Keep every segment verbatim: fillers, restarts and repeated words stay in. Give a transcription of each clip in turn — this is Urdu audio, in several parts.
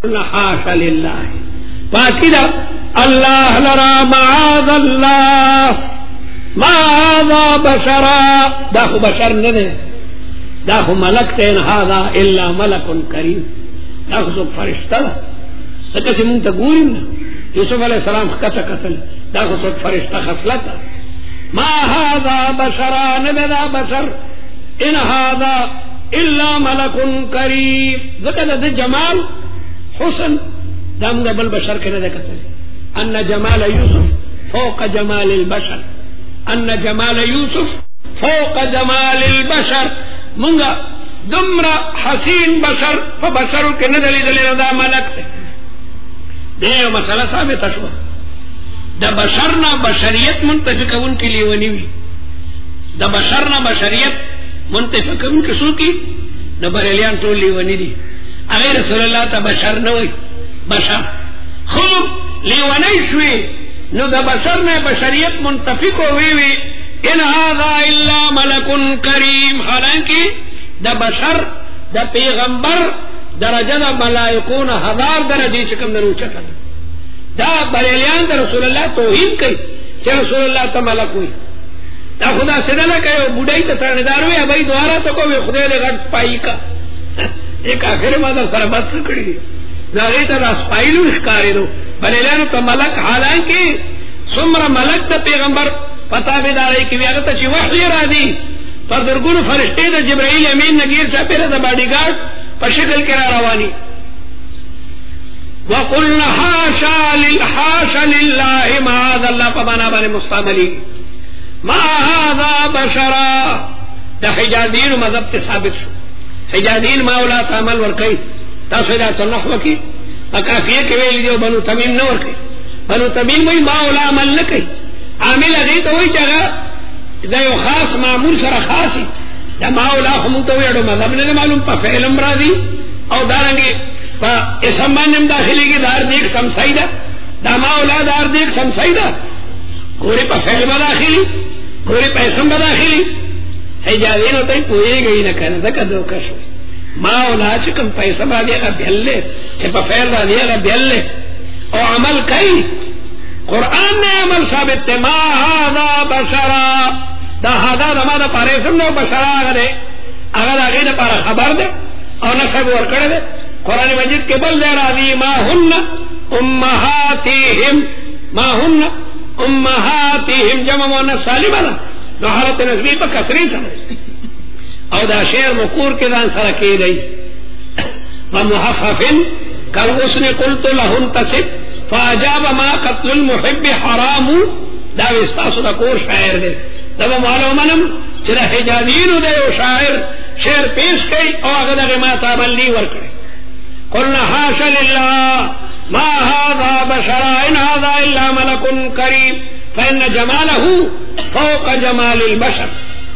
हाशा लिल्लाह पाकिदा अल्लाह लरा माद अल्लाह मादा बशरा दाखु बशर न दे दाखु मलक तेन हादा इल्ला मलकुन करीम दाखु सो फरिश्ता तकसी मुंता गुरिन यूसुफ अलैहि सलाम कता कतल दाखु सो फरिश्ता खसलता मा हादा बशरा न दे दा बशर इन हादा इल्ला मलकुन करीम ज़कर दे जमाल हुसन दामगा बल बशर के न देखते अन्न जमाल यूसुफ फौक जमाल बशर अन्न जमाल यूसुफ फौक जमाल बशर मुंगा दुमरा हसीन बशर फ बशर के न दली दली रदा मलक देव मसला साबित अशवा द बशर ना बशरियत मुंतफिक उनके लिए वनी हुई द बशर ना बशरियत मुंतफिक उनके सूकी न बरेलियान टोली वनी दी अगर रसूलुल्लाह ता बशर न हुई बशर खूब लीवनी शुई नु द बशर ने बशरियत मुंतफिक हुई हुई इन हादा इल्ला मलकुन करीम हालांकि द बशर द पैगंबर दरजा द मलाइकून हजार दरजे से कम दरूचा था दा बरेलियान द रसूलुल्लाह तौहीद कई कि रसूलुल्लाह ता मलक हुई ता खुदा सिदा न कहे बुढ़ाई तो तरणेदार हुई भाई द्वारा तो को खुदे ने घट पाई का एक आखिर मादा सरबत कड़ी नागे तो रासपाइलू शिकारे दो बलेलानु तो मलक हालांकि सुमरा मलक द पैगंबर पता बेदारे की व्यागत ची वही रादी पर दुर्गुन फरिश्ते द जिब्राइल अमीन नगीर सा पेरा द बॉडीगार्ड पशिकल के रवानी वकुल्ना हाशा लिल हाशा लिल्लाहि माद अल्लाह पबाना बने मुस्तामली मा हादा बशरा द हिजादीन मजहब के साबित हिजादीन माउला तामल वर्कई तासुदा तनहव की अकाफिये के वेल जो बनु तमीम न वर्कई बनु तमीम वही माउला अमल न कई आमिल अदी तो वही जगह दयो खास मामूल सरा खासी दा माउला हम तो वेडो मजहब ने मालूम पा फेल अमरादी और दारंगे पा इसमान दाखिली की दार देख समसाइदा दा माउला दार देख समसाइदा गोरे पा फेल बदाखिली गोरे पैसम बदाखिली हिजादीन होता ही पूरी गई न कहना था दो कश माओला चिकन पैसा बादिया भल्ले फैल बादिया भल्ले और अमल कई कुरान ने अमल साबित थे मा हादा बशरा दा हादा हमारा पारे सुनो बशरा अगर अगर आगे न पारा खबर दे और न सब और कर दे कुरान मजिद के बल दे राजी मा हुन्ना उम्महातिहिम मा हुन्ना उम्महातिहिम जमा मुअन्नस सालिम ना तो हालत नस्बी पर कसरी समझ और दा शेर मकूर के दान सरा की गई व मुहफ़फ़िन कल उसने कुल तो लहुन तसिब फाजाब मा कत्लुल मुहिब्ब हरामु दा विस्तासु दा कोर शायर दे तब मालूमनम चिरा हिजादीन दे शायर शेर पेश कई और अगर के माता बल्ली वर्क कुलना हाशा लिल्लाह मा हादा बशरा इन हादा इल्ला मलकुन करीम फइन जमालहु फौक जमालिल बशर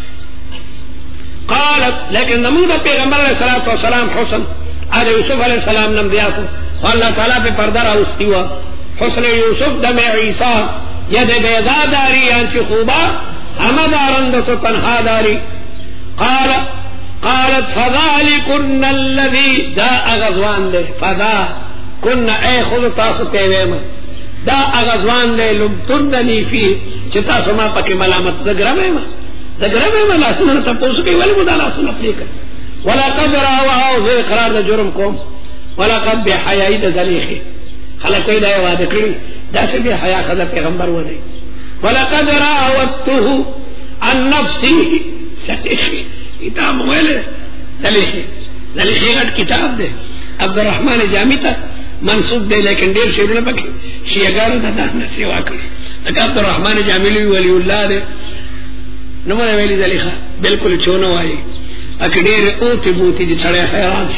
कालत लेकिन नमूद पैगंबर अलैहिस्सलातु वस्सलाम हुसन आज यूसुफ अलैहिस्सलाम नम दिया को अल्लाह ताला पे पर्दा राउस्ती हुआ हुस्न यूसुफ दमे ईसा यद बेदादारी आंची खूबा हमदारंद तो तन्हादारी काल कालत फज़ालिकुन अल्लज़ी दा अगज़वान दे फज़ा कुन ए खुद तासु तेवे में दा अगज़वान दे लुब्तुरदनी फी चिता सुमा पके मलामत जगरमे में जगरमे में लासुन तपोसु के वाले मुदा लासुन अपने कर वला कद रावा से करार द जुर्म को वला कद बेहयाई द जलीखी खला कोई दया वादे करी जैसे भी हया खदा पैगंबर वो नहीं वला कद रावतुहु अन नफ्सी सतीशी किताब मोले जलीखी जलीखी गट किताब दे अब्दुर्रहमान जामी तक मंसूब दे लेकिन डेढ़ शेर न पके शियागार दादा ने सेवा करी तक अब्दुर्रहमान जामिली वलीउल्लाह दे नमोने वेली जलीखा बिल्कुल छोनो आई अकडेर ऊती बूती जी छड़े हैरान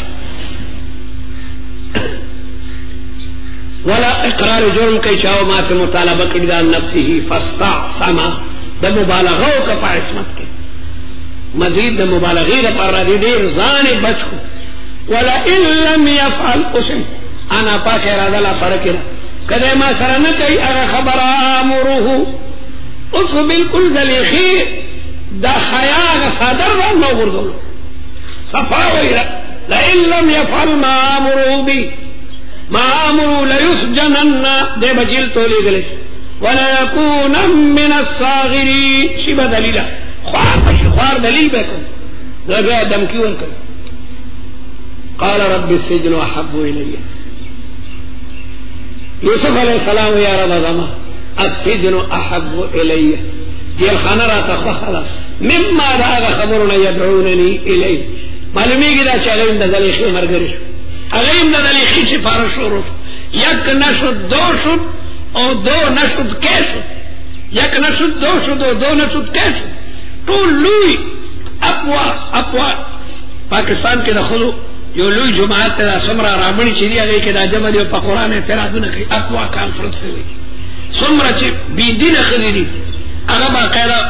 वला इकरार जुर्म कई चाहो माते मुतालबा किरदार नफ्सी ही फस्ता समा द मुबालगो का पाइस्मत के मजीद द मुबालगी द पर देर जाने बच को वला इल्लम यफअल उसे आना पाक इरादा ला फरक कदे मा सर न कई अगर खबर आमरुहु उसको बिल्कुल जलीखी दा हया का सादर व नो गुरदो सफा वही ला इल्लम यफअल मा आमरुहु भी ما امروا ليسجنن دے بجیل تولی گلے ولا يكون من الصاغرين شبه دلیل خوار خوار دلیل بکن لگا دم کیوں کر قال رب السجن احب الي یوسف علیہ السلام یا رب زما السجن احب الي جیل خانہ را تخخلا مما دا خبرنا يدعونني اليه معلومی گی دا چاگیم دا دلیخی مرگرش اغیم دا دلیخی چی پارشو رو یک نشد دو شد او دو نشد کے شد یک نشد دو شد او دو نشد کے شد تو لوی اپوا اپوا پاکستان کے دا خودو یو لوی جماعت دا سمرا رامنی چی دیا گئی کہ دا جمع دیو پا قرآن اعتراضو نکی اپوا کانفرنس ہوئی سمرا چی بی دین خزی دی اگر باقیدہ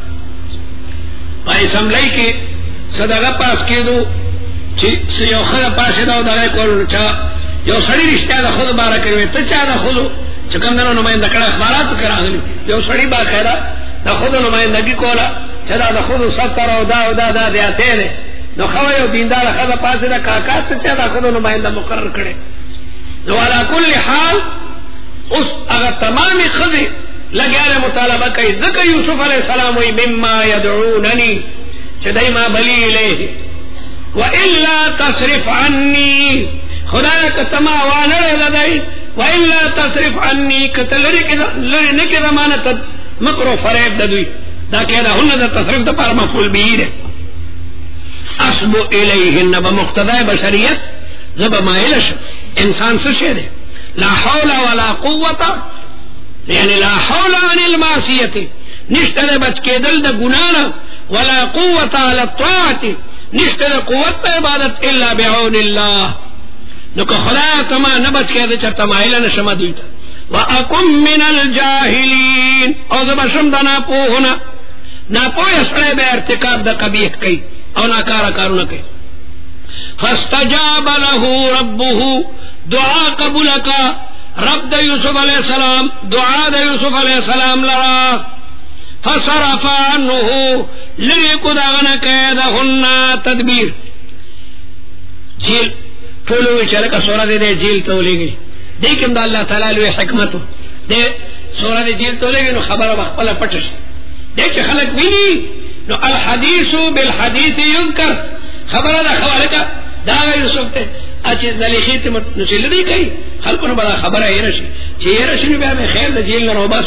پا اسملائی کی صدقہ پاس کی دو چی یو خود پاس دو دا گئی کولو چا یو سڑی رشتہ دا خود بارا کروی تا چا دا خودو چکم دنو نمائندہ کڑا اخباراتو کرا دلی یو سڑی با خیرہ دا خودو نمائندگی کولا چدا دا خودو ستر او دا او دا دا دیاتے دے نو خواہ یو دیندار خود پاس دا کاکات تا چا دا خودو نمائندہ مقرر کرے نو علا کل حال اس اگر تمامی خودی لگیار مطالبہ کئی ذکر یوسف علیہ السلام وی مما یدعوننی چدائی ما بلی الیہ وَإِلَّا تَصْرِفْ عَنِّي خدایا کتما وانر لدائی وَإِلَّا تَصْرِفْ عَنِّي کتلری نکی زمانت مکر و فریب ددوی دا کہنا ہن دا تصرف دا پار مفعول بھی ہے اصب الیہن بمقتضای بشریت زب مائلش انسان سشے دے لا حول ولا قوة یعنی لا حول عن المعصیت نشتر بچ کے دل دا گنانا ولا قوة على الطاعت نشتر قوت عبادت الا بعون اللہ نو کہ خدا تما نبچ کے دے چرتا مائلہ نشمہ دویتا وَأَكُمْ مِنَ الْجَاهِلِينَ او زبا شمدہ ناپو ہونا ناپو یسڑے بے ارتکاب دا قبیح کئی او ناکارا کارونا کئی فَاسْتَجَابَ لَهُ رَبُّهُ دعا قبولکا رب دا یوسف علیہ السلام دعا دا یوسف علیہ السلام لرا فصرف عنه لریکو داغنا قیدهن تدبیر جیل طولوی چلکا سورہ دے دے جیل تولی گئی دیکھم دا اللہ تعالی لوی حکمتو دے سورہ دے جیل تولی گئی نو خبر بخپلا پٹش دیکھ خلق بینی نو الحدیث بالحدیث یذکر خبر دا خبرکا داغا یوسف تے اچھے دلیخیت نسل دی گئی خلقوں بڑا خبر ہے رشی چھ رشی نو بیا میں خیر دا جیل نو بس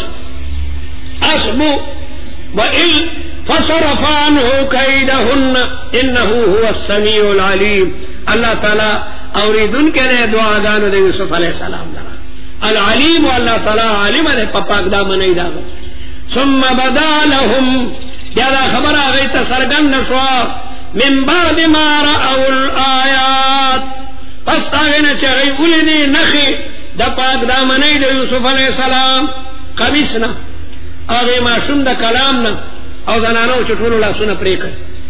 اسبو وَإِلْ فَصَرَفَ عَنْهُ كَيْدَهُنَّ إِنَّهُ هُوَ السَّمِيعُ الْعَلِيمُ اللہ تعالی اوریدن کے لئے دعا دانو دے یوسف علیہ السلام دارا العلیم اللہ تعالی عالم دے پاک دا منی دا ثم بدا لهم یادا خبر آگئی تسرگن نشوا من بعد ما رأوا الآیات پس تاغین چگئی اولی نخی دا پاک دا منی دا یوسف علیہ السلام قبیسنا آگئی معصوم دا کلامنا او زنانو چطولو لاسونا پریکر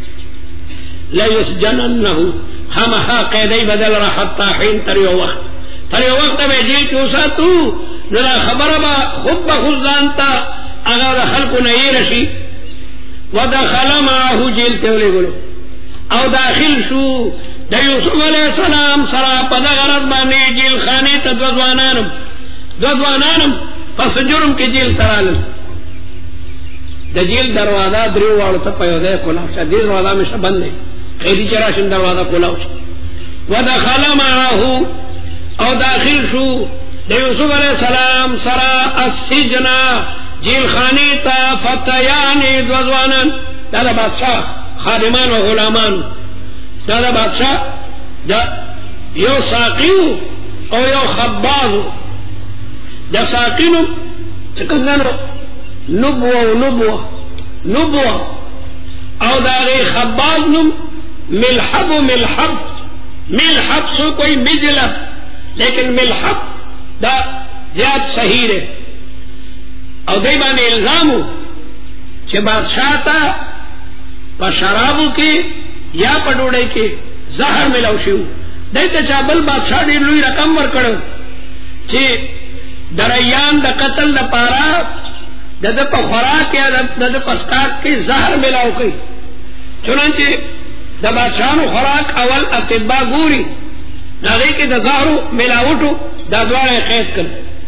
لیسجننہو ہم ہا قیدی بدل رہا حتی حین تریو وقت تریو وقت بے جیل کی اساتو ندا خبر با خود بخود زانتا اگر خلقو نئی رشی ودخل معاہو جیل تیولے گلو او داخل شو دا یوسف علیہ السلام سرا پدا غرض بانی جیل خانی تا دوزوانانم دوزوانانم پس جرم کی جیل ترالم دا جیل دروازہ دریو والو تا پیوزے کلاو شا جیل دروازہ میں شبند نہیں قیدی چراشن دروازہ کلاو شا ودخل معاہو او داخل شو دا یوسف علیہ السلام سرا السجنہ جیل خانی تا فتیانی دوزوانان دادا بادشاہ خادمان و غلامان دادا بادشاہ دا یو ساقیو او یو خبازو دا ساقینو چکندنو نبوہ و نبوہ نبوہ او دا غی خباز نم ملحب و ملحب ملحب سو کوئی مجلب لیکن ملحب دا زیاد صحیح ہے او دیبان الزامو چھ بادشاہ تا پا شرابو کی یا پا ڈوڑے کی زہر ملاو شیو دیتا چابل بادشاہ دی لوی رقم ورکڑو چھ دریان دا قتل دا پارا دا دا پا خوراک یا دا دا پسکاک کی زہر ملاو کی چنانچہ دا بادشاہنو خوراک اول اتبا گوری ناغی کی دا زهرو ملاوٹو دا دوارے خیز کر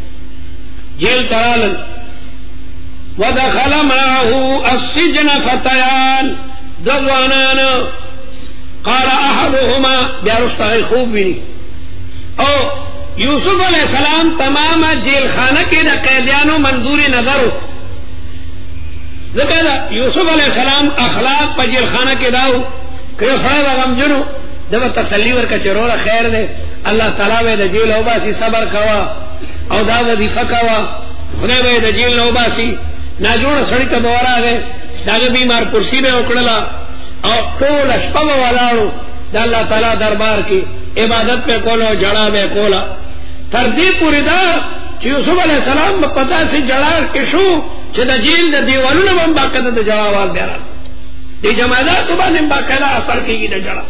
جیل ترالن ودخل معه السجن فتيان دزوانان قال احدهما بیارستغی خوب بینی او یوسف علیہ السلام تمام جیل خانہ کی دا قیدیانو منظوری نظرو ذکر دا یوسف علیہ السلام اخلاق پا جیل خانہ کی داو کہ خڑا غمجنو دب تسلی ورکا چرور خیر دے اللہ تعالی وے دا جیل اوباسی صبر کوا او دا وظیفہ کوا خدای وے دا جیل اوباسی ناجوڑ سڑی تا بورا گئے داغ بیمار پرسی میں اکڑلا اور طول اشپا والاڑو دا اللہ تعالی دربار کی عبادت پہ کولا جڑا بے کولا تردی پوری دا چی یوسف علیہ السلام پتا سے جڑا کشو چی دا جیل دا دیوالو نبا باقیدہ دا جڑا وال دیرا دی جماعات تو باندې باقاعدہ اثر کیږي د جڑا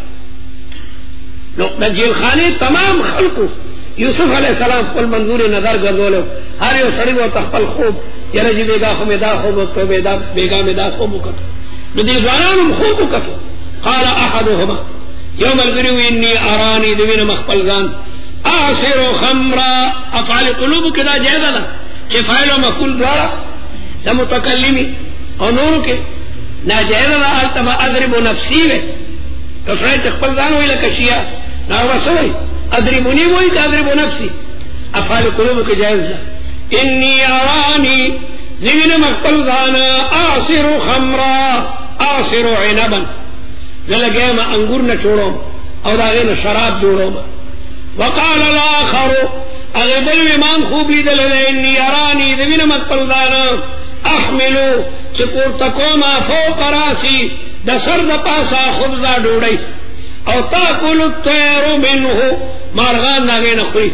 نو د جیل خانے تمام خلقو یوسف علیہ السلام خپل منظور نظر ګرځولو هر یو سړی و خپل خوب یره چې بیگا خو می دا خوب تو بیدا بیگا می دا خوب وکړ نو دې ځوانانو خوب وکړ قال احدهما يوم الغرو اني اراني دوین مخبل ځان اعصر خمرا افعال قلوب کدا جایزه ده چې فاعل او مفعول دوارا د متکلمی او نور کې ناجائز ده التما اضرب نفسي و کفایت خپل ځان ویل کشیا نا وسوي اضربني وای که اضرب نفسي افعال قلوب کې جائز ده اني اراني دوین مخبل ځان اعصر خمرا اعصر عنبا زلګه ما انګور نه چوڑو او دا غنه شراب جوړو وقال الاخر اغبل امام خوب لیدل انی ارانی دوین مقبل دانا احملو چپور تکوما فوق راسی دا سر دا پاسا خبزا ڈوڑی او تاکل الطیر منہو مارغان ناگین خوری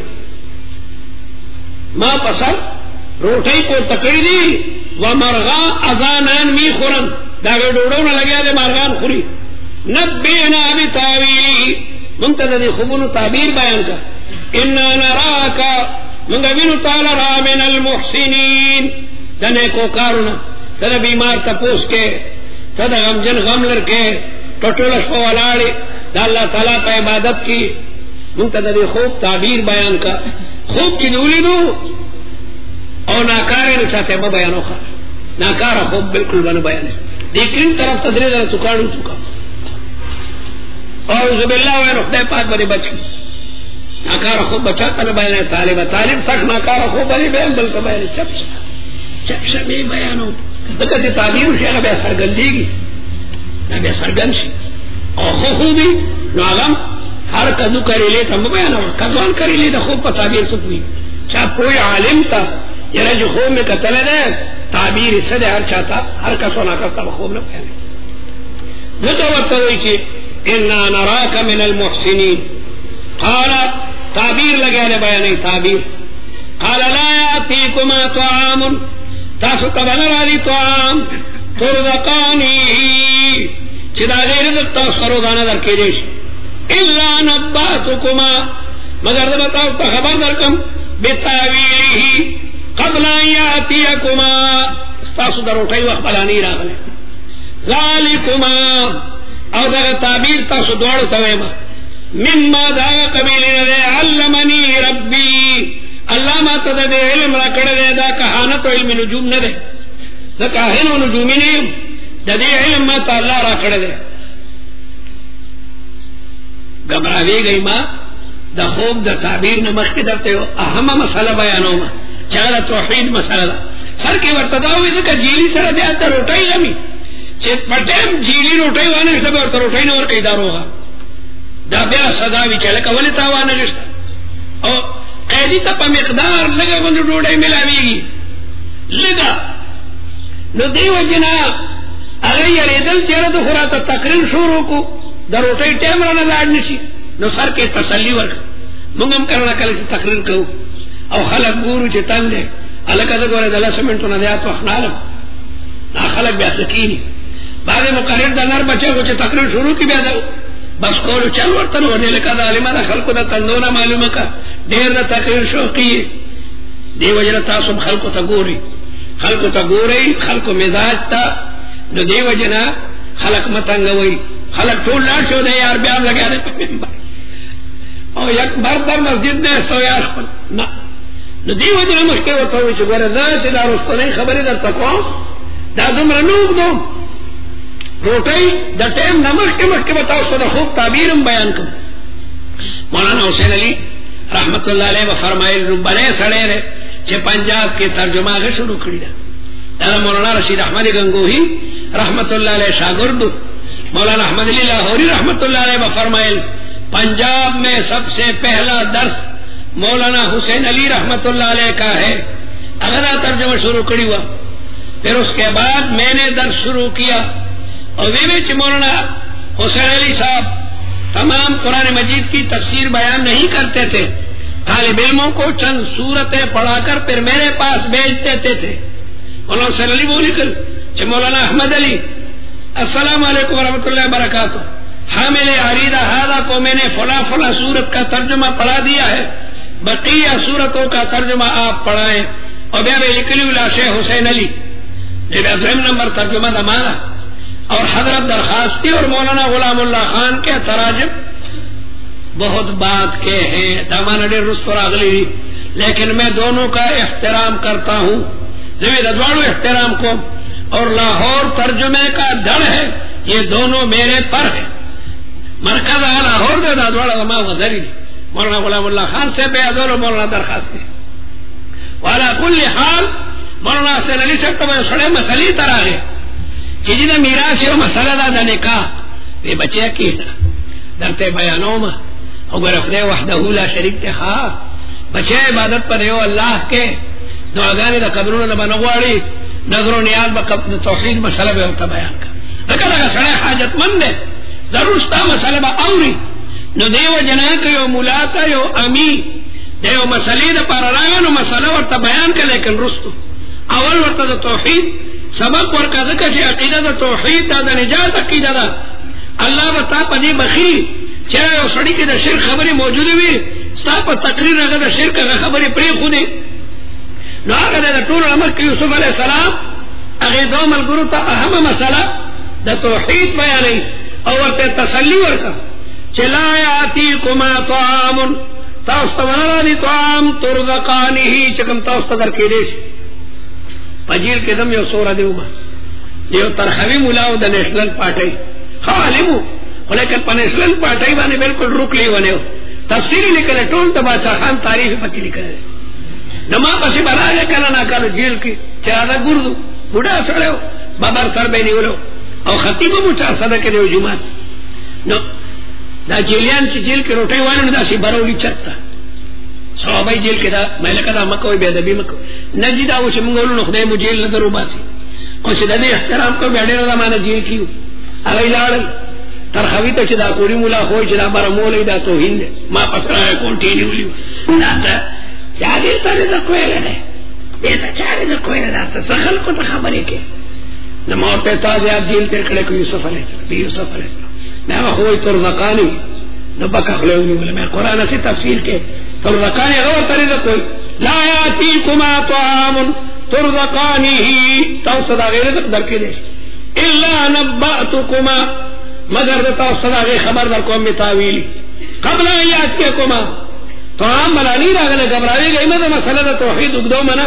ما پسر روٹی پور تکڑی دی و مرغان ازانان می خورن داگے ڈوڑو نا لگیا دے مارغان خوری نبینا بتاویلی منتظر دی خبونو تعبیر بیان کا انا نراکا منگوینو تعالی را من المحسنین دنے کو کارونا تدا بیمار تپوس کے تدا غمجن غم لر کے ٹوٹولش پا والاڑی دا اللہ تعالی پا عبادت کی منتظر دی خوب تعبیر بیان کا خوب کی دولی دو او ناکارے نچاہتے ما بیانو خواہ ناکارا خوب بالکل بنا بیانے لیکن طرف تدرید ہے سکاڑو چکا اور عزب اللہ وی رخدے پاک بری بچ کی ناکارا خوب بچاتا نبیانے طالب طالب سخ ناکارا خوب بری بیان بلکہ بیانے چپ شا چپ شا بی بیانو دکتی تعبیر شیئے بیا سرگندی گی نا بیا سرگند شی اور خو خوبی نو آغم ہر کدو کری لیتا مبیانا کدوان کری لیتا خوب پا تعبیر سکوی چاہ کوئی عالم تا یرا جو خوب میں قتل ہے تعبیر صدر ہر چاہتا ہر کسو ناکستا خوب نبیانے نتو وقتوئی چی انا نراک من المحسنین قال تعبیر لگانے بیانی تعبیر قال لا یاتیکما طعام تاسو تبنا راضی طعام ترزقانی چدا غیر دکتا سرو دانا در کے دیش الا نباتکما مگر دبتاو تا خبر درکم بتاویلی قبل یاتیکما تاسو در اٹھائی وقت بلانی راغلے ذالکما او دا تعبیر تاسو دوڑو تویما مما دا قبیل دے علمنی ربی اللہ ما تا دے علم را کردے دا کہانت و علم نجوم ندے دا کہن و نجومی نیم دا دے علم ما تا اللہ را کردے گبراوی گئی ما دا خوب دا تعبیر نمخ کی درتے ہو اہم مسئلہ بیانو ما چاہتا توحید مسئلہ سر کی ورتداوی دا جیلی سر دیاتا روٹائی غمی چیت پٹیم جیلی روٹائی وانا رشتہ بے ورطا روٹائی نور کئی دارو گا دا بیا صداوی چاہ لکا ولی تاوانا رشتہ او قیدی تا پا مقدار لگا گندر روٹائی ملاوی گی لگا نو دیو جنا اگر یریدل چیرہ تو خورا تا تقریر شروع کو دا روٹائی ٹیم رانا لار نشی نو سر کے تسلی ورکا منگم کرنا کلسی تقریر کرو او خلق گورو چی تنگ دے الکا دا گورے دلہ سمنٹو ندیات وخنالم نا خلق بیا سکینی بعد مقرر دا نر بچے کو چه تقریر شروع کی بیادو بس کولو چل ورطن ورنی لکا دا علمہ دا خلقو دا تندونا معلوم کا دیر دا تقریر شوقی دی وجہ تاسم خلقو تا گوری خلقو تا گوری خلقو مزاج تا نو دی وجہ خلق متنگوئی خلق طول لار شو دے یار بیان لگا دے او یک بار در مسجد نه سویاش نه نو دیو جن مخکې وته وي چې ګوره زه چې دا رستنې خبرې درته کوم دا دومره نه وګدم روټۍ د ټیم نه مخکې مخکې به تاسو د خوب تعبیر هم بیان کوم. مولانا حسین علی رحمت الله علیه و فرمایل ربانه سړی دی چې پنجاب کې ترجمه غو شروع کړی ده. دا مولانا رشید احمد گنگوہی رحمت اللہ علیہ شاگرد مولانا احمد علی لاہوری رحمت اللہ علیہ فرمائل پنجاب میں سب سے پہلا درس مولانا حسین علی رحمت اللہ علیہ کا ہے. اگر ترجمہ شروع کری ہوا پھر اس کے بعد میں نے درس شروع کیا اور مولانا حسین علی صاحب تمام قرآن مجید کی تفسیر بیان نہیں کرتے تھے. طالب علموں کو چند صورتیں پڑھا کر پھر میرے پاس بھیج دیتے تھے. مولانا حسین علی بولی کل کہ مولانا احمد علی السلام علیکم ورحمۃ اللہ وبرکاتہ حامل عریدہ ہادہ کو میں نے فلاں فلاں صورت کا ترجمہ پڑھا دیا ہے بقیہ صورتوں کا ترجمہ آپ پڑھائیں. اور بے لکلی شیخ حسین علی ابراہیم نمبر ترجمہ دمانا اور حضرت درخواست کی اور مولانا غلام اللہ خان کے تراجم بہت بات کے ہیں دامان ڈیر رستور اگلی لیکن میں دونوں کا احترام کرتا ہوں. زمین ادوارو احترام کو اور لاہور ترجمے کا دڑ ہے یہ دونوں میرے پر ہے. مرکز لاہور دے دادواڑا دما وزری مولانا غلام اللہ خان سے بے ادور و مولانا درخواست والا کل حال مولانا حسین علی سے تو سڑے مسئلے طرح ہے چیزی نے میراث ہو مسئلہ دا نکاح یہ بچے کی درتے بیانوں میں اگر خدے وحدہ لا شریک تے خواہ بچے عبادت پر ہو اللہ کے دعاګانې د قبرونو نه بنغواړي نظر و نیاز به توحید مسله به ورته بیان کړه. لکه دا سړی حاجتمند دی ضرور ستا مسله به اوري نو دیو جنا که یو ملا ته یو امي د یو مسلې دپاره راغی نو مسله ورته بیان کړه لیکن رستو اول ورته د توحید سبق ورکړه ځکه چې عقیده د توحید دا د نجات عقیده ده. الله به تا په دې بخي چې یو سړي کې د شرک خبرې موجودې وي ستا په تقریر هغه د شرک هغه خبرې پرېښودې نو هغه د ټول عمر کې یوسف علیه السلام هغې دو ملګرو ته اهمه مسله د توحید بیانوي او ورته تسلي ورکړه چې لا یاتیکما طعام تاسو ته ونه راځي طعام ترزقانه چې کوم تاسو ته درکېدی شي. په جیل کې دم یو سوره دی ومه یو ترخوي ملا و د نیشنل پارټۍ ښه عالم و خو لیکن په نیشنل پارټۍ باندې بالکل روکلی ونه و تفسیر یې لیکلی ټول د باچا خان تاریخ پکې لیکلی نما پسی براغے کلا نا کلو جیل کی چرادا گردو بڑا سڑیو بابر سر بے نیولو او خطیبو مچار صدقے دیو جمعات نو دا جیلیان چی جیل کی روٹے والی دا سی برولی چتا صحابای جیل کی دا محلکہ دا مکوی بیدبی مکوی نجی دا وچی منگولو نخدای مو جیل ندرو باسی او چی دا دی احترام کو بیڑی رضا مانا جیل کیو اگئی لارل ترخوی تا چی دا کوری مولا خوی چی دا برا مولی دا توہین دے ما پس رائے کونٹی نیولیو دا چاری تا رزق کوئلے دے دیتا چاری رزق کوئلے دارتا سخل کو تا خبری کے نمور پہ تازیات جیل تیر کڑے کو یوسف علیہ السلام بی یوسف علیہ السلام میں خوئی ترزقانی نبکا خلیونی بولے میں قرآن سے تفسیر کے ترزقانی غور تا رزق کوئی لا یاتیکما طعام ترزقانی ہی توسطا غیر رزق در کے دے الا نبأتکما مگر توسطا غیر خبر در قوم تاویلی قبل یاتیکما تو عام ملانی راغلے گھبراوی گئی میں مسئلہ توحید اگدو منا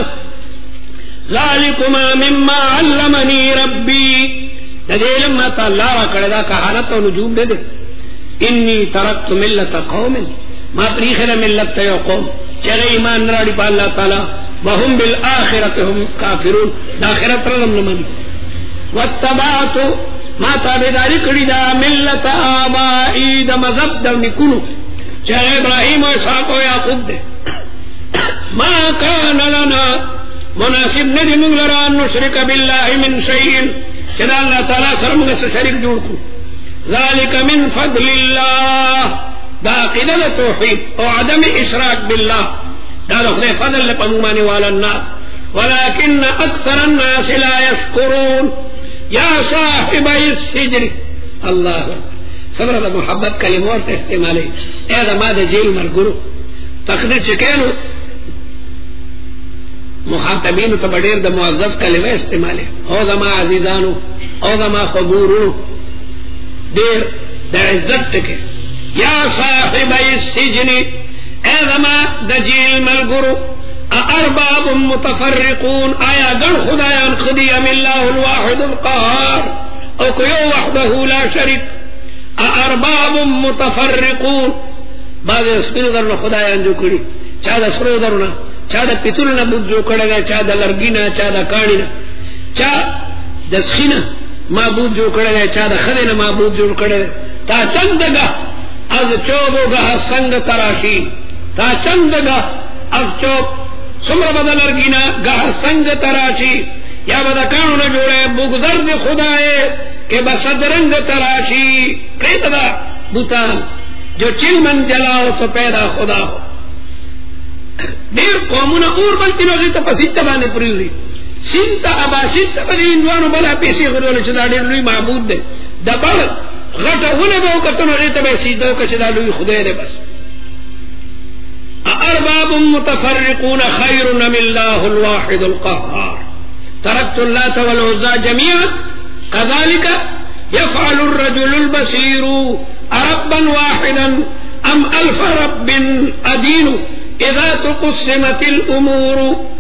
ذالکما مما علمنی ربی دلیلم ما تا اللہ را کردہ کہانت و نجوم دے دے انی ترکت ملت قوم ما پریخر ملت تیو قوم چگہ ایمان نراڑی پا اللہ تعالی وهم بالآخرت هم کافرون داخرت رلم نمانی واتبعتو ما تابداری کردی دا ملت آبائی دا مذہب دا نکنو چاہے ابراہیم و اسحاق و یعقوب دے ما کان لنا مناسب ندی منگ لران نشرک باللہ من شیئن چدا اللہ تعالیٰ سرمگ سے شرک جوڑ کو ذالک من فضل اللہ دا قدل توحید و عدم اشراک باللہ دا دخل فضل لپمومانی والا الناس ولیکن اکثر الناس لا یشکرون یا صاحب السجن اللہ صبر دا محبت کلمور تا استعمالی اے دا ما دا جیل مرگرو تقدیر چکینو مخاطبینو تا بڑیر دا معزز کلمہ استعمالی او دا ما عزیزانو او دا ما خبورو دیر دا عزت تکے یا صاحب السجن اے زما دجیل ملگرو ارباب متفرقون آیا گن خدایان خدی ام اللہ الواحد القهار او کیو وحده لا شریک ارباب متفرقون بعض اسپینو درنا خدایان جو کری چا دا سرو درنا چا دا پیتولنا بود جو کردگا چا دا لرگینا چا دا کانینا چا دا سخینا معبود جو کردگا چا دا خدینا معبود جو کردگا تا چندگا از چوبوگا سنگ تراشی تا چندگا از چوب سمر بدا لرگینا گا سنگ تراشی یا بدا کانو نا جوڑے بگدرد خدایے کہ بسدرنگ تراشی پریت دا بوتان جو چل من جلاو تو پیدا خدا ہو دیر قومونا اور بلتی نوزی تا پسیتا بانے پریوزی سینتا اباسیتا بلی اندوانو بلا پیسی خدولی چدا دیر لوی معبود دے دا بڑ غٹا ہونے باو کتنو ریتا بے سیدو کچدا لوی خدای دے بس ارباب متفرقون خیر ام اللہ الواحد القهار ترکت اللات والعزى جميعا كذلك يفعل الرجل البصير أربا واحدا أم ألف رب أدين إذا تقسمت الأمور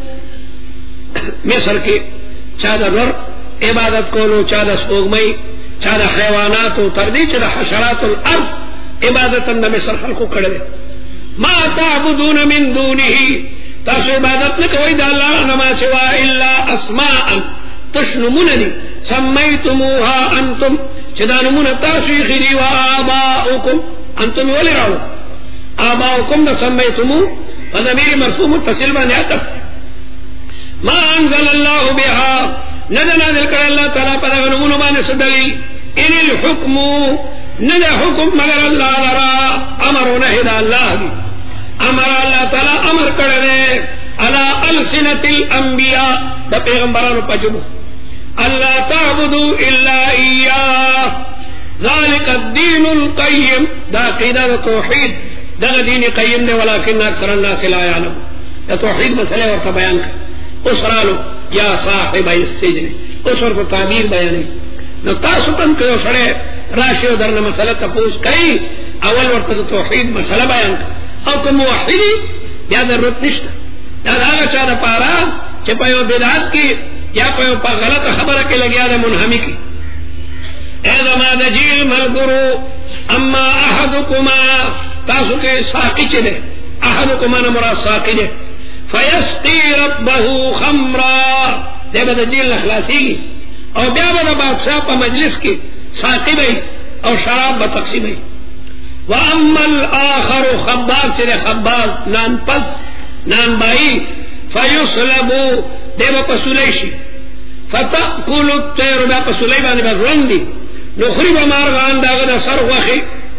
مصر کے چادا نر عبادت کولو چادا سوگمئی چادا حیواناتو تردی چادا حشرات الارض عبادت اندہ مصر خلقو کردے ما تعبدون من دونه تاسو عبادت نکوئی دا اللہ نما سوا الا اسماء تشنموننی سمیتموها انتم چدا نمون تاسوی خیلی و آباؤکم انتم ولی راو آباؤکم دا سمیتمو فضمیر مرفوع متصل بانی عطف ما انزل اللہ بها ندنا دل کر اللہ تعالی پر نمون بانی صدلی ان الحکم ندى حکم مگر اللہ لرا امر و نحید اللہ دی امر اللہ تعالی امر کردے علی السنت الانبیاء دا پیغمبرانو پجبو اللہ تعبدوا الا ایاہ ذالک الدین القیم دا قیدہ دا توحید دا دین قیم دے ولیکن اکثر الناس لا یعلم دا توحید مسئلہ ورطا بیان کر اسرالو یا صاحب السجن اسر تو تعبیر بیانی نو تاسو تم کیو سڑے راشی و درن مسئلہ تپوس کئی اول ورطا توحید مسئلہ بیان کر او کم موحدی بیا ضرورت نشتا دا دا چاہ دا پارا چھ پیو بدعات کی یا پیو پا غلط خبر کے لگیا دا منہمی کی اے زما دجیل ملگرو اما احدکما تاسو کے ساقی چلے احدکما نمرا ساقی دے فیسقی ربہو خمرا دے با دجیل نخلاسی گی اور بیا با بادشاہ پا مجلس کی ساقی بھئی اور شراب با تقسی بھئی واما الاخر خباز چلے خباز نان پس نان بائی فیسلبو دے با پسولیشی فتأکل الطیر با پسولی بانی با رندی نخری با مارغان داغنا سر وخی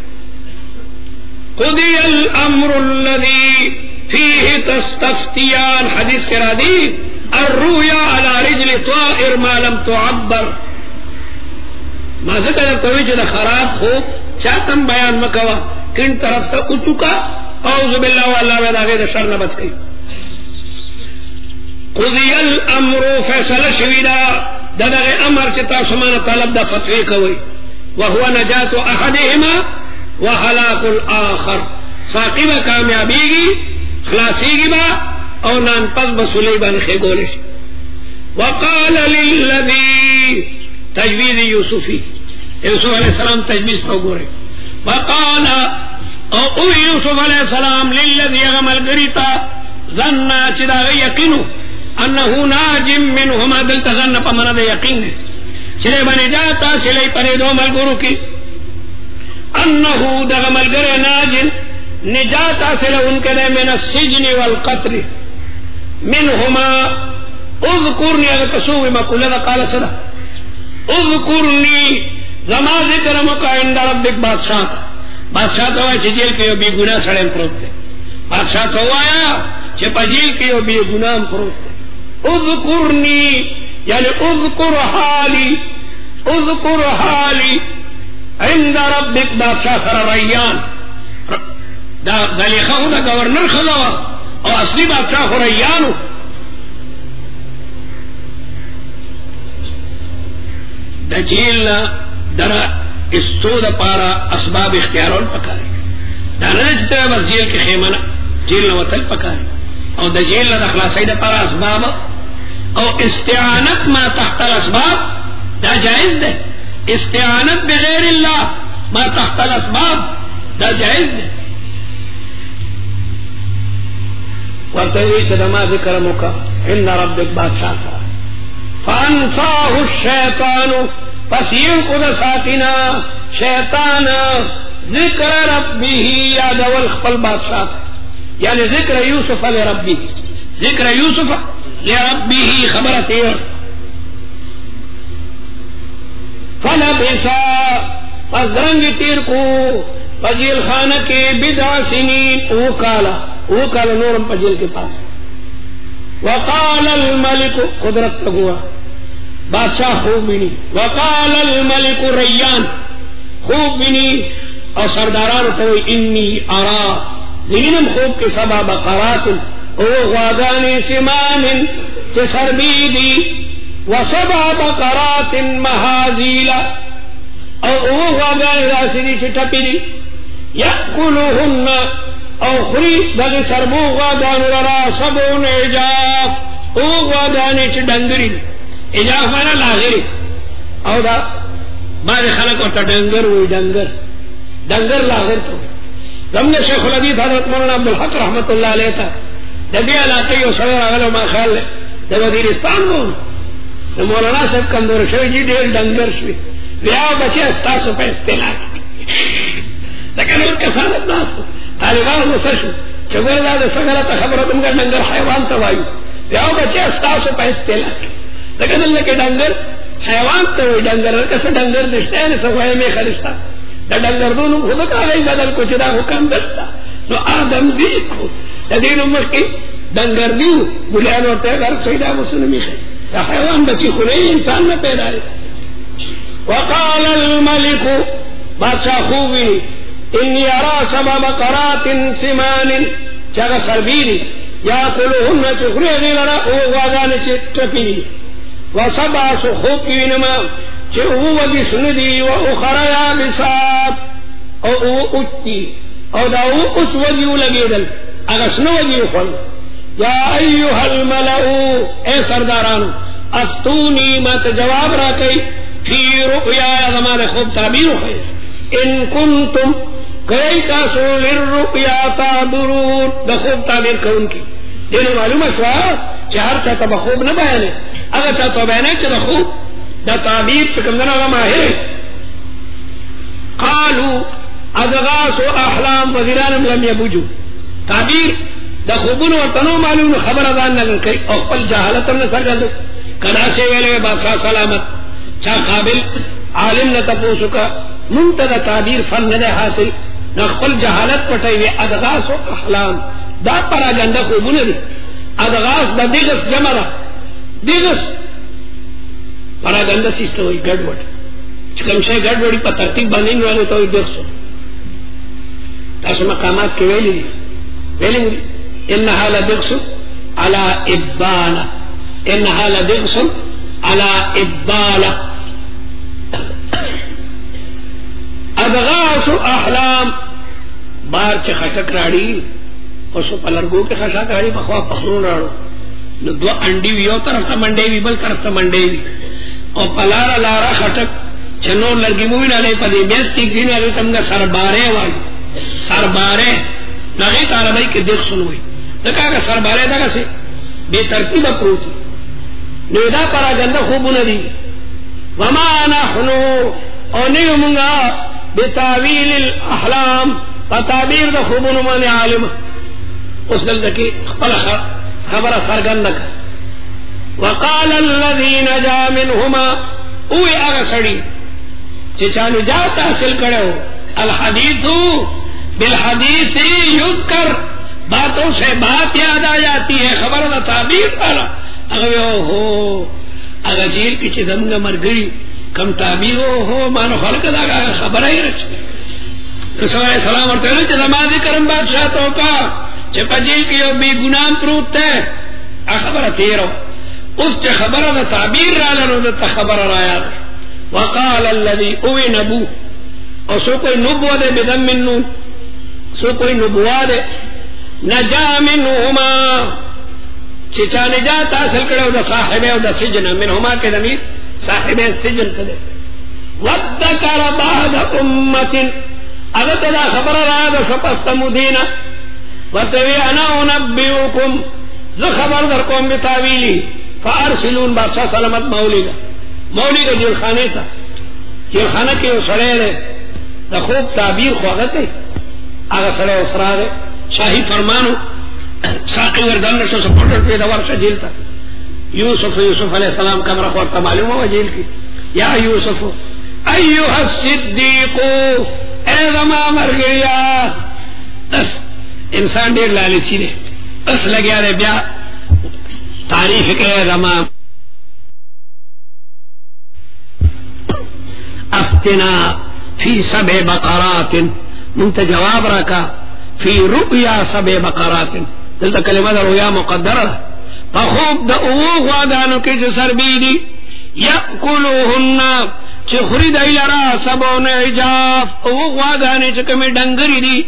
قضی الامر الذی فیه تستفتیان حدیث کرا دی الرویا على رجل طائر ما لم تعبر ما ذکر توی چه دا خراب خوب چاہتم بیان مکوا کن طرف تا اتو کا اعوذ باللہ واللہ وید آگے دا شر نبت کئی قضی الامر فیصل شویدہ دا دا امر چتا سمان طلب دا فتوی کوئی وہو نجات احدہما وحلاک الاخر ساقی با کامیابی گی خلاصی گی با اور نان پس بسولی بان خیگولش وقال للذی تجویز یوسفی یوسف علیہ السلام تجویز کو گورے وقال او یوسف علیہ السلام للذی غمل گریتا ظننا چدا یقینو انہو ناجم منہما دلتا ظن پا مند یقین ہے چلے بنی جاتا سلی پرے دو ملگرو کی انہو دا غمل گر ناجن نجاتا سلی ان کے لئے من السجن والقتل منہما اذکرنی اگر تصوی مقولہ دا قال صدا اذکرنی زما ذکر مکا اند ربک بادشاہ کا بادشاہ تو آیا چھ جیل کے بی گناہ سڑے پروت تے بادشاہ تو آیا چھ پا جیل کے بی گناہ پروت تے اذکرنی یعنی اذکر حالی اذکر حالی عند ربک بادشاہ سر ریان دا زلیخہ دا گورنر خضاوا اور اصلی بادشاہ خو ریانو دا جیل در استو دا پارا اسباب اختیارون پکارے दाना जितना बस जेल के खेमना जेल न वतल पकाए और द जेल न खलासी द पर असबाब और इस्तिआनत मा तहत असबाब दा जायज है। इस्तिआनत बगैर अल्लाह मा तहत असबाब दा जायज है। वर्तवी सदमा जिक्र मुका इन रब्बिक बादशाह सा फअनसाहु शैतानु पसीर खुद सातिना शैतान जिक्र रब्बिही यादवल खपल बादशाह यानी जिक्र यूसुफ ले रब्बी जिक्र यूसुफ ले रब्बिही खबर तेर फलबिसा पजरंग तीर को पजील खाना के बिदा सिनी वो काला वो काला नूरम पजील के पास वकाल अल मलिक कुदरत हुआ बादशाह खूब बिनी वकाल अल मलिक रैयान खूब बिनी और सरदारान को इन्नी आरा दीनम खूब के सबा बकरात ओ वादानी सिमान से सरबीदी व सबा बकरात महाजीला और वो वादानी रासिदी से टपीदी यकुलुहुन्ना और खुरी दगे सरबो वादान लरा सबो ने इजाफ ओ वादानी से डंगरी इजाफ माना लागिरी और दा बारे खलक और डंगर हुई डंगर डंगर लागिर तो हमने शेखुल हदीस हजरत मौलाना अब्दुल हक रहमतुल्लाह अलैह था जब इलाके यो सवेर अगलो मा ख्याल ले जब वजीरिस्तान में तो मौलाना साहब कमजोर शो जी डेढ़ डंगर शो ब्याह बचे अस्ता सौ पैसे लाख लेकिन उनके साथ नास तालिबान में सशु चगोरदाद सगला खबर तुमका डंगर हैवान सवायु ब्याह बचे अस्ता सौ पैसे लाख लेकिन अल्लाह के डंगर हैवान तो डंगर कैसे डंगर दिखते हैं सवाई में खरिश्ता डंगर दोनों खुद का बदल कुछ ना हुक्म दस्ता तो आदम दी को तदीन उम्र की डंगर दी बुलियान होते हैं घर सईदा मुस्लिमी है हैवान बची खुले इंसान में पैदा है। वकाल अल मलिक बादशाह खूबी इन्नी अरा सबा बकरात सिमान जगह सरबीरी या कुलुहुन्ना चुखरे लड़ा ओ वादान से टपीरी व सबा सुखोकी नमा चे वो वगी सुनदी व उखराया बिसात और वो उच्ची और दाऊ उस वगी लगे दल अगर सुनो वगी खोल या अय्युहल मलाऊ ए सरदारान अफ्तूनी मत जवाब रखई फी रुया हमारे खूब ताबीर है इन कुंतुम कई का सोलिर रुया ताबुरून द खूब ताबीर कर उनकी देने मालूम है स्वार चार चा तब खूब न बयाने अगर चा तो बयाने चा खूब द ताबीर पे कमदना गमा है कालू अदगास अहलाम वजीरान लम यबुजू ताबीर द खूबुन और तनो मालूम खबर अदान न कई और पल जहालत न सर गल कदा से वेले बादशाह सलामत चा काबिल आलिम न तपोसु का मुंतदा ताबीर फन न हासिल न खपल जहालत पटाई वे अदगास अहलाम दा परा गंदा खूबुन दी अदगास द दिगस जमरा दिगस परा गंदा सिस्टम हुई गड़बड़ चिकम से गड़बड़ी पर तरतीब बनेंगे वाले तो देख सो तासु मकामात के वेली वेली इन हाला दिगसु अला इब्बाला इन हाला दिगसु अला इब्बाला अदगास अहलाम बार चे खटक राड़ी और सो पलरगो के खटक राड़ी बखवा पखरून राड़ो न दो अंडी भी हो तरफ से मंडे भी बल तरफ से मंडे भी और पलारा लारा खटक चनो लड़की मुवी ना ले पदी बेस तीक दिन अरे तुमने सरबारे वाली सरबारे नगे तारा भाई के देख सुन हुई देखा का सरबारे दगा से बेतरतीब अप्रोची नेदा परा गंदा खूब नदी वमाना हुनो और नहीं मुंगा बेतावील अहलाम ताबीर द खूब नुमाने आलिम उस दल की खबर सरगंद का वकाल अल्लज़ी नजा मिनहुमा उए आगा सड़ी चिचानु जात हासिल करे हो अल हदीसु बिल हदीसी युज़कर बातों से बात याद आ जाती है खबर द ताबीर वाला अगर हो अगर जेल की चिदमगा मर गई कम ताबीर हो मानो खलक लगा खबर ही रच सलाम और तेरे नमाज करम बादशाह तो का चपा जेल की बे गुनाम प्रूत है खबर तेरो उस खबर द ताबीर रालन द खबर राया वकाल अल्लज़ी उवे नबू और सो कोई नुबुव्वत बिदम मिन नून सो कोई नबुआ दे नजा मिनहुमा चिचा निजात हासिल करे द साहिबे द सिजन मिनहुमा के ज़मीर साहिबे सिजन करे वद्दकर बाद उम्मतिन अगर तदा खबर रहा तो सपस्तमुदीना वतवी अना उनब्बिउकुम जो खबर दर कौम बितावीली फारसिलून बादशाह सलामत मौली का मौली का जेल खाने था जेल खाना के सड़े द खूब ताबीर ख्वागत है आगा सड़े उसरा दे शाही फरमानो साकी वर्दन से सपोर्टर पे दवर से जेल था यूसुफ यूसुफ अलैहि सलाम का मरा ख्वागत मालूम हुआ जेल की या यूसुफ अय्युहा सिद्दीक़ू ए ज़मा मर गया इंसान डेढ़ लालची ने बस लग्या रे ब्या तारीख के ज़मा अफ्तिना फी सबे बकरातिन मुंत जवाब रखा फी रुया सबे बकरातिन दलता कलिमा दा रुया मुक़द्दर फखूब द उवो वादानो के सरबीदी यअकुलुहुन्ना चुखरी दईलरा सबोने इजाफ वो वादाने चकमे डंगरी दी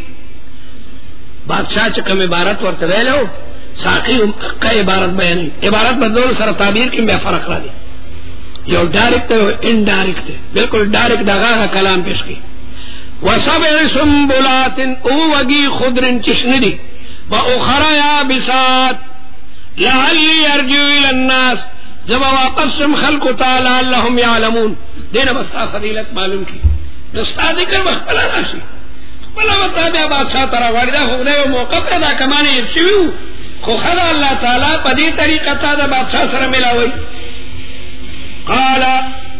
बादशाह चकमे इबारत वर्त रह लो साकी का इबारत बयान इबारत बदलो सर ताबीर की मैं फर्क ला दी जो डायरेक्ट है इनडायरेक्ट है बिल्कुल डायरेक्ट दगा का कलाम पेश की वसब सुम्बुलातिन उवगी खुदरिन चिशनदी व उखरा या बिसात लअल्ली अर्जू इलन्नास जब वापस तुम खल्क़ु ताला अल्लाहुम यालमून देना बस्ता फजीलत मालूम की दोस्ता दिकर बखला राशि बला बता दे बादशाह तरा वारिदा खुदे वो मौका पैदा कमाने शिव खो खदा अल्लाह ताला पदी तरीका ता बादशाह सर मिला हुई काला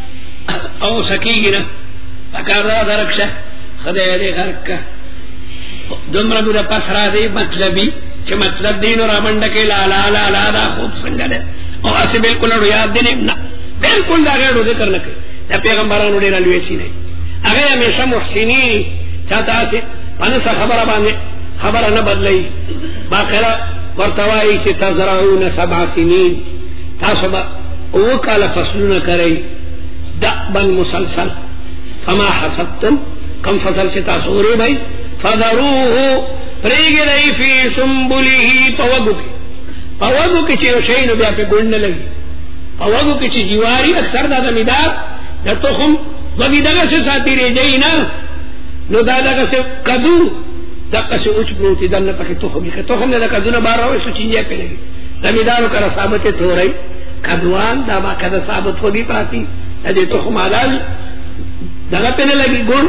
औ सकीना अकादा दरक्षा खदे दे घर का दुमरा बुदा पसरा दे मतलबी के मतलब दीन और अमंड के ला ला ला ला दा खूब संगल और ऐसे बिल्कुल याद देने ना बिल्कुल दागे रोदे करने के या पैगंबरान उड़े रलवेसी नहीं अगर हमेशा मुहसिनी चाहता से पाने सा खबर बांधे खबर न बदलई बाकरा वर्तवाई से तजराउन सबा सिनीन तासबा वो काला फसल न करे दबन मुसलसल फमा हसबतुम कम फसल से तासुरे भाई फदरूहु प्रेगे रही फी सुम्बुलिही पवगु की पवगु की चीज शही न ब्या पे गुड़ने लगी पवगु की चीज जीवारी अक्सर दादा मिदार जब तो हम वगी दगा से साथी रह जाई ना नो दादा का से कदू दक्का से उच्च प्रोती दल न पके तो हम के तो हमने कदू न बार रहा इसको चीजें पे लगी जमीदारों का साबते तो रही कदुआन दामा कदा साबत होगी पाती अजय तो हम आदाल दगा पे लगी गुण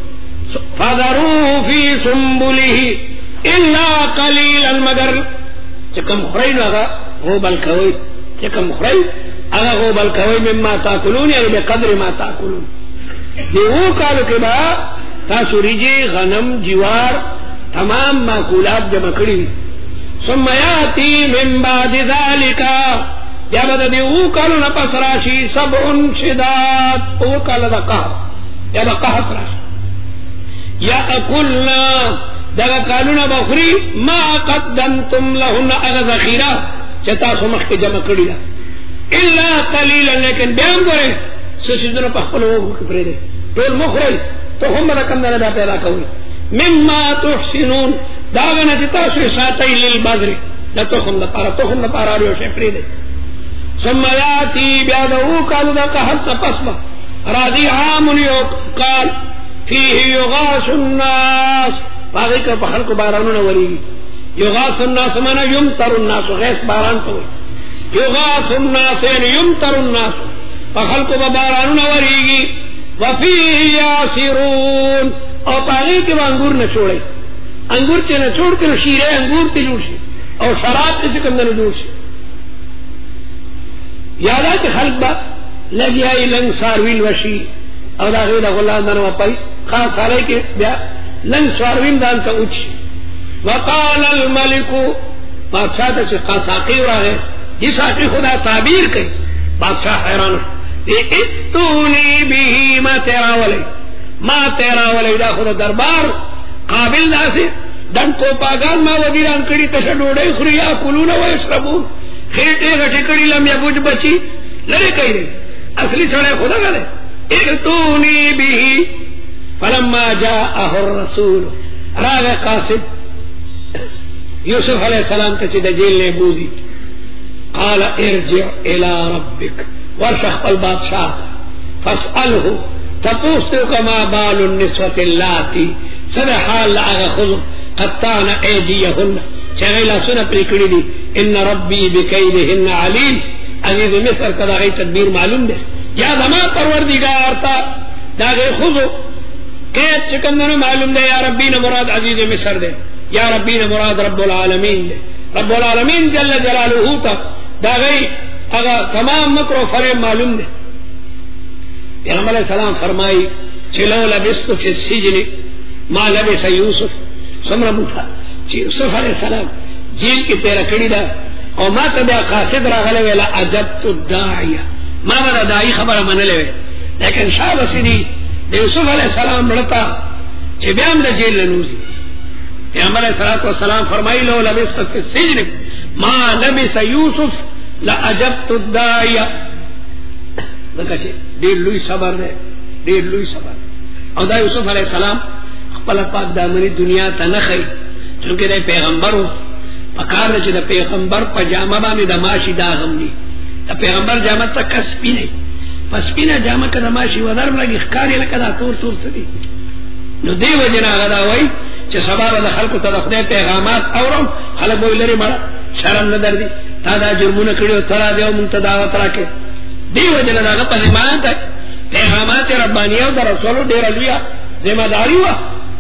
फदरूहु फी सुम्बुलिही इल्ला कलीलन मगर चकम खुरई लगा वो बल कवई चकम खुरई अगर वो बल कवई मिम्मा ताकुलून यानी बेकद्र मा ताकुलून ये वो काल के बाद तासुरीजे गनम जीवार तमाम माकूलात जमा करी सुम्मयाती मिन बाद ज़ालिका या बद दे वो काल न पसराशी सब उन शिदात वो काल दा कहा या दा कहा पराशी या अकुलना दगा कानूना बखरी मा कद्दमतुम लहुन्ना अगर ज़खीरा चता सुमख के जमा करी ला इल्ला कलीलन लेकिन बयान करे ससिदन पखल हो के प्रेरे तोल मुखरई तो हम रकम ना पैदा करी मिम्मा तुहसिनून दागना चिता से सातई लिल बद्र न तो हम न पारा तो हम न पारा रो से प्रेरे सुम्मयाती ब्यादहु कालू दा कहत तपस्मा रादी आमुन यो काल फीही युगासुन्नास बागी का पहल को बारानों न वरी युगासुन्नास माना युम तरुन्नास गैस बारान तो युगासुन्नास यानी युम तरुन्नास पहल को बारानों न वरीगी वफी यासिरून और पागी के अंगूर न छोड़े अंगूर के न छोड़ के शीरे अंगूर के लूट से और शराब के सिकंदर दूर से यादा के खल्क बा लग आई लंग सारवील वशी और दाखिल गुलाम दान वापाई खास सारे के ब्या लंग सारवील दान का उच्च वकाल अल मलिकु बादशाह से साकी हुआ है ये साकी खुदा ताबीर कही बादशाह हैरान इतूनी भी माँ तेरा वाले माँ तेरा वाले दा खुदा दरबार काबिल दा से दन को पागान माँ वजीरान कड़ी तशा डोड़े खुरिया कुलूना व यशरबून खेटे घटे कड़ी लम या बुझ बची लड़े कही रहे असली सड़े खुदा गले इतूनी भी फलम्मा जाअहु रसूल راغ قاصد یوسف علیہ السلام ته چې د جیل نه بوزي قال ارجع الى ربك ورشخ البادشاہ فاسأله تپوستو کما بال النسوة اللاتي سر حال لأغا خذ قطان ایدیهن چاگئی لاسونا پریکڑی دی ان ربی بکیدهن علیم عزیز مصر کدا غی تدبیر معلوم دے یا زمان پروردگار تا داغی خذو قید چکندنو معلوم دے یا ربی مراد عزیز مصر دے یا ربی مراد رب العالمین دے رب العالمین جل جلالہ تا داغی اگا تمام مکر و فرم معلوم دے پیغمبر علیہ السلام فرمائی چلو لبستو فی السجن ما لبس یوسف سمرا موتا چی یوسف علیہ السلام جیل کی تیرا کڑی دا او ما تبیا قاصد را غلے ویلا عجبت الداعیہ ما بدا دائی خبر منلے وی لیکن شاہ بسیدی دا یوسف علیہ السلام بڑتا چی بیام دا جیل لنوزی پیغمبر علیہ السلام فرمائی لو لبستو فی السجن ما لبس یوسف لعجبت الداعیہ دکا چی دیر لوی صبر دے دیر لوی صبر او دا یوسف علیہ السلام خپل پاک دامنی دنیا تا نخی چونکہ دا پیغمبر ہو پکار دا چی دا پیغمبر پا جامع بامی دا ماشی دا غم دی دا پیغمبر جامع تا کسپی نی پس پینا جامع کا دا ماشی ودرم لگی خکاری لکا دا تور تور سدی نو دی وجنا غدا وی چی سبار دا خلقو تا دا خدای پیغامات اورم خلق بوی لری مرا شرم ندر دی تا دا جرمون کریو ترا دیو منتا دعوت راکے دی وجنا دا غپا زمان تا پیغامات ربانیہ دا رسولو دیر لویا ذمہ داری ہوا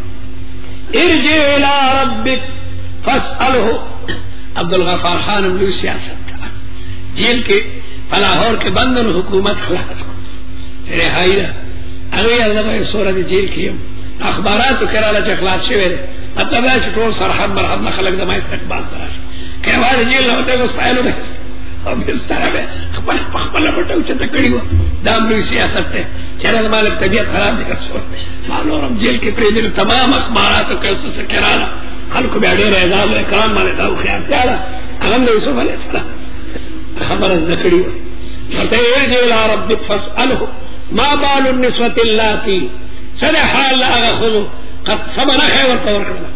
ارجع الى ربک فاسألہ عبدالغفار خان املوی سیاست تھا جیل کے فلاہور کے بندن حکومت خلاص کو تیرے حائی دا اگوی اللہ بھائی سورت جیل کیم اخبارات کرالا چا خلاص شوئے دے مطلب ہے چکور سرحد مرحد نخلق دمائی استقبال تراش کہوار جیل ہوتے گا اس پہلو میں اور اس طرح میں خپل خپل پټو چې تکړی و دا املوی سیاست ته چیرې مالک طبیعت خراب دي کړو معلوم جیل کې پرې دي تمام اخبارات او کیسه سکراله خلکو بیا ډېر اعزاز او کرام باندې دا خیال کړه هغه یوسف علیه السلام خبر ذکری ورته ارجع الى ربك فاسأله ما بال النسوة اللاتي سنة حال اغخذوا قد سبنا خير ورکړه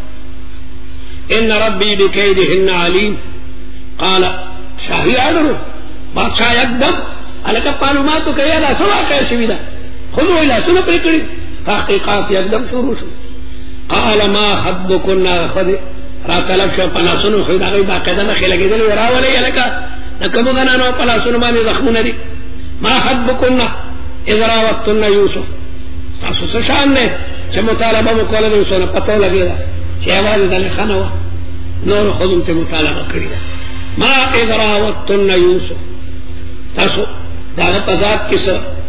ان ربي بكيدهن عليم قال شاہی آدھرو بادشاہ یکدم علاقہ معلوماتو کہ یہ لاسو واقع شویدہ خودو لاسو نہ پریکڑی تحقیقات یکدم شروع شو قال ما حدبکن خود را طلب شو پلاسونو خود آگئی باقیدہ نخی لگی دلو راولی علاقہ نکمو دنانو پلاسونو مانی زخمون دی ما حدبکن اذ راوتن یوسف تاسو سشان نے چھ مطالبہ مکولد یوسف نے پتو لگی دا چھ آواز دل خانوا نور خودم تے مطالبہ کری دا ما اذ راوتن یوسف تاسو داغ تضاد کس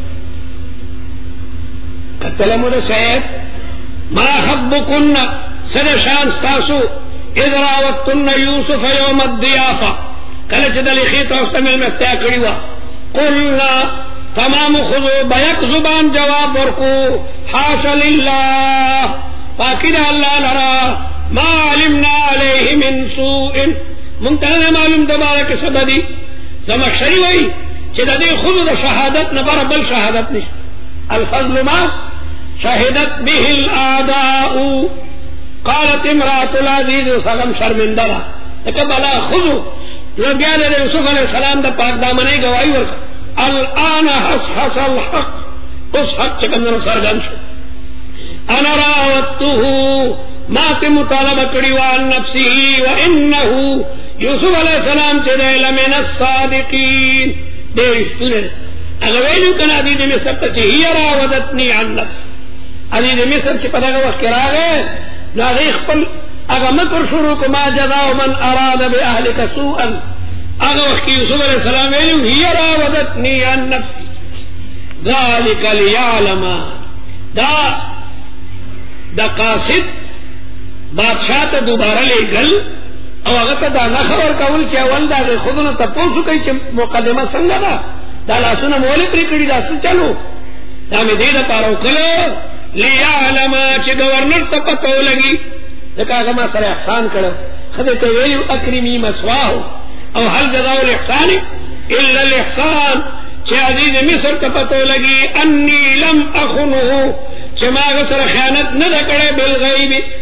قتلمو دا سید ما حبکن سد شان ستاسو اذ راوتن یوسف یوم الضیافہ کلچ دلی خیط استمل مستیا کریوا قلنا تمام خضو بیک زبان جواب ورکو حاش للہ پاکد اللہ لرا ما علمنا علیہ من سوء منتہا معلوم دبارہ کے سبدی زمخشری وئی چیدہ دی خود دا شہادت نبارہ بل شہادت نہیں الفضل ما شہدت به الآداء قالت امرات العزیز سلم شرمندرہ لیکن بلا خودو لگیال یوسف علیہ السلام دا پاک دامنے گواہی ورکا الان حس حس الحق اس حق چکندر سرگن شو انا راوتته مات مطالبہ کری وان نفسی وانه یوسف علیہ السلام چدے لمن الصادقین دیر اشتنے اگویلو کن عزیز مصر تچی ہی راودتنی عن نفس عزیز مصر چی پتہ وقت کرا گئے ناغیخ پل اگا مکر شروع کما جزاو من اراد بی اہلک سوءا اگا وقت یوسف علیہ السلام ویلو ہی راودتنی عن نفسی ذالک لیعلم دا دا قاصد بادشاہ تا دوبارہ لے گل او اگر دا نا خبر کول چا ولدا دے خودنو تا پوسو کئی چا مقدمہ سنگا دا دا لاسونا مولی پری کری دا سن چلو دا میں دے دا پارو کلو لیعلم چا گورنر تا پتو لگی دکا اگر ما سر احسان کرو خدے تو ویلیو اکرمی مسواہو او حل جزاو الاحسان الا الاحسان چا عزیز مصر تا پتو لگی انی لم اخنہو چا ما اگر سر خیانت ندا کرے بالغیبی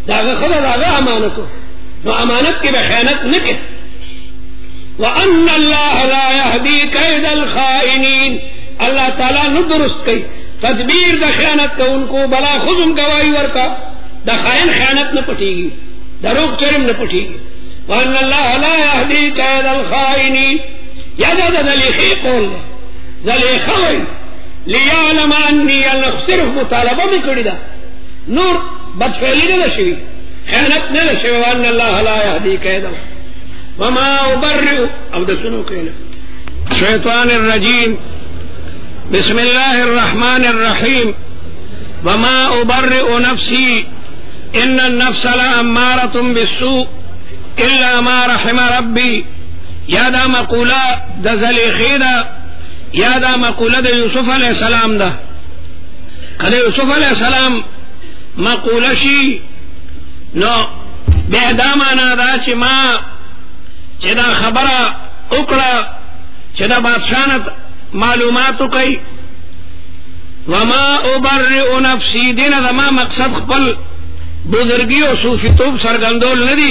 दागा खबर दागा अमानत तो अमानत की बखयानत न के वअन्न अल्लाह ला यहदी कैद अलखाइनीन अल्लाह ताला न दुरुस्त कई तदबीर द खयानत का उनको बला खुद उन गवाही वर्का द खायन खयानत न पटेगी दरोग चरम न पटेगी वअन्न अल्लाह ला यहदी कैद अलखाइनीन यादा दलीखी कौल दलीखा वही लियालम अन्नी अल्लाह सिर्फ मुतालबा भी कड़ी दा नूर बदफैली न नशवी खयानत न नशवी वअन्न अल्लाह ला यहदी कैद वमा उबर्रिउ अब द सुनो कहना शैतानिर रजीम बिस्मिल्लाहिर रहमानिर रहीम वमा उबर्रिउ नफ्सी इन्न नफ्स लअम्मारतुम बिस्सू इल्ला मा रहिम रब्बी यादा मकूला द ज़लीखीदा यादा मकूला द यूसुफ अलैहिस्सलाम दा कले यूसुफ अलैहिस्सलाम मकूलशी नो बेदामा नादा ची मा चेदा खबरा उकड़ा चेदा बादशाहत मालूमात कई वमा उबर्रिउ नफ्सी दिन दमा मकसद खपल बुजुर्गी और सूफीतूब सरगंदोल नदी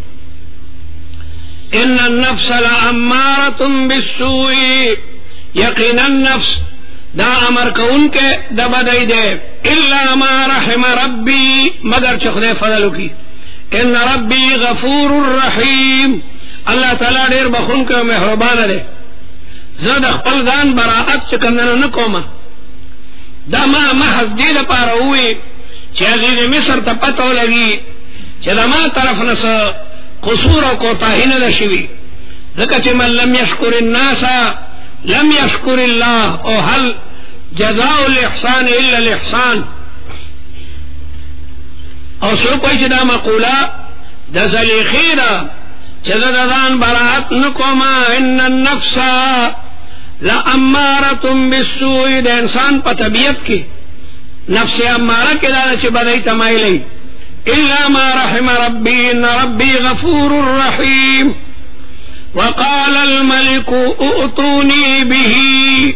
इन्न नफ्स लअम्मारतुम बिस्सूई यकीनन नफ्स दा अमर को उनके दबदई दे इल्ला मा रहिम रब्बी मगर चुखदे फजल की इन रब्बी गफूरुर रहीम अल्लाह ताला ढेर बखुन के मेहरबान रे जद खपल जान बराअत चकंदन न कोमा दमा महज दी द पार हुई चीज़ मिस्र त पतो लगी चदमा तरफ नस कसूर को ताहिन नशवी ज़का चे मन लम यशकुर الناس लम यशकुर अल्लाह ओ हल जज़ाउल इहसान इल्ला अल इहसान और सो कोई जदा मकूला द ज़लीखीदा चददान बराअत न कोमा इन्न नफ्स लअम्मारतुम बिस्सूई द इंसान पर तबीयत की नफ्स अम्मारा के दाना चे बदई तमाइली इल्ला मा रहिम रब्बी इन्न रब्बी गफूरुर रहीम वक़ाल अल मलिक उतूनी बिही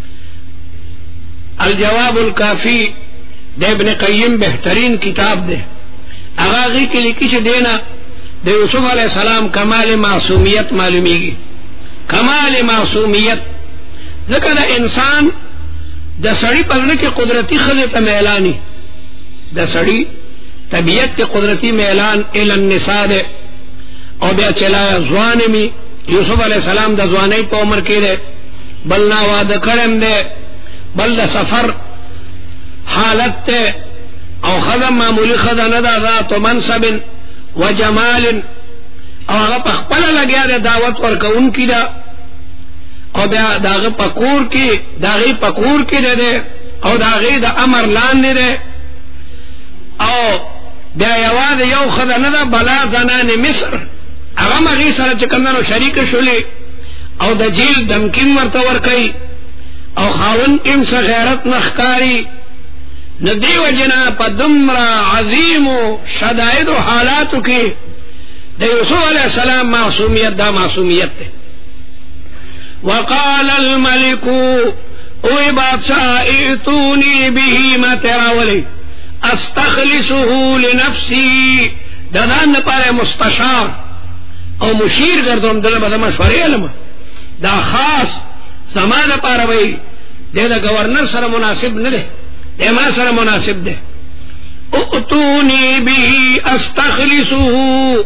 अल जवाबुल काफी दे इब्न क़य्यिम बेहतरीन किताब दे आगाज़ी के लिखी से देना दे यूसुफ अलैहिस्सलाम कमाल मासूमियत मालूमीगी कमाल मासूमियत ज़िक्र इंसान द सड़ी पलने के कुदरती खले तमेलानी द सड़ी तबीयत के कुदरती मेलान इलन निसाद और बे चलाया ज़वान में यूसुफ अलैहिस्सलाम द ज़वानी पे उम्र के दे बलना वाद करम दे बल द सफर हालत ते और खदम मामूली खदा नदा ज़ात मनसबिन व जमालिन और पखपला लग्या दे दावत और कौन की दा और दाग पकूर की दागी पकूर की दे दे और दागी द अमर लान दे दे और बेवाद यौ खदा नदा बला जनान मिस्र अगम अगी सर चकंदन शरीक शुली और द झील दमकिन मरतवर कई और खावन किम से गैरत नखकारी नदी वजना पदुमरा अजीम शदाइद हालात की द यूसुफ अलैहिस्सलाम मासूमियत दा मासूमियत थे वक़ाल अल मलिक ओए बादशाह इतूनी बिही मा तेरा वली अस्तखलिसुहु लिनफ्सी ददान पारे मुस्तशार और मुशीर गर्दोम दल बद मशवरे अलम दा खास जमान पार वही दे द गवर्नर सर मुनासिब न दे दे मा सर मुनासिब दे उतूनी बिही अस्तखलिसुहु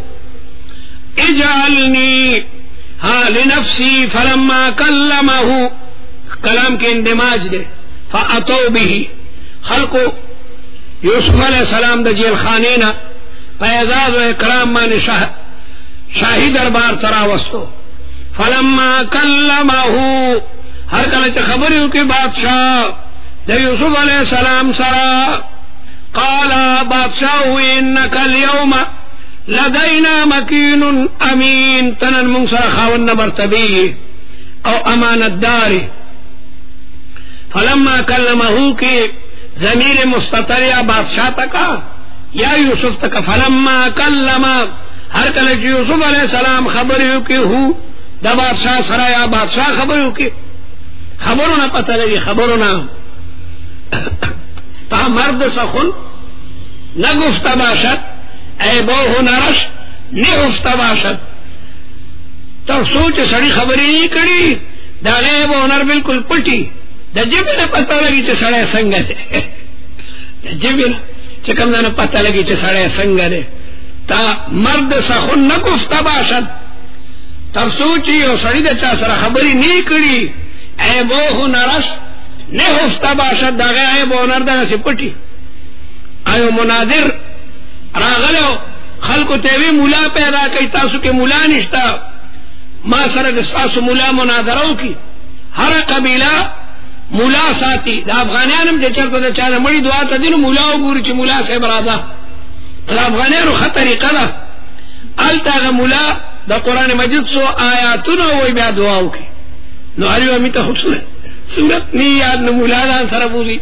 इजअलनी हाँ लिनफ्सी फलम्मा कल्लमहु कलाम के इंदिमाज दे फ़अतौ बिही खल्को यूसुफ अलैहिस्सलाम द जेल खाने ना पैजाज व इकराम मान शाह शाही दरबार तरावस्तो फलम्मा कल्लमहु हर कल च खबरियों के बादशाह द यूसुफ अलैहिस्सलाम सरा काला बादशाह हुई इन्नका अल-यौम लदैना मकीनुन अमीन तनन मुंसर खावन नबर तबी और अमानतदारी फलम्मा कल्लमहु की ज़मीर मुस्ततरिया बादशाह तका या यूसुफ तक फलम्मा कल्लमा हर कल यूसुफ अलैहिस्सलाम खबरियों की हूँ द बादशाह सराया बादशाह खबरियों की खबरों ना पता लगी खबरों ना ता मर्द सखुन न गुफ्ता बाशत عیبه نرش نهفته باشد. تر سوچ سړی خبرې نه کړي دا عیب او هنر بالکل پټي د جبه نه پته لګي چې سړی څنګه دی د جبه نه چې کوم نه پته لګي چې سړی څنګه دی تا مرد سخن نه گفته باشد. تر سوچ یو سړی د چا سره خبرې نه کړي عیبه نرش نهفته باشد دا عیب او هنر دغه پټي. ایو مناظر راغلو خلکو ته وی مولا پیدا کوي تاسو کې مولا نشتا ما سره د تاسو مولا مناظره وکي. هر قبیله مولا ساتي د افغانانو د چرته د چا مړي دعا ته دینو مولا وګوري چې مولا صاحب راځه. د افغانانو خطرې کړه الته مولا د قران مجید سو آیاتونه وی بیا دعا وکي. نو اړیو می ته حصول صورت نی یاد نو مولا ځان سره بوزي.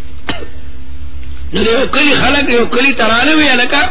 نو یو کلی خلق یو کلی ترانه وی الکا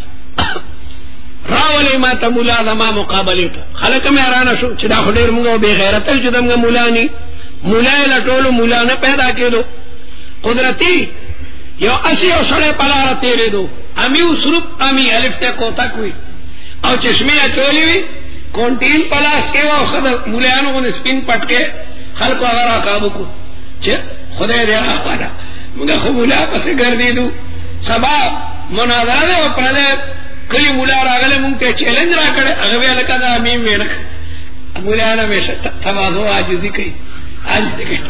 راولې ما ته مولا زما مقابله ته خلک مې حیران شو چې دا خډیر موږ به غیرت چې دمغه مولا ني مولا له ټولو مولا نه پیدا کېدو قدرتي یو اسی او سره پلار تیرې دو امی وسروب امی الف ته کوتا کوي او چشمه چولې وی کونټین پلاس کې و خدای مولانو کو سپین پټکه خلکو هغه کابو کو چې خدای دې راپاده موږ خو مولا پسې ګرځېدو سبا مناظره او پرله کلی مولا راغله مونږ ته چیلنج را کړ هغه ویل کدا مې ویل مولانا مې تواضع عاجزي کوي عاجزي کوي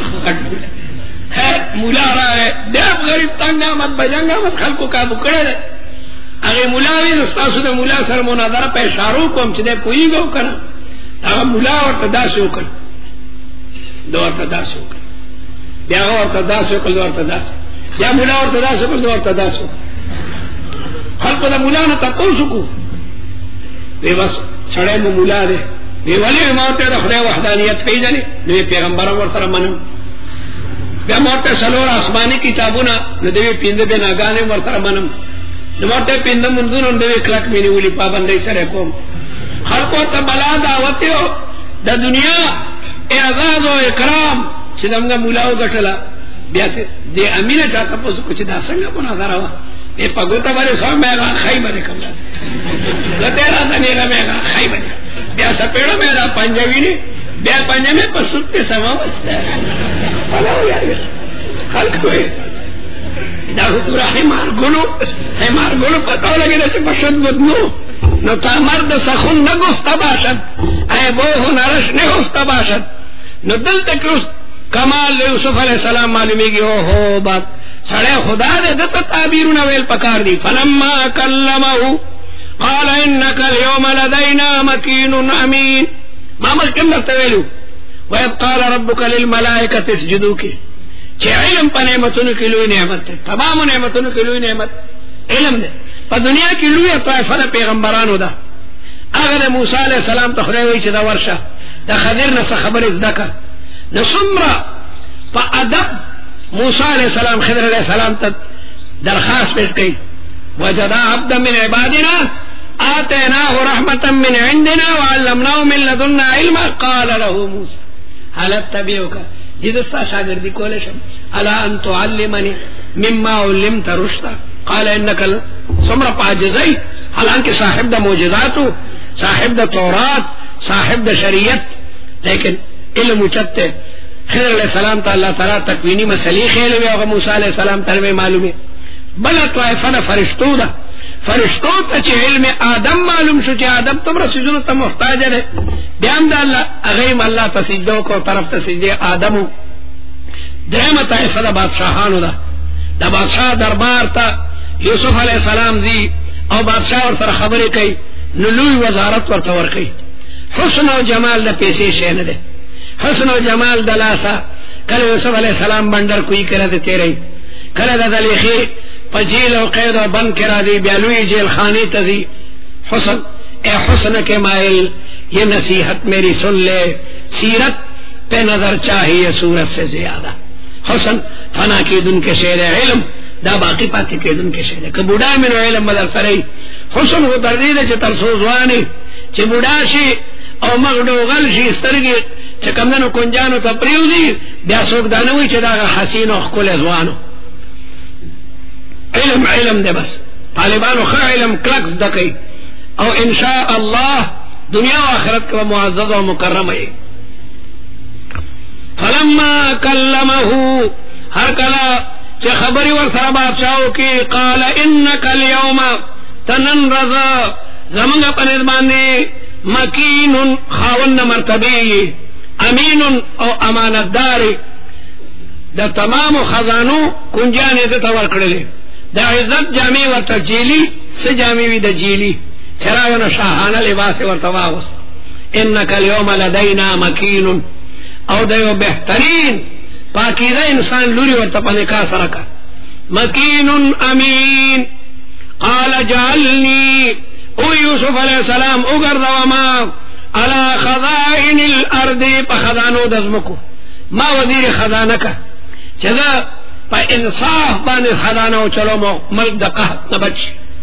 مولا راغله د غریب څنګه مت بجنګا مت خلکو کا بکړه هغه مولا وی تاسو د مولا سره مناظره په اشارو کوم چې دې پویګو کنه هغه مولا ورته داسې وکړ دوه ورته داسې وکړ بیا ورته داسې وکړ ورته داسې بیا مولا ورته داسې وکړ ورته داسې خلقو دا مولا نه تاسو کو وی بس سړی مو مولا دی وی ولی ما ته د خدای وحدانیت پیژنې نو پیغمبر ورته منم بیا ما ته څلور آسماني کتابونه نو دوی پیند به ناګانې ورته منم نو ما ته پیند مونږ نو دوی کلک مې نیولې پابندۍ سره کوم خلقو ته بلا دعوت یو د دنیا اعزاز او اکرام چې دمغه مولا وګټلا بیا دې امینه چاته پوسو چې دا څنګه په نظر وا ए पगोता बारे सौ मेगा खाई बने कमला गतेरा तनेगा मेगा खाई बने क्या सपेड़ो मेरा पंजाबी ने बे पंजाबी में पसुत के समावत है पला हो यार कल कोई दारू पूरा है मार गुनो है मार गुनो पता लगे जैसे बशद बदनो न तामर्द सखुन न गुफ्ता बाशद ऐ वो नरश ने गुफ्ता बाशद न दिल तक कमाल यूसुफ अलैहि सलाम मालूमेगी ओ हो बात सड़े खुदा दे दत ताबीरुन वेल पकार दी फलम्मा कल्लमहु قال انك اليوم لدينا مكين امين ما ممكن تقولوا وإذ قال ربك للملائكه اسجدوا كي چې علم په نعمتونو کې لوی نعمت ده تمام نعمتونو کې لوی نعمت علم ده په دنیا کې لوی طائفه پیغمبرانو ده هغه موسی عليه السلام ته خدای وی چې دا ورشه د خضر نه خبره ځکه نسمرا فادب موسی علیہ السلام خضر علیہ السلام ته درخواست پیش کړي وجدا عبد من عبادنا آتيناه رحمة من عندنا وعلمناه من لدنا علما قال له موسى هل اتبعك جدستا شاگردی کولے شم الا ان تعلمني مما علمت رشدا قال انك سمر پاجزئی حالانکہ صاحب دا معجزاتو صاحب دا تورات صاحب دا شریعت لیکن علم چتے خضر علیہ السلام تا اللہ تعالی تکوینی مسئلے خیل ہوئے اور موسیٰ علیہ السلام تلوے معلوم ہے بلا طائفہ فرشتو دا فرشتو تا چی علم آدم معلوم شو چی آدم تم رسیدونو تا محتاج ہے بیام دا اللہ اغیم اللہ تا سجدو کو طرف تا سجدے آدمو درہم طائفہ دا بادشاہانو دا دا بادشاہ دربار تا یوسف علیہ السلام دی او بادشاہ ور سر خبری کئی نلوی وزارت ور تور کئی حسن و جمال دا پیسے شین دے حسن و جمال دلاسا کل یوسف علیہ السلام بندر کوئی کرا دیتے رہی کل دا دلیخی پجیل و قید و بند کرا دی بیالوی جیل خانی تزی حسن اے حسن کے مائل یہ نصیحت میری سن لے سیرت پہ نظر چاہیے صورت سے زیادہ حسن فنا کی دن کے شعر علم دا باقی پاتی کے دن کے شعر کہ بوڑھا میں علم بدل سرئی حسن ہو تردید چھ ترسوزوانی چھ بوڑھا شی او مغدو غل شی سترگی چھ کمدنو کنجانو تا پریوزی بیا سوک دانوی چھ دا حسین و خکل ازوانو علم علم دے بس طالبانو خ علم کلکس دکی او انشاء الله دنیا و آخرت کا معزز و مکرم ہے. فلما کلمه ہر کلا چه خبری ور سره بادشاہو کی قال انک اليوم تنن رضا زمانگا پنید باندے مکین خاون مرتبی امین او امانتدار دا تمام خزانو کنجانے دا تور کردے دا عزت جامع ورطا جیلی سی جامعی دا جیلی چرایون شاہانا لباس ورطا واغس انکا اليوم لدینا مکین او دیو بہترین پاکیزہ انسان لوری ورطا پنکا سرکا مکین امین قال جعلنی او یوسف علیہ السلام اگر دوما علا خزائن الارض پا خزانو دزمکو ما وزیر خزانکا چدا پا انصاف باندې خزانو چلو مو ملک دا قحط نبچ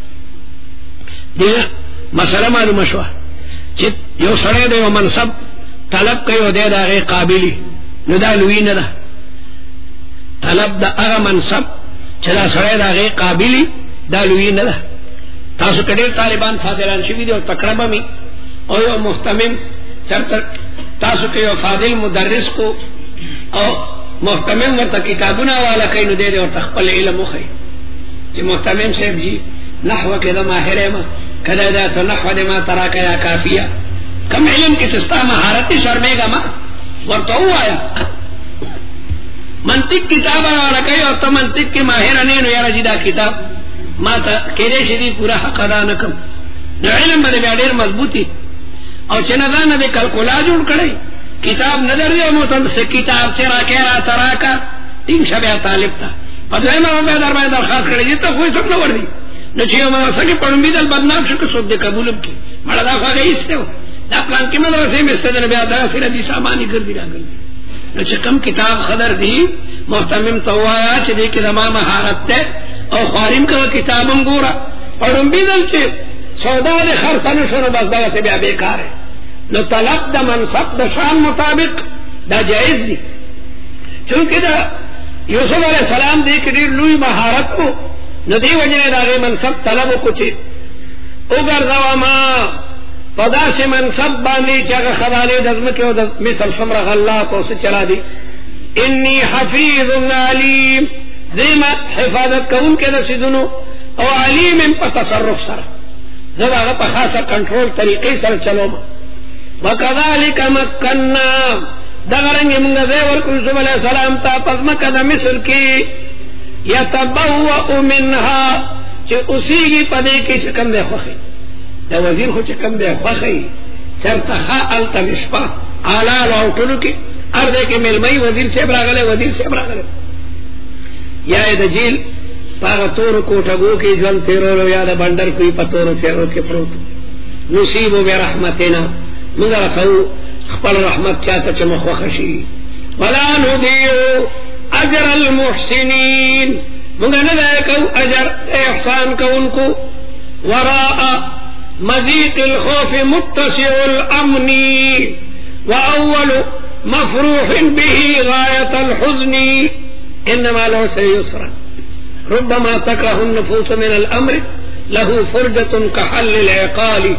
دینا مسئلہ معلوم شوا چت یو سڑے دا یو منصب طلب کئیو دے دا غیر قابلی نو دا لوی ندا طلب دا اغا منصب چدا سڑے دا غیر قابلی دا لوی ندا تاسو کدیر طالبان فاضلان شوی دی او تقربا می او یو محتمم چرتا تاسو کئیو فاضل مدرس کو او محتمم ورطا کتابونا والا کئی نو دے دے ورطا خپل علم اخی چی محتمم صاحب جی نحو کے دا ماہر ما کدا دا تو نحو دے ما تراکا یا کافیا کم علم کی سستا مہارتی شرمے گا ما ورطا ہوا آیا منطق کتابا والا کئی اور تا منطق کی ماہر انینو یارا جی دا کتاب ما تا کدے شدی پورا حق ادا نکم نو علم بده بیا ډیر مضبوطی او چې نه ځان به کلکولا جوړ کړی کتاب نظر دی مو سے کتاب سے را کہہ رہا ترا کا تین شبہ طالب تھا پتہ میں میں دربار درخواست کړی ته کوئی څه نه وردی نو چې ما سره پړم بيدل بدنام شو که سود قبول کی مړه دا خو ایسته دا پلان کې مدرسې میں استدل بیا دا سره دي سامانی ګر دي راغلی نو چې کم کتاب خضر دی محتمم توایا چې دې کې زما مهارت ته او خاریم کا کتابم ګورا پړم بيدل چې سودا دے خرڅنه شنو بس دا څه بیا بیکار ہے نو طلب دا منصب دا شان مطابق دا جائز دی چونکہ دا یوسف علیہ السلام دے کہ لوی مہارت کو نو دی وجہ دا غی منصب طلب کو چی اگر زواما پدا سے منصب باندی چاگا خدانے دزمکی و مثل سمرغ اللہ کو سے چلا دی انی حفیظ علیم زیما حفاظت کون کے دسیدنو او علیم ان پا تصرف سر زب آگا پا خاصا کنٹرول طریقے سر چلو ما وکذالک مکننا دغرنگ منگا زیور کو یوسف علیہ السلام تا پس مکہ دا مصر کی یتبوأ منها چه اسی کی پدے کی چکم دے خوخی دا وزیر خو چکم دے خوخی چرتا خواہ علتا نشپا آلال اوٹلو کی اردے کے ملمئی وزیر سے براغلے وزیر سے براغلے یا دا جیل پاگا تورو کوٹگو کی جون تیرولو یا دا بندر کوئی پتورو تیرو کے پروتو نصیبو بے رحمتنا مگر خو خپل رحمت چاہتا چمخ وخشی ولا ندیو اجر المحسنین مگر ندائے کو اجر احسان کو ان کو وراء مزیق الخوف متسع الامنی واول مفروح به غایت الحزن انما العسر یسرا ربما تكره النفوس من الامر له فرجة كحل العقال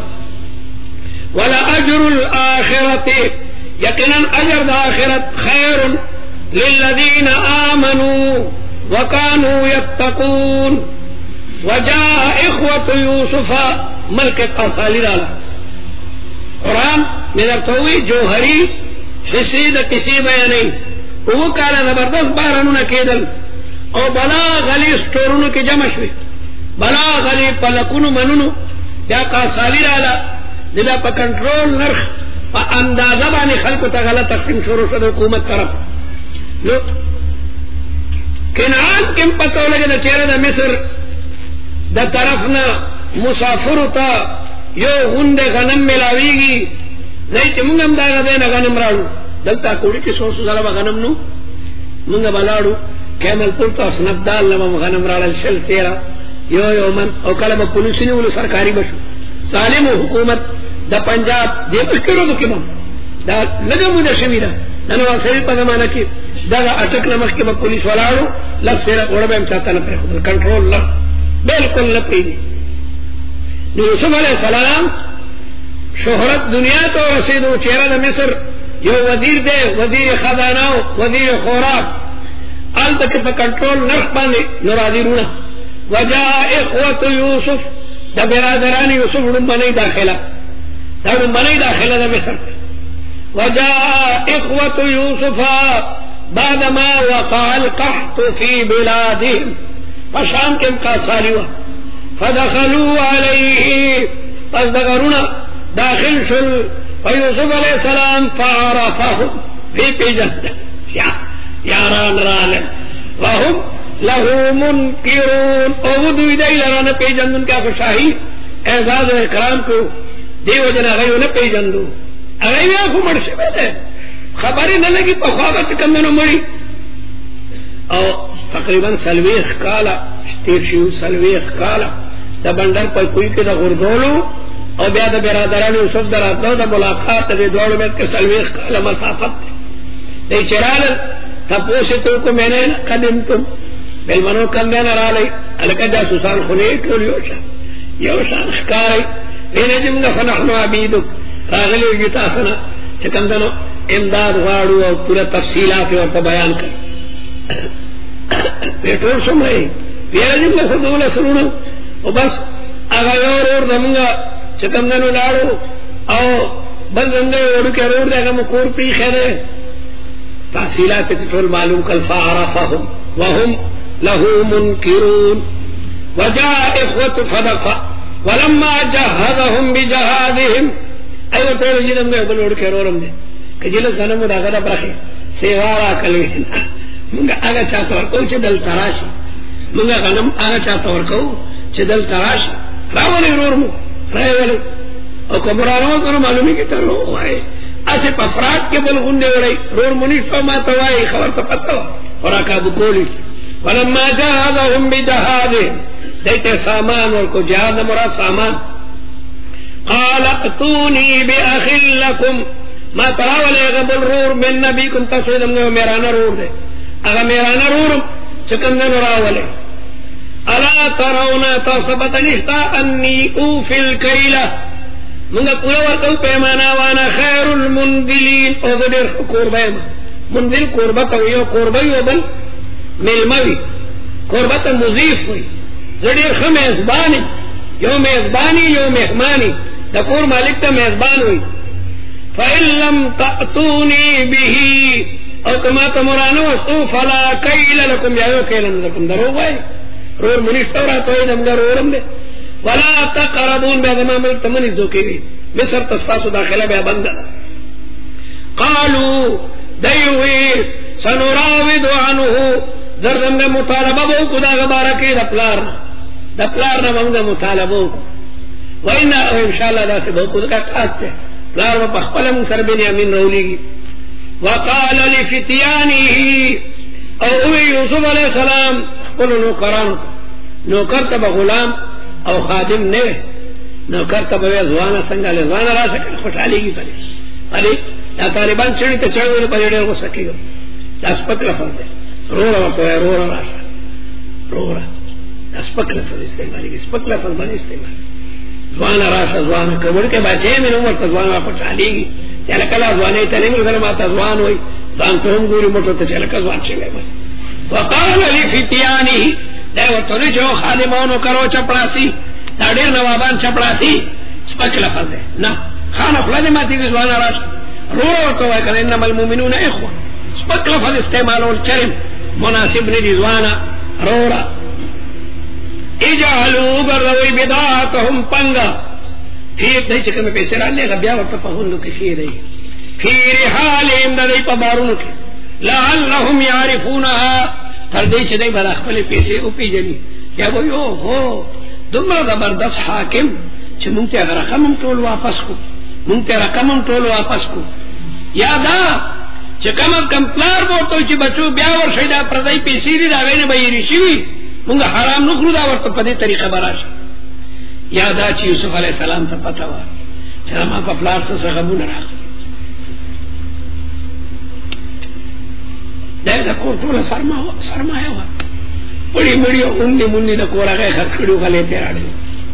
ولا اجر الاخرة يقينا اجر الاخرة خير للذين آمنوا وكانوا يتقون وجاء اخوة يوسف ملك قصالي دالا قرآن نظرتوی جوہری حصی دا کسی بیانی وہ کالا زبردست بارانونا کیدل او بلا غلی سٹورونو کی جمع شوی بلا غلی پلکونو منونو یا قصالي دالا دا پا کنٹرول نرخ پا اندازہ بانی خلقو تا غلط تقسیم شروع شد حکومت طرف لو کنعان کم پتو لگے دا چہرہ دا مصر دا طرفنا مسافر تا یو غند غنم ملاویگی زی چی منگم دا غدین غنم راڑو دلتا کوڑی کی سو سو ظلم غنم نو منگا بلاڑو کیمل پلتا سنب دال نمم غنم راڑل شل تیرا یو یو من او کلم پولیسی نولو سرکاری بشو ظالم حکومت دا پنجاب دی پشکرو دو کمم دا لگا مجھے شوی دا ننوال سریل پا زمانہ کی دا اٹک نمک کے با پولیس والاڑو لگ سیرہ اوڑا بیم چاہتا نپرے خود کنٹرول لگ بالکل نه پیږي. یوسف علیہ السلام شهرت دنیا ته رسیدو، چیرې د مصر یو وزیر دی، وزیر خزانه، وزیر خوراک، الته په کنټرول نرخ باندې نورادیرونه. وجاء اخوة یوسف، د برادران یوسف لومبنۍ داخله، دا لومبنۍ داخله د مصر. وجاء اخوة یوسف بعدما وقع القحط في بلادهم، فشام کې قاصالیوه، فدخلوا عليه، پس دغرونا داخل شل فیوسف علیہ السلام فعرفهم، بھی پیجند یا یاران رالن، وهم له منکرون، او دوی دی لران پیجندن کا خوشاہی اعزاز و اکرام کو دیو جن اغیو نا پیجندو، اغیو اخو مرشی بیتے خبری نلگی پا خوابت کمدنو مری. او تقریبا سلویخ کالا تیر شیو، سلویخ کالا دا بندر پر کوئی که دا غردولو، او بیا دا برادران یوسف در اتلو دا ملاقات دا دوڑو بیت که سلویخ کالا مسافت دی چرال تپوسی تو کو میں نے قدمتم بالمنو کندین رالی الکا جاسوسان خلی کول یوشا یوشان خکاری لینے جمگا فنحنو عبیدو راغلی جتا سنا چکندنو امداد غاڑو او پورا تفصیلات ورطا بیان کر پیٹور سمرائی پیرا جمگا خدولا سنونو او بس اغیور اور دمگا چکندنو لارو او بل زنگا اوڑو کے روڑ دے گا مکور پی خیرے تحصیلات تطول معلوم کل فعرفهم وهم له منکرون. وجاء اخوة فدفع ولما جهزهم بجهازهم، ایو تیرو جیدم میں بل اوڑ کے رورم دے کہ جلس غنمو دا غدا برخی سیوارا کلوینا منگا آگا چاہتا ورکو چھ دل تراشی، منگا غنم آگا چاہتا ورکو چھ دل تراشی راولی رورمو رائے ولی او کبرانو کنو معلومی کی تر رو آئے اسے پفراد کے بل غندے وڑائی رور منیش پا ماتا وائی خبر تا پتا اور اکابو کولی. ولما جہازهم بجہازهم دیتے سامان ورکو جہاز مراد سامان. قال اتونی باخل لکم، ما تراولے غبل رور من نبیکم تصویدم گو میرانا رور دے اگا میرانا رورم چکندن راولے. الا ترونا تصبت نشتا انی اوفی الکیلہ، منگا پورا ورکو پیمانا وانا خیر المنزلین، او دیر قربہ منزل قربت ویو قربہ یو بل ملموی قربت مضیف ہوئی زدیر خم میزبانی، یو میزبانی یو مہمانی، دا قور مالک تا میزبان ہوئی. فَإِن لَمْ تَأْتُونِي بِهِ، او کما تمرانو استو فلا کیل لکم، یایو کیلن لکم درو گئے رور منشتورا توئی دمگا رورم دے. ولا تقربون بے دماء ملک تمنیز دو کی مصر تصفاسو داخلہ بے بندہ. قالو دیوی سنراود عنہ، زردم مطالبہ بو کو دا غبارکی دپلارنا دپلارنا منگا مطالبہ کو وإنا او انشاءاللہ دا سے بہت کا کاستے لار و پخپلم سر بن امین رولی گی. وقال لفتیانه، او اوی یوسف علیہ السلام قلو نوکران، نوکر تب غلام او خادم نوے، نوکر تب زوانا سنگا لے زوانا را سکر خوشحالی گی پلی پلی یا طالبان چڑی تا چڑی پلی ڈیر کو سکی گو دا سپک لفظ دے رورا وقت ہے رورا راشا رورا دا سپک لفظ استعمالی گی، سپک لفظ بنی استعمالی زوانا راشا زوانا کبر کے بچے من عمر تا زوانا خوشحالی گی چلکلا زوانے تنگر ظلم آتا زوان ہوئی زان تو ہم گوری موٹو تا چلکا زوان شگئے بس. وقال لفتیانی دے ورطوری جو خادمانو کرو چپڑاسی دا دیر نوابان چپڑاسی سپک لفظ دے نا خانا خلد ماتی دی زوانا راشا رورا ورطو ہے کہ انما المومنون اخوہ، سپک لفظ استعمال والچرم مناسب ندی زوانا رورا. اجعلو گروی بداعتهم پنگا فیر دای چکم پیسے رالے گا بیا وقت پہنو کی فیر رہی فی رحالیم دا دی پا بارونو کی لعلهم یعرفونها تر دی چه دی بلا خپل پیسے او پی جنی یا گوی او ہو دمرا زبردست حاکم چه مونگتی اگر رقمم طول واپس کو مونگتی رقمم طول واپس کو یادا چه کم از کم پلار بورتو چه بچو بیا ور شیدہ پردائی پیسی دی داوین بیری شوی مونگا حرام نخرو دا ورطا پدی طریقہ براش. یادا چه یوسف علیہ السلام تا پتا وار چرا ما پا پلار سا سغمون راخ دیتا کور طول سرمایہ وار بڑی بڑی اندی مندی دا کورا گئے خرکڑیو غلے تیراڑی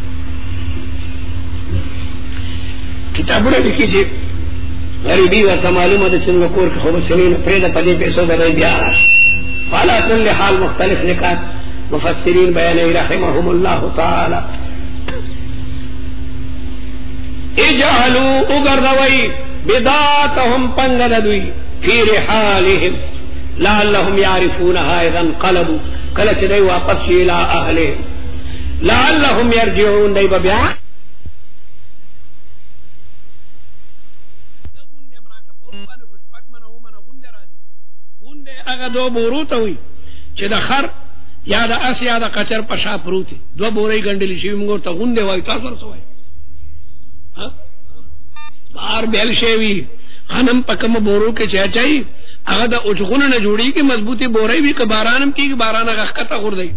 کتابونا لکھی چی غریبی ورطا معلوم دا چنگا کور که خوب سنین پرید پدی پیسو دا دی بیارا فعلا کل حال مختلف نکات مفسرین بیانی رحمهم اللہ تعالی اجعلو اگردوئی بداتهم پنگددوئی فی رحالهم لعلهم یعرفونها اذا انقلبوا کلچ دی واپس شی الى اهلهم لعلهم یرجعون دی ببیا اگا دو بورو تا ہوئی چی دا خر یا دا اس یا دا قچر پشا پروتی دو بوری گنڈلی شوی منگو تا غنده وائی تاثر سوائی بار بیل شوی خانم پکم بورو کے چاچائی اگا دا اچغن نجوڑی کی مضبوطی بوری بھی که بارانم کی باران اگا خکتا خوردئی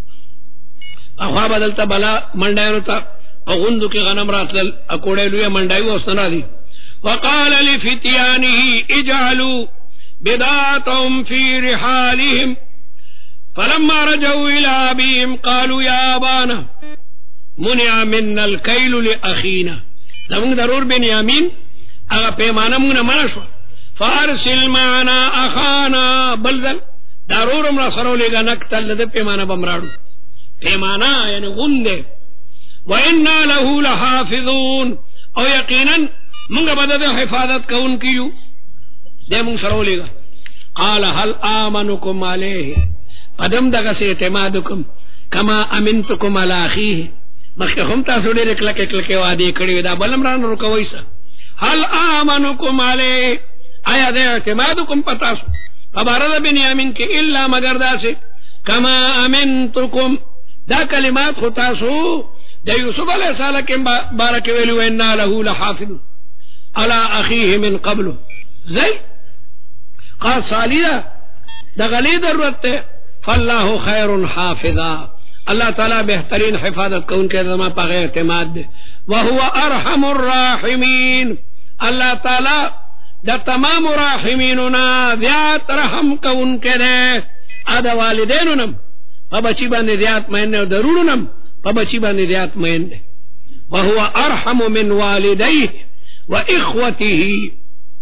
اخوا بدلتا بلا منڈائنو تا اغندو کی غنم راتلل اکوڑے لویا منڈائیو اسنرا دی وقال لفتیانه اجعلوا بداتهم في رحالهم فلما رجعوا إلى أبيهم قالوا يا أبانا منع منا الكيل لأخينا لمن ضرور بنيامين اغا پیمانا منا منشو فارسل معنا أخانا بلدل ضرور امرا سرو لگا نکتل لده پیمانا بمرادو پیمانا یعنی غنده وإنا له لحافظون او یقینا منگا بدد حفاظت کون کیو دے منگ سرو لے گا قال هل آمنکم علیہ قدم دگا سے اعتمادکم کما امنتکم علی اخیہ مخی خم تاسو دے رکلک اکلک وادی کڑی دا بلم ران رکویسا هل آمنکم علیہ آیا دے اعتمادکم پتاسو فبارد بنیامین کے اللہ مگر دا سے کما امنتکم دا کلمات خطاسو دا یوسف علیہ السلام کے بارک ویلو انا لہو لحافظ علی اخیہ من قبل زی قال صالحہ دا غلی ضرورت تے فاللہ خیر حافظا اللہ تعالی بہترین حفاظت کون کے زمان پا غیر اعتماد دے وہو ارحم الراحمین اللہ تعالی دا تمام راحمیننا زیاد رحم کون کے دے آدھا والدیننم پا بچی باندے زیاد مہن دے ضرورنم پا بچی باندے زیاد مہن دے وہو ارحم من والدیہ و اخوته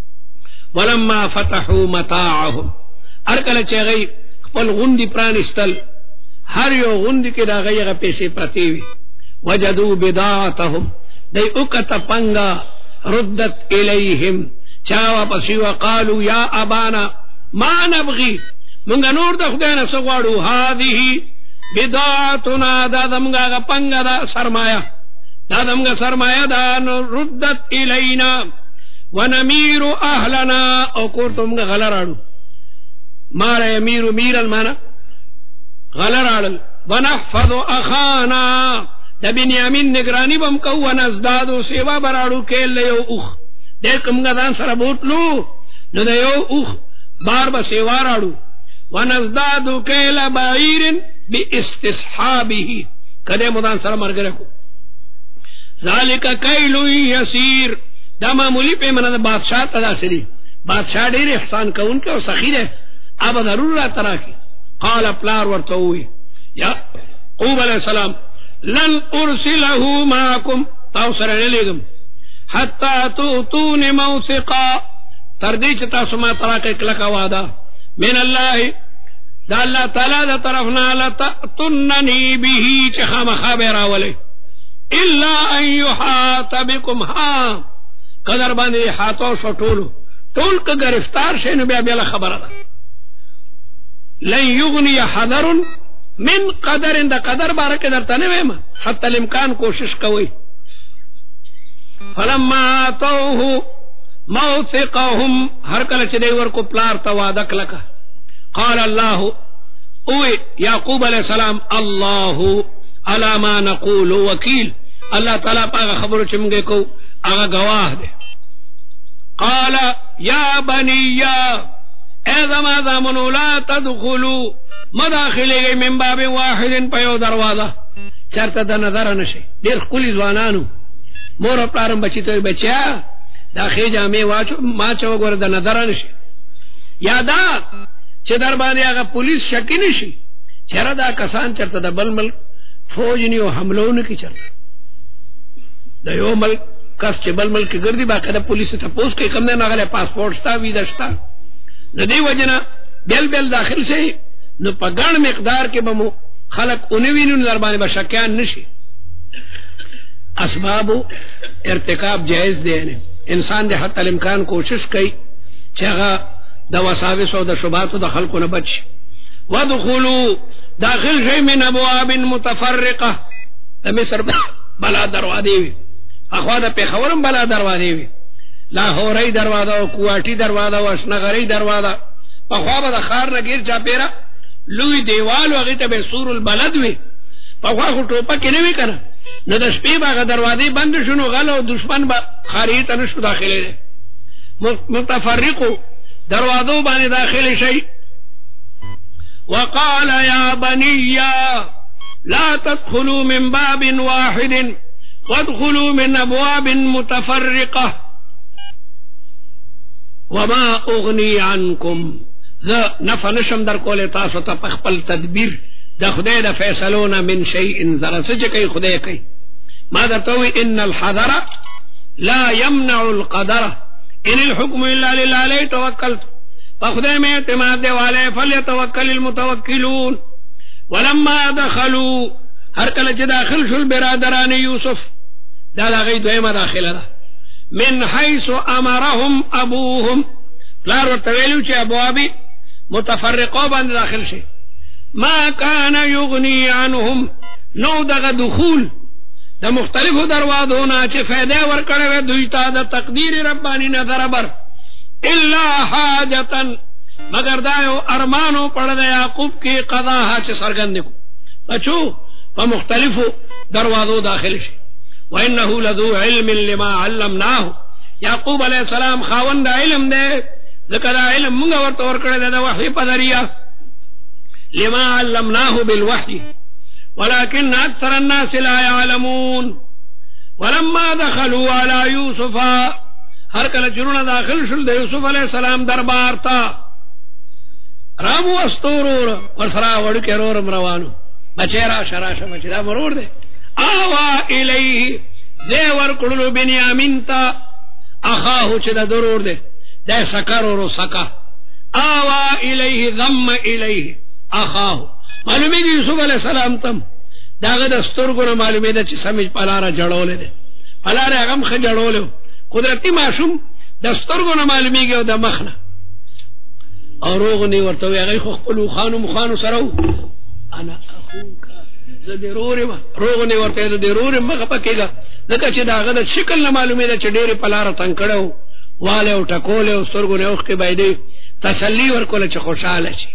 ولما فتحوا متاعهم ارکل چغی خپل غندی پرانستل هر یو غندی کې دا غیغه پیسې پرتیوي وجدوا بضاعتهم دی اوکت پنگا ردت الیہم چاوا پسی وقالوا یا ابانا ما نبغی منگا نور دا خداینا سغوارو هذه بضاعتنا دا دمگا پنگا دا سرمایہ دا دمگا سرمایہ دا ردت الینا ونمیر اہلنا او کورتم غلراڑو مارا یمیرو میرل مانا غلراڑل ونحفظ اخانا دا بنیامین نگرانی بم کو ونزدادو سیوا براڑو کیل لیو اخ دیکم گا دان سر بوتلو نو دیو اخ بار با سیوا راڑو ونزدادو کیل بعیر بی استصحابی کدے مدان سر مرگرکو ذالک کیلو یسیر دا معمولی پہ منا دا بادشاہ تدا سری بادشاہ دیر احسان کون کے اور سخیر ہے اب ضرور اللہ طرح کی قال پلار ورطوئی یا قوب علیہ السلام لن ارسلہو معاکم تاو سرنے لگم حتی توتون موثقا تردی چتا سما طرح کے کلکا وعدا من اللہ دا اللہ تعالی دا طرفنا لتأتننی بھی چخام خابر آولے الا ان یحاط بکم ہاں قدر باندې حاتو شو ټولو ټول که گرفتار شي نو بیا بیا خبره ده لن یغنی حذر من قدر دا قدر بارکه درته نه ویم حتی الامکان کوشش کوي فلما اتوه موثقهم هر کله چې دی ورکو پلار ته وعده کلکه قال الله او یعقوب علیہ السلام الله علی ما نقول وکیل اللہ تعالی پاک خبرو چې موږ کو هغه گواہ ده قال یا بنی اے زما زامنو لا تدخلوا مداخله گئی من باب واحد پیو دروازه چرته د نظر نشي ډیر خولي ځوانانو مور پلارم بچی ته بچیا دا خېجا می واچو ما چو ګور د نظر نشي یادا چې در باندې هغه پولیس شکی نشي چیرې دا کسان چرته د بل ملک فوج نیو حملونه کی چرته د یو ملک کس چې بل ملک ګرځي باقاعده پولیس ته پوس کوي کوم نه غله پاسپورت شتا ویزا شتا د دې وجنه بل بل داخل شي نو په ګڼ مقدار کې به مو خلق اونوینو در باندې بشکیان نشي اسباب ارتکاب جائز دی نه انسان د حتی الامکان کوشش کوي چې هغه د وساوس او د شبهات او د خلقو نه بچي ودخلوا داخل شي من ابواب متفرقه د مصر بلا دروازې وي اخوا د پیښورم بلا دروازې وي لاهوري دروازه او کوټي دروازه او شنغري دروازه په خوا به د خار نه غیر چا پیرا لوی دیوال او هغه ته به سور البلد وي په خوا خو ټوپه کې نه وي کنه نو د شپې باغ دروازې بند شونو غل او دشمن به خاري ته نشو داخله متفرقو دروازو باندې داخله شي وقال يا بني لا تدخلوا من باب واحد وادخلوا من ابواب متفرقه وما اغني عنكم ذا نفنشم در کول تاسو ته خپل تدبیر د خدای د فیصلونه من شيء زره څه کوي خدای کوي ما درته ان الحذر لا يمنع القدر ان الحكم الا لله عليه توكلت فخدای میں اعتماد دے والے فلیتوکل المتوکلون ولما دخلوا هر کله چې داخل شول برادران یوسف دا لغی دویمه داخله ده من حيث امرهم ابوهم لار ورتویلو چې ابوابی متفرقو باندې داخل شي ما كان يغني عنهم نو دغه دخول د مختلفو دروازو نه چې فائدہ ورکړي دوی ته د تقدیر ربانی نه دربر الا حاجتن مگر دایو ارمانو پڑھ د یعقوب کی قضا ها چې سرګند کو اچو په مختلفو دروازو داخل شي وانه لذو علم لما علمناه یعقوب علیہ السلام خاوند علم دے ذکر علم موږ ورته ورکړل د وحی په ذریعہ لما علمناه بالوحي ولكن اكثر الناس لا يعلمون ولما دخلوا على يوسف هر کله چرونه داخل شول د یوسف علیہ السلام دربار تا رامو استورور ورسرا وړ کې رورم روانو بچیرا شراشه بچیرا مرور دے آوا الیه زی ور کړلو بنیامین تا اخاه چې د ضرور دے د سکر ورو سکا آوا الیه ضم الیه اخاه معلومی دی یوسف علیہ السلام تم داغه د سترګو معلومی ده چې سمج پلاره جړولې ده پلاره هغه مخ جړولې قدرتی معصوم د سترګو معلومیږي او د مخنه او روغنی ورته هغه خو خپل خانو مخانو سره انا اخوک زه ضروري ما روغنی ورته د ضروري مخه پکېګه ځکه چې داغه د شکل نه معلومی ده چې ډېر پلاره تنگ کړو واله او ټکول او سترګو نه اوخ کې باندې تسلی ورکول چې خوشاله شي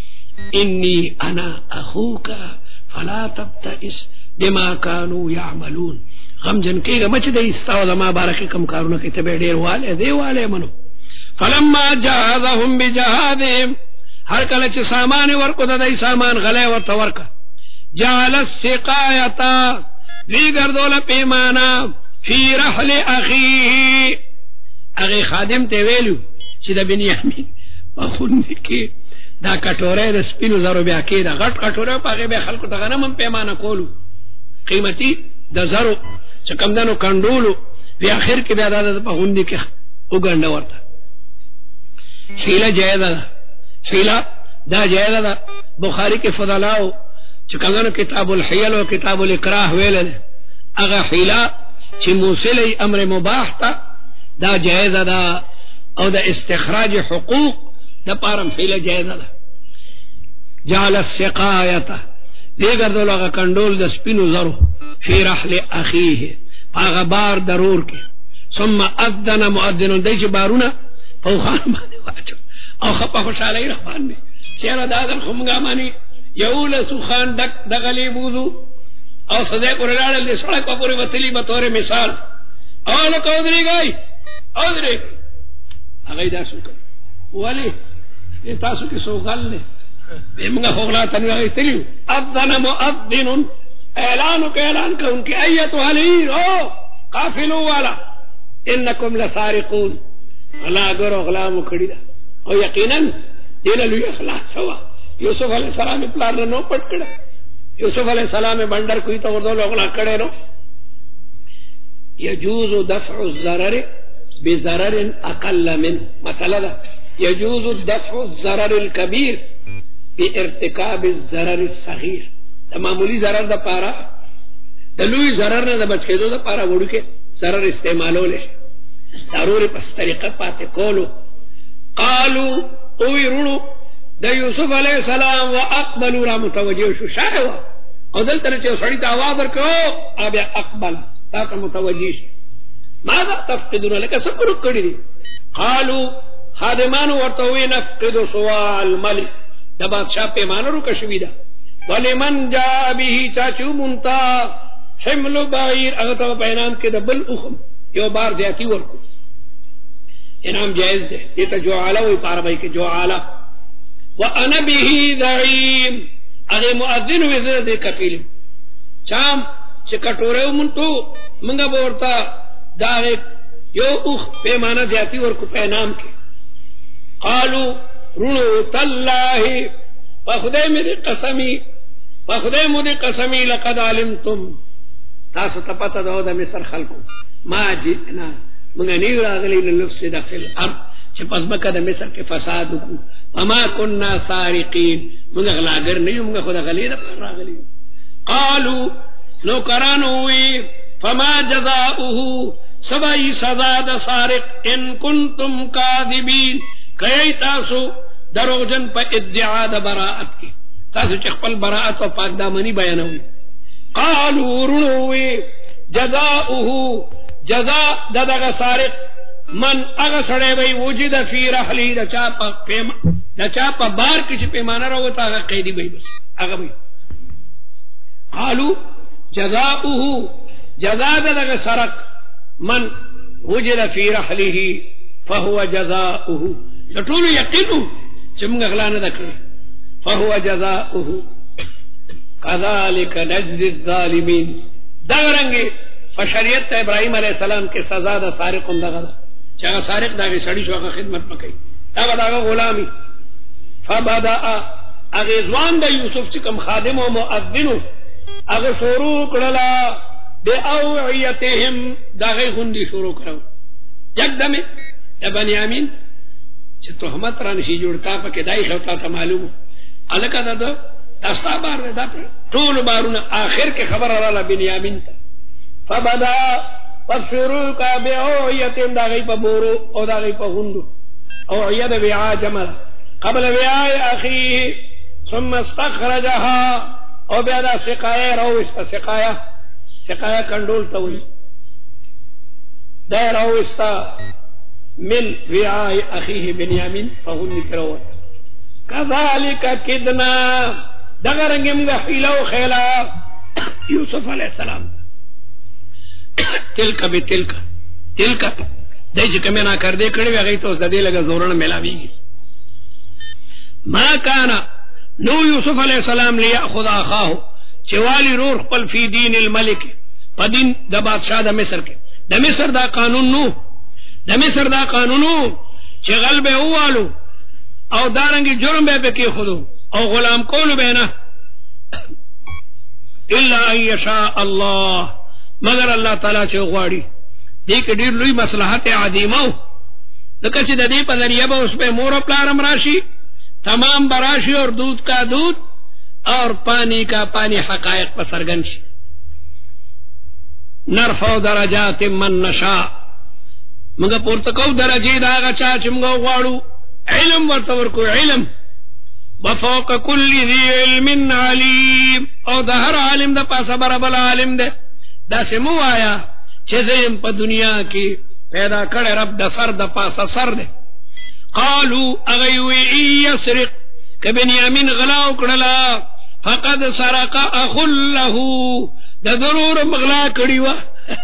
انی انا اخوک فلا تبتئس بما كانوا يعملون غم جن کېږه مچ د استاو زما بارکه کم کارونه کوي ته ډېر واله دی واله منو فلما جهزهم بجهادهم هر کله چې سامان ورکو د دې سامان غلې ورته ورکا جعل السقایتا دی ګرځول پیمانا فی رحل اخیه هغه خادم ته ویلو چې د بنیامین په خون کې دا کټوره د سپینو زرو بیا کې دا غټ کټوره په هغه به خلکو ته غنم پیمانه کولو قیمتي د زرو چې کم دنو کندولو په اخر کې بیا د په غوندې کې وګڼه ورته شیله جایزه ده شیله دا جایزه ده بخاری کې فضلاو چې کم دنو کتاب الحیل او کتاب الاکراه ویل هغه حیله چې موصله امر مباح ته دا جایزه ده او د استخراج حقوق دا پارم حیله جایزه ده جعل السقایته دیگر دولغه کندول د سپینو زرو فی رحل اخیه هغه بار ضرور کې ثم اذن مؤذن دی چې بارونه په خان باندې واچو او خپه خوشاله رحمان دی چیرې دا د خمګا مانی یو له سخان دک دغلی بوزو او سده کورلاړل د سړک په پورې وتلی به تور مثال او له کودري گئی اودري هغه دا څه ولی تاسو کې سوغل نه بمغه خوغلا تنوي تلو اذن مؤذن اعلان اعلان كون کہ ایت علی او قافلوا والا انکم لسارقون ولا غرو غلام کړي دا او یقینا دین له اخلاص سوا یوسف علیہ السلام پلار نو پټ کړه یوسف علیہ السلام بندر کوئی تو ورته لوغلا کړه نو يجوز دفع الضرر بضرر اقل من مثلا يجوز دفع الضرر الكبير بارتكاب الضرر الصغير معمولی ضرر د پاره د لوی ضرر نه د بچ کېدو د پاره وړو کې ضرر استعمالول شي ضروري په طریقه پاتې کولو قالوا اويرونو د یوسف علیہ السلام واقبلوا را متوجه شو شاو او دلته چې سړی ته आवाज ورکړو ابي اقبل تا ته متوجه شي ماذا تفقدون لك صبر کړی قالوا خادمانو ورته وی نفقد سواء الملك د بادشاہ پیمانه رو کشوی دا ولمن جاء به چاچو منتا حمل بعیر هغه ته په انعام کې د بل اخم یو بار زیاتی ورکو انعام جائز ده دته جوعاله وی پاره کې جوعاله وانا به ذعیم هغه مؤذن وی زه دې کفیل چام چې کټوره مونته منګه ورته دا یو اخ پیمانه زیاتی ورکو په انعام کې قالوا رونو تالله فخدای مې قسمی فخدای مې قسمی لقد علمتم تاسو ته پته ده د مصر خلکو ما جئنا موږ نه راغلي لنفسد فی الارض چې پس مکه د مصر کې فساد وکړو وما كنا سارقین موږ غلاګر نه یو موږ خدای غلی ده راغلي قالوا نو کرانو وی فما جزاؤه سبای سزا د سارق ان کنتم کاذبین کای تاسو دروغجن په ادعا د براءت کې تاسو چې خپل براءت او پاک دامنی بیانوي قالوا رنوي جزاؤه جزاء دغه سارق من هغه سړی وي وجد فی رحلی د چا په پیما د چا په بار کې چې پیمانه راوته هغه قیدی وي بس هغه وي قالوا جزاؤه جزاء دغه سرق من وجد فی رحله فهو جزاؤه ټول یقینو چې موږ غلا نه کړی فهو جزاؤه كذلك نجزي الظالمين دغرنګي په شریعت ابراهيم عليه السلام کې سزا د سارق دغه چې هغه سارق دغه سړي شوغه خدمت وکړي دا دغه غلامي فبدا هغه ځوان د یوسف چې کوم خادم او مؤذن هغه شروع کړلا د اوعيتهم دغه غوندي شروع کړو یکدمه بنیامین چې تهمت را نشي جوړتا په کې دای خو ته معلوم الکه دا تاسو بار دا ټول بارونه اخر کې خبر رااله بنیامین ته فبدا فشروع کا بعویتهم دا غي په بورو او دا غي په غوندو او عید بیا جمل قبل بیا اخي ثم استخرجها او بیا دا سقايه راو است سقايه سقايه کندول ته وي دا راو است من وعاء اخيه بنيامين فهن كروت كذلك كدنا دغرنگم غفيلو خيلا يوسف عليه السلام تلك بتلك تلك دای چې کمنه کړ دې کړي هغه ته زده لګه زورن ملاويږي ما كان نو يوسف عليه السلام ليأخذ اخاه چوالي روح خپل فی دین الملك پدین د بادشاہ د مصر کې د مصر دا قانون نو د مصر دا قانونو چې غلبه هوالو او دارنګي جرم به کې خودو او غلام کولو به نه الا ان يشاء الله مگر الله تعالی چې غواړي دې کې ډېر لوی مصلحت عظیمه لکه چې د دې په ذریعہ به اوس په مور پلارم راشي تمام براشي اور دودھ کا دودھ اور پانی کا پانی حقائق پر سرگن شي نرفع درجات من نشاء موږ پورته کو درجه دا غچا چې موږ غواړو علم ورته ورکو علم وفوق كل ذي علم عليم او د هر عالم د پاسه برابر عالم ده دا سمو آیا چې زم په دنیا کې پیدا کړ رب د سر د پاسه سر ده قالوا اغيوي يسرق كبنيامين غلاو کړلا فقد سرق اخ له د ضرور مغلا کړی و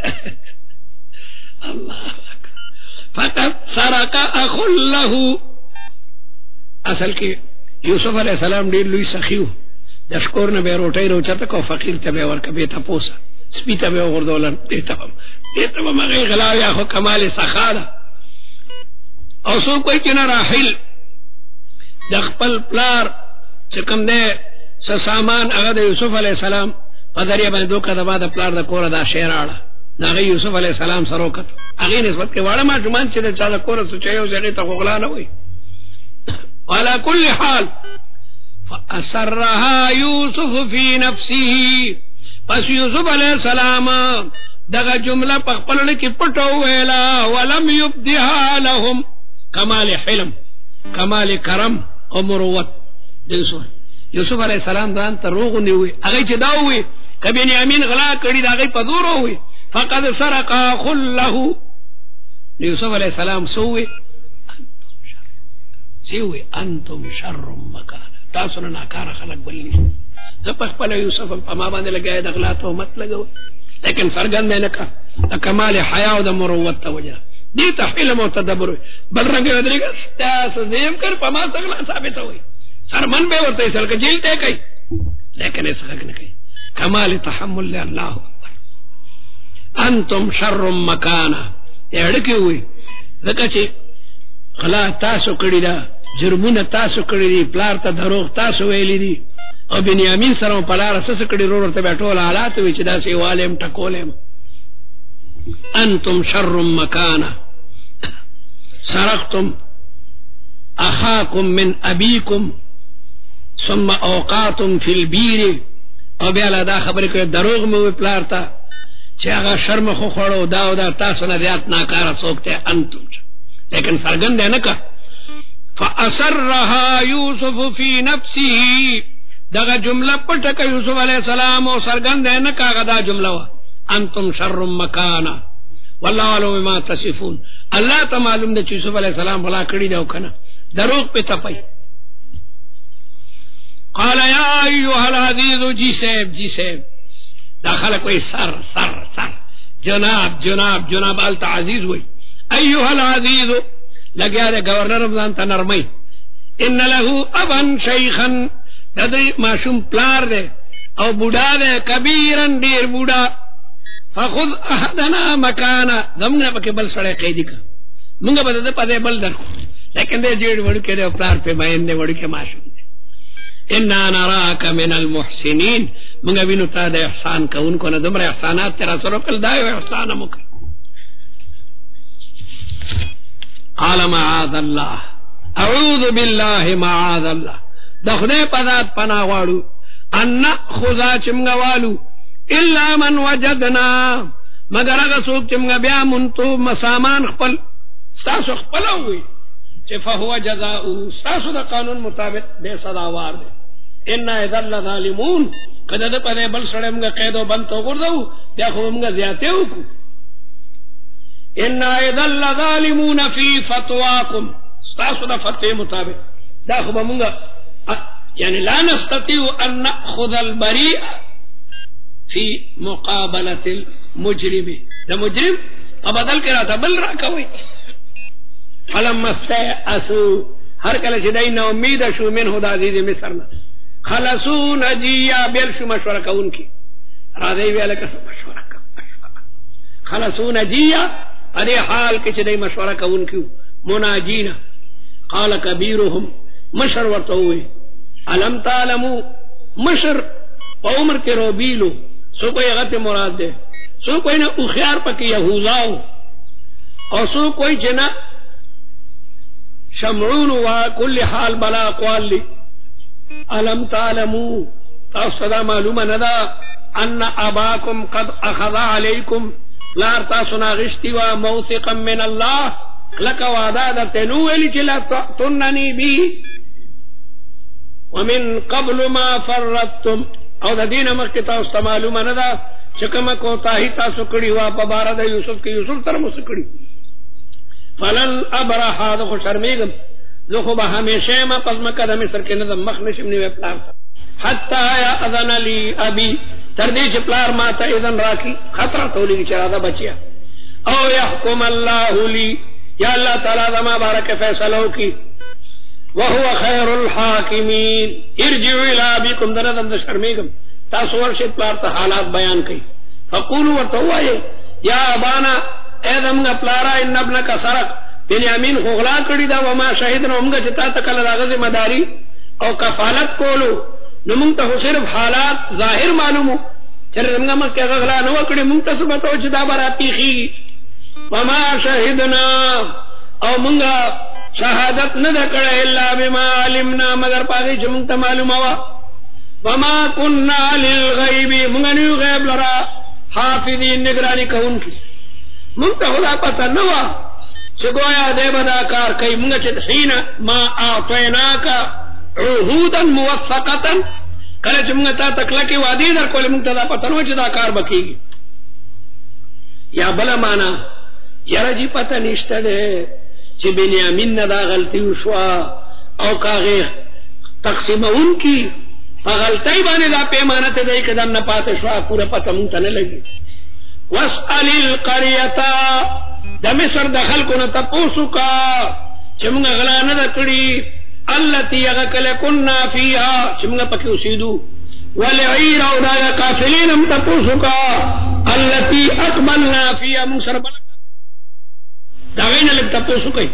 الله فقد سرق اخ له اصل کې یوسف علیہ السلام ډیر لوی سخیو د شکور نه به روټي روچته کو فقیر ته به ورکه به تاسو سپیته به وردولن دیتا دیتا مغه غلا یا خو کمال سخاله او سو کوئی چې نه راحل د خپل پلار چې کوم دې سامان هغه د یوسف علی السلام په ذریعہ باندې دوکه د بعد پلار د کور دا شعر اړه هغه یوسف علی السلام سره وکړ هغه نسبت کې واړه ما جمان چې د چا د کور څخه یو ځای ته غلا نه وي وعلى كل حال فأسرها يوسف في نفسه پس یوسف علیہ السلام دغه جمله په خپل کې پټو ویلا ولم يبدها لهم کمال حلم کمال کرم او مروت یوسف یوسف علیہ السلام دان ته روغ نیوي هغه چې دا وي کبه بنیامین غلا کړی دا هغه په دور وي فقد سرق خله یوسف علیہ السلام سوې سوې انتم شر مکان تاسو نه ناکاره خلق بللی زه په خپل یوسف په ما باندې لګای د غلا تهمت لګو لیکن سرګند نه کا د کمال حیا او د مروت توجه دي ته علم او تدبر بل رنګ ودرېګ تاسو دیم کر په ما څنګه ثابت وي سرمن به ورته سر کې جیل ته کوي لیکن اس حق نه کوي کمال تحمل الله اکبر انتم شر مکانا اړکه وي ځکه چې غلا تاسو کړی دا جرمونه تاسو کړی دي پلار ته دروغ تاسو ویلي دي او بنیامین سره په لار اساس کړی ورور ته بیٹول حالات وی چې دا سی والم ټکولم انتم شر مکانا سرقتم اخاكم من ابيكم ثم اوقاتم في البير او بیا دا خبره کړه دروغ مو پلار ته چې هغه شرم خو خړو دا او دا تاسو نه زیات ناکاره سوکته انتم لیکن سرګند نه کا فأسرها يوسف في نفسه دغه جمله پټه یوسف علیہ السلام او سرګند نه کا دا جمله وا انتم شر مکانا والله علم بما تصفون الله ته معلوم ده چې یوسف علیہ السلام بلا کړی دا کنه دروغ په تپای قال يا ايها العزيز جی صاحب جی صاحب داخله کوئی سر سر سر جناب جناب جناب الت عزیز وای ايها العزيز لګیا ده گورنر رمضان ته نرمي ان له ابا شيخا ددی ماشوم پلار ده او بوډا ده کبیرن ډیر بوډا فخذ احدنا مکانا زمونه پکې بل سره قیدی کا موږ به د پدې بل درکو لیکن دې جوړ وړو کې ده پلار په باندې وړو کې ماشوم ان نراک من المحسنین موږ وینو تا د احسان کوونکو نه دمر احسانات تر سره کول دا یو احسان مو قال معاذ الله اعوذ بالله معاذ الله دخله پدات پنا واړو ان خذا چمغوالو الا من وجدنا مگر هغه څوک چې موږ بیا مونته مسامان خپل تاسو خپل وي چې فهو جزاء تاسو د قانون مطابق دې سزاوار دي ان اذل ظالمون کله د په بل سره موږ قید او بند تو ګرځو بیا خو موږ زیاته وکړو ان اذل ظالمون فی فتواکم تاسو د فتوی مطابق دا خو موږ یعنی لا نستطيع ان ناخذ البريء في مقابله المجرم ده مجرم په بدل کې راته بل راکوي فلما استيأسوا هر کله چې دای نه امید شو منه د عزیز مصر نه خلصوا نجيا بل شو مشوره کوونکی را دی ویل که مشوره خلصوا نجيا اره حال کې چې دای مشوره کوونکی مناجینا قال كبيرهم مشر ورتوي علم تعلموا مشر عمر کې روبیلو سو کوئی غت مراد ده سو کوئی نه او خيار پکې يهوذاو او سو کوئی جنا شمعون وكل حال بلا اقوال لي علم تعلموا تاسو معلومه ندا ان اباكم قد اخذ عليكم لا تاسنا غشتي وموثقا من الله لك وعدا تنو لجلا تنني بي ومن قبل ما فرطتم او د دینه مکه تاسو معلومه نه ده چې کومه کوتاهی تاسو کړی وا په بار د یوسف کې یوسف تر مو سکړي فلن ابرح هذا خو شرمیږم زه خو به همیشه ما پس مکه د مصر کې نه مخ نشم نیو پلان حتا یا اذن لي ابي تر دې چې پلار ما ته اذن راکي خطر تولې چې راځه بچیا او يحكم الله لي یا الله تعالی زما بارک فیصله وکي وهو خير الحاكمين ارجعوا الى ابيكم درذم شرمیږم تاسو ورشي پلار ته حالات بیان کړي فقولوا وتوای یا ابانا ادم غ پلارا ان ابنک سرق بنیامین غلا کړی دا وما شهیدنا موږ چې تا ته کله راغزه مداري او کفالت کولو نو مونږ ته صرف حالات ظاهر معلومو چې موږ مکه غلا نو کړی مونږ ته څه پته چې دا براتي خي وما شهدنا او مونږ شهادت نه کړه الا بما علمنا مگر پاره چې مونږ ته معلومه وا وما كنا للغيب مونږ نه غیب لرا حافظین نگرانی کوونکی مونږ ته خدا پته نه وا چې گویا دې بدا کار کوي مونږ چې حين ما اعطيناك عهودا موثقه کله چې موږ ته تکلکی وعده درکول موږ ته دا پته نو چې دا کار بکیږي یا بل معنا یاره جی پته نشته ده چې بنیامین نه دا غلطي وشو او کاغه تقسیمون کی غلطی باندې دا پیمانه ته دای کدم نه پاتې شو پوره پته مونږ ته نه لګي واسال القريه د مصر دخل کو نه تاسو کا چې موږ غلا نه کړی التي يغكل كنا فيها شمغه پکې اوسېدو ولعير او دا قافلين هم تاسوکا التي اقبلنا فيها مسربل دا غینه لک تاسو کوي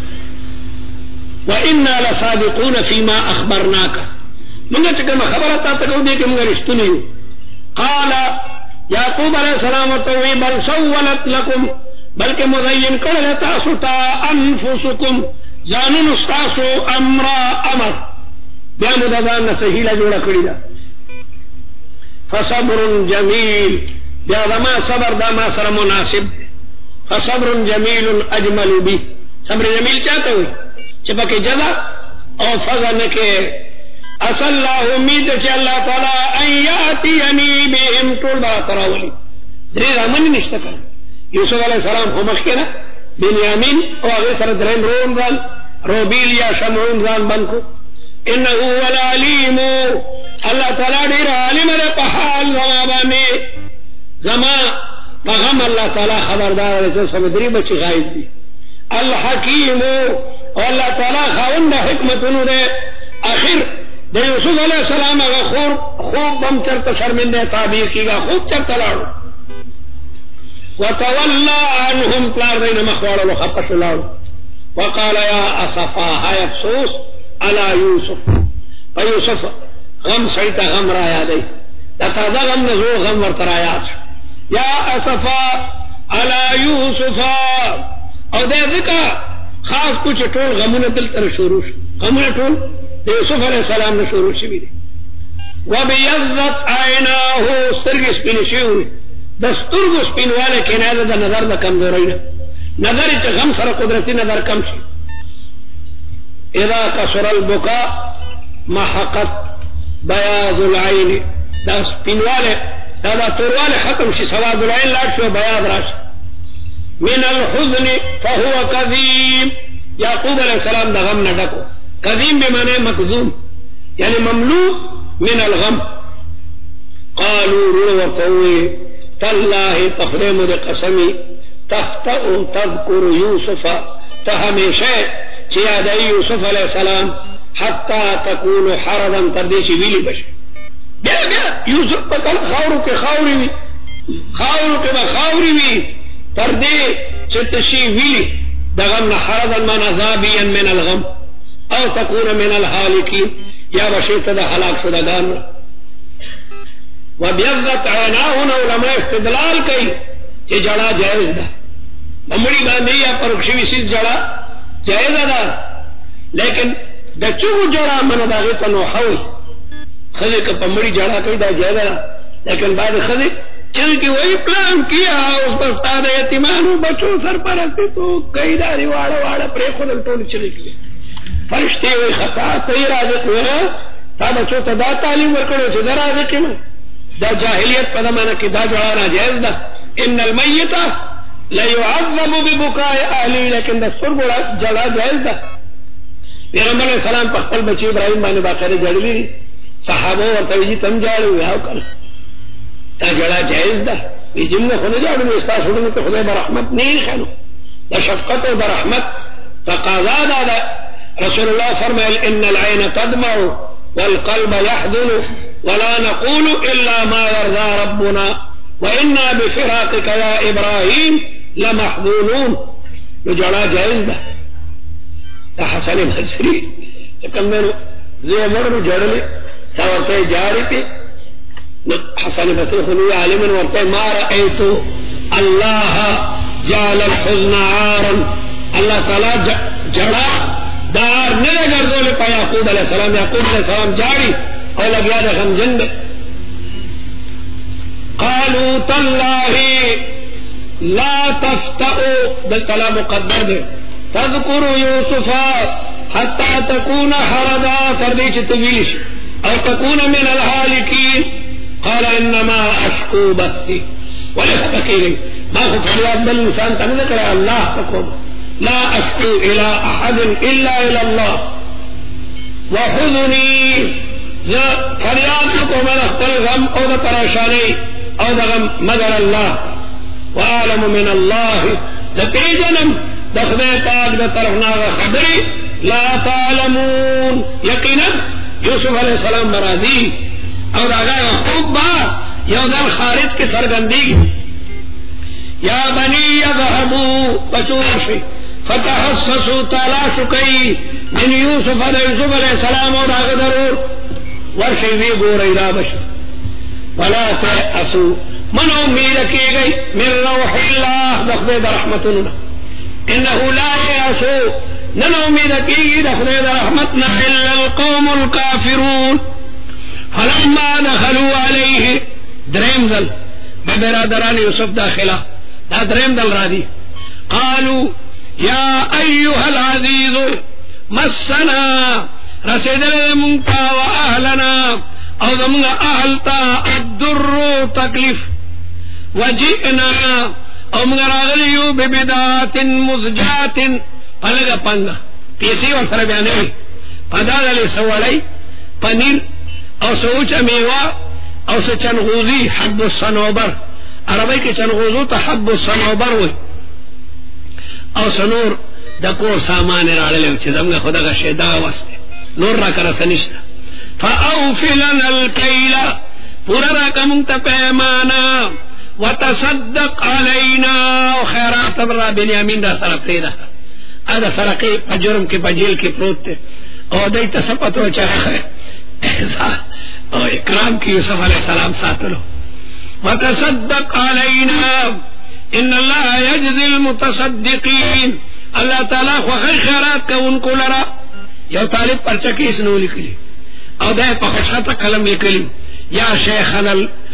وإنا لصادقون فيما اخبرناك موږ چې کوم خبره تاسو ته دې کې موږ رښتونی قال يعقوب عليه السلام تو بل سولت لكم بلکې مزين کړل تاسو ته انفسكم جانون استاسو امر امر بیا مددان صحیح لا جوړه کړی دا فصبر جمیل بیا ما صبر دا ما سره مناسب فصبر جمیل اجمل به صبر جمیل چاته وي چې پکې جزا او فضل کې اصل الله امید چې الله تعالی ایاتینی بهم طول با تراولی درې رامن نشته کړ یوسف علیہ السلام هم مخکنه بنیامین او هغه سره درین روم ځان روبیل یا شمعون ځان بنکو انه هو العلیم الله تعالی ډیر عالم دی په حال زما باندې زما پیغام الله تعالی خبردار دی چې سمندري بچی غایب دي الحکیم او الله تعالی خاوند حکمتونو دی اخر د یوسف علیہ السلام هغه خور خوب هم چرته شرمنده تعبیر کیږي خوب چرته لاړو وتولى عنهم پلار دین مخوال و خپش لاړو وقال يا اسفا هاي افسوس على يوسف فيوسف غم سيتا غم را یادی دا تازه غم نزو غم ورتر آیات یا اسفا على يوسف او دے ذکر خاص کچھ ټول غمونه دل تر شروع غمونه ټول د یوسف علیہ السلام نه شروع شوی دي وبيضت عيناه سرګ سپین شوی دستور سپینواله کنایه د نظر د کمزورۍ نه نظر چې غم سره قدرتي نظر کم شي اذا كسر البكاء محقت بياض العين دا سپینواله دا د تورواله ختم شي سواد العين لاړ شو بیاض راشي من الحزن فهو كظيم يعقوب عليه السلام دا غم نه ډکو كظيم بمعنى مكظوم يعني مملوء من الغم قالوا رو ورتوي تالله تخدم قسمي تفتأ تذكر يوسف تهمشه چیاد یوسف علیہ السلام حتى تكون حرضا تردیشی ویلی بشه بیا بیا یوسف پتل خاورو کے خاوری وی خاورو کے خاوری وی تردی چتشی ویلی دغم حرضا من عذابیا من الغم او تكون من الحالکین یا بشیت دا حلاک شدگان وبيضت عيناهن علماء استدلال کئی چه جڑا جائز دا بمڑی باندھی یا پرکشوی سیز جڑا جائز دا لیکن دا چوب جڑا من دا غیتا نوحوی خذی کا پمڑی جڑا کئی دا جائز دا لیکن بعد خذی چل کی وہی پلان کیا اس پر سادہ یتیمانو بچو سر پر رکھتی تو کئی داری واڑا واڑا پری خودل ٹولی چلی کلی فرشتی ہوئی خطا تی رازق ہوئی تا بچو تا دا تعلیم ورکڑو چه دا رازقی میں دا جاہلیت پدا مانا کی دا جڑانا جائز دا ان المیتا لیعذب ببکاء اہلی لیکن دا سر بڑا جڑا جائز دا پیغمبر علیہ السلام پخپل بچی ابراہیم بانے باقر جڑوی صحابہ ورطویجی تم جاڑو یاو کر دا جڑا جائز دا یہ جمع خود جاڑو استا سڑنے تو خدا برحمت نہیں خانو دا شفقت و دا رحمت تقاضا دا دا رسول اللہ فرمائل ان العین تدمع والقلب يحزن ولا نقول إلا ما يرضى ربنا وإنا بفراقك يا إبراهيم لمحزونون نجڑا جائز دا دا حسن بصری کم میں زي مرو جړلې څورته جاری کې حسن بصری خلوی عالمن ورته ما رأيت الله جعل الحزن عارا الله تعالی جڑا دار نه ګرځول په یعقوب علیہ السلام یعقوب علیہ السلام جاری او لګیا د غم جن قالوا تالله لا تفتئوا بالكلام مقدر ده تذكروا يوسف حتى تكون حردا ترديش تبيش او تكون من الهالكين قال انما اشكو بثي ولا تفكيري ما هو فریاد بل انسان تنه کرے اللہ تقوم لا اشكو الى احد الا الى الله وحزني ذا فریاد کو من اختر غم او پریشانی او غم مگر الله وعالم من الله ذکیجنم دخنے پاک دے طرفنا خبری لا تعلمون یقینا یوسف علیہ السلام مرادی اور اگر خوب با یودن خارج کے سرگندی یا بنی یذهبوا بچوشی فتحسسوا تلاشوا کئی من یوسف علیہ یوسف علیہ السلام اور آگے ضرور ورشی وی گوری رابش ولا تأسوا من امید کی گئی من روح اللہ دخبے برحمتنا انه لا يأسوا نن امید کی گئی دخبے برحمتنا الا القوم الكافرون فلما دخلوا عليه دریم دل برادران یوسف داخلہ دا دریم دل را دی قالوا یا ایها العزیز مسنا رسیدل منتا و اهلنا او دمغا اهلتا الدر تکلیف وجئنا او منگا راغلیو ببدات مزجات پلگا پنگا پیسی و سر بیانے ہوئی پداد علی سوالی پنیر او سوچا میوا او سو چنغوزی حب الصنوبر عربی کے چنغوزو تا حب الصنوبر ہوئی او سنور دکور سامان راڑلے چی زمگا خدا کا شیدہ واسطے نور را کرسنشتا فاوفلنا الکیل پورا را کمونتا پیمانا وتصدق علینا خیرات برا بنیامین دا سر پریدا ادا سرقی پا جرم کی پا جیل کی پروت تے او دیتا سپتو چاہے او اکرام کی یوسف علیہ السلام ساتلو وتصدق علینا ان اللہ یجزی المتصدقین اللہ تعالیٰ خواہر خیرات کا ان کو لرا یو طالب پرچکی اسنو لکلی او دے پخشتا کلم لکلی یا شیخنا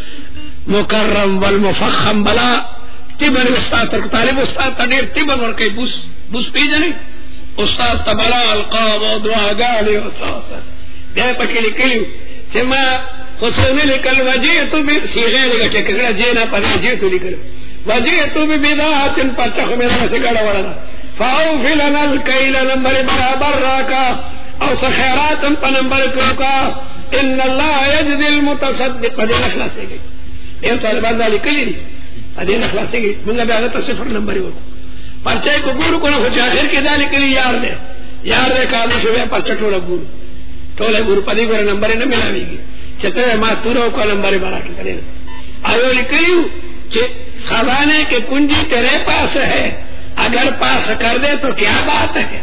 المکرم والمفخم بلا تبن استاد طالب استاد تدیر تبن ورکی بوس بوس پی جنی استاد تبلا القام و دعاگانی و ساسا دے پکی لکلی چه ما خصوصی لکل وجیتو بی سیغے لگا چکر جینا پر وجیتو لکل وجیتو بی بداعت پرچخ میرا سکڑا ورنا فاوفلنا الکیل نمبر برابر راکا او سخیرات پا نمبر کروکا ان اللہ یجزی المتصدق پدین اخلاصے گئی دیر طالبان دا لکلی دی پدین اخلاصے گئی منگا بیاغتا صفر نمبری ہوتا پرچے کو گورو کنا خوچ آخر کے دا لکلی یار دے یار دے کامل شوئے پرچہ ٹولا گورو ٹولے گورو پدی گورا نمبر نہ ملاوی گی چتر ما تورو کو نمبر بارا کے کرے آیو لکلیو کہ خزانے کے کنجی تیرے پاس ہے اگر پاس کر دے تو کیا بات ہے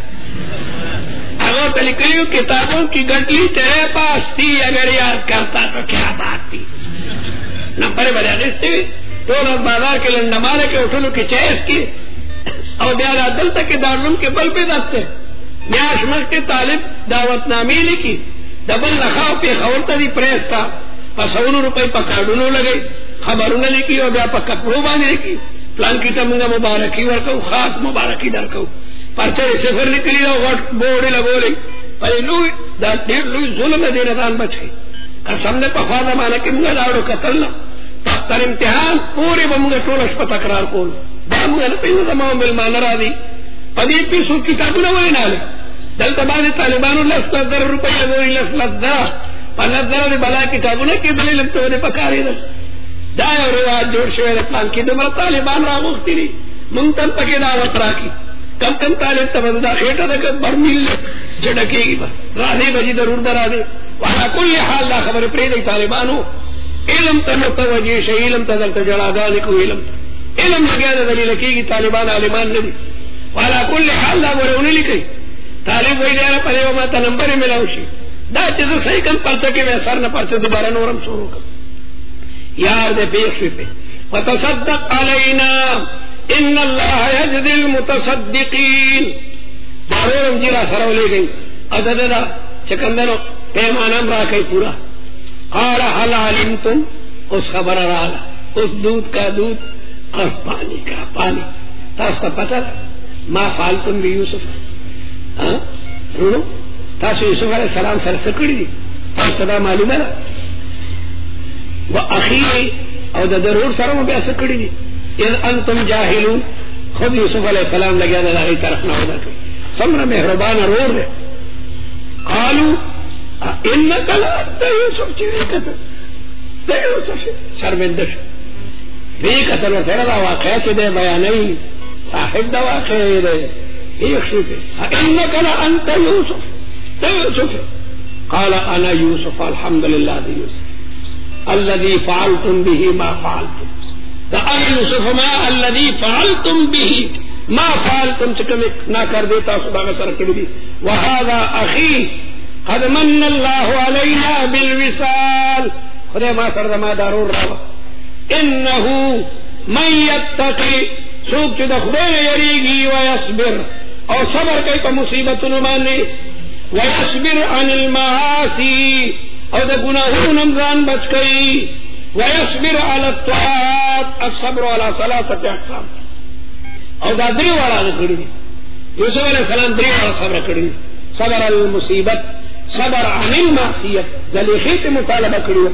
اگر تو لکلیو کتابوں کی گٹلی تیرے پاس تھی اگر یاد کرتا تو کیا بات تھی نمبر بڑے رشتے ٹول بازار کے لنڈمارے کے اٹھلو کی چیس کی اور بیارا دل تک کے دارلوم کے بل پہ دستے میاش مل کے طالب دعوت نامی لکھی دبل لخاو پہ خورتا دی پریس تھا پسونو روپے پا کارڈونو لگے خبروں نے لکھی اور بیا پا کپڑوں بانے لکھی پلان کی تمگا مبارکی ورکو خاک مبارکی درکو پرچے صفر لکلی دا غٹ بوڑی لگو لی پلی لوی دا دیر لوی ظلم دین دان بچے قسم نے پخوا زمانہ کی منگا داڑو قتلنا تر امتحان پوری بمگا ٹولش پا تقرار کول دا منگا نپیز زمان ملمان را دی پدی پیسو کتابو نوائی نالے دلتا بازی طالبانو لس لس در روپے لگوری لس لس در پلس در دی بلا کتابو نکی دلی لگتو دی پکاری دل دا یو رواج جوڑ شوئے دی پلان کی دمرا طالبان را مختی دی منتن پکی دعوت راکی کم کم طالب تبز دا خیٹا دا کم برمیل جڑکی گی با راضی بجی ضرور در آدے وعلا کل حال دا خبر پریدی طالبانو علم تا متوجی شا علم تا دلتا جڑا دالکو علم تا علم لگیا دا دلیل کی گی طالبان عالمان ندی وعلا کل حال دا برونی لکی طالب وی دیارا پدے وما تا نمبر ملاوشی دا چیز صحیح کن پرچہ کے میں سر نہ پرچہ دوبارہ نورم شروع کر یار دے پیخ پہ وتصدق علینا ان اللہ یجزی المتصدقین دارورم جیرا سرو لے گئی ازد دا چکندنو پیمانم را کئی پورا قال حل علمتم اس خبر رالا اس دودھ کا دودھ اور پانی کا پانی تا اس کا پتہ ما فعلتم بی یوسف رونو تاسو یوسف علیہ السلام سر سکڑی دی تاسو دا معلوم ہے و اخیری او دا ضرور سرم بیا سکڑی دی اذ انتم جاہلون خود یوسف علیہ السلام لگیا دا غی طرف نہ ہونا کہ سمرا مہربان رور دے قالو انکا لا دا یوسف چیزی قتل دا یوسف شرمندش بھی قتل و سر دا واقعہ چی دے بیانوی صاحب دا واقعہ دے ایک شوفے انکا لا انتا یوسف دا یوسف قال انا یوسف الحمدللہ دا یوسف الذي فعلتم به ما فعلتم دا انا یوسف ما الذي فعلتم به ما فعلتم چکم نا کر دیتا صدا غسر کردی وهذا اخی قد من اللہ علینا بالوصال خدا ما سرد ما دارور راوس انہو من یتقی سوک چو دا خدا یریگی ویصبر اور صبر کئی پا مصیبت نمانے ویصبر عن المعاصی اور دا گناہون امزان بچ کئی ویصبر علی الطاعات الصبر علی ثلاثت اقسام اور دا دری والا نکڑی یوسف علیہ السلام دری والا صبر کڑی صبر المصیبت صبر عن المعصیت زلیخیت مطالبہ کڑی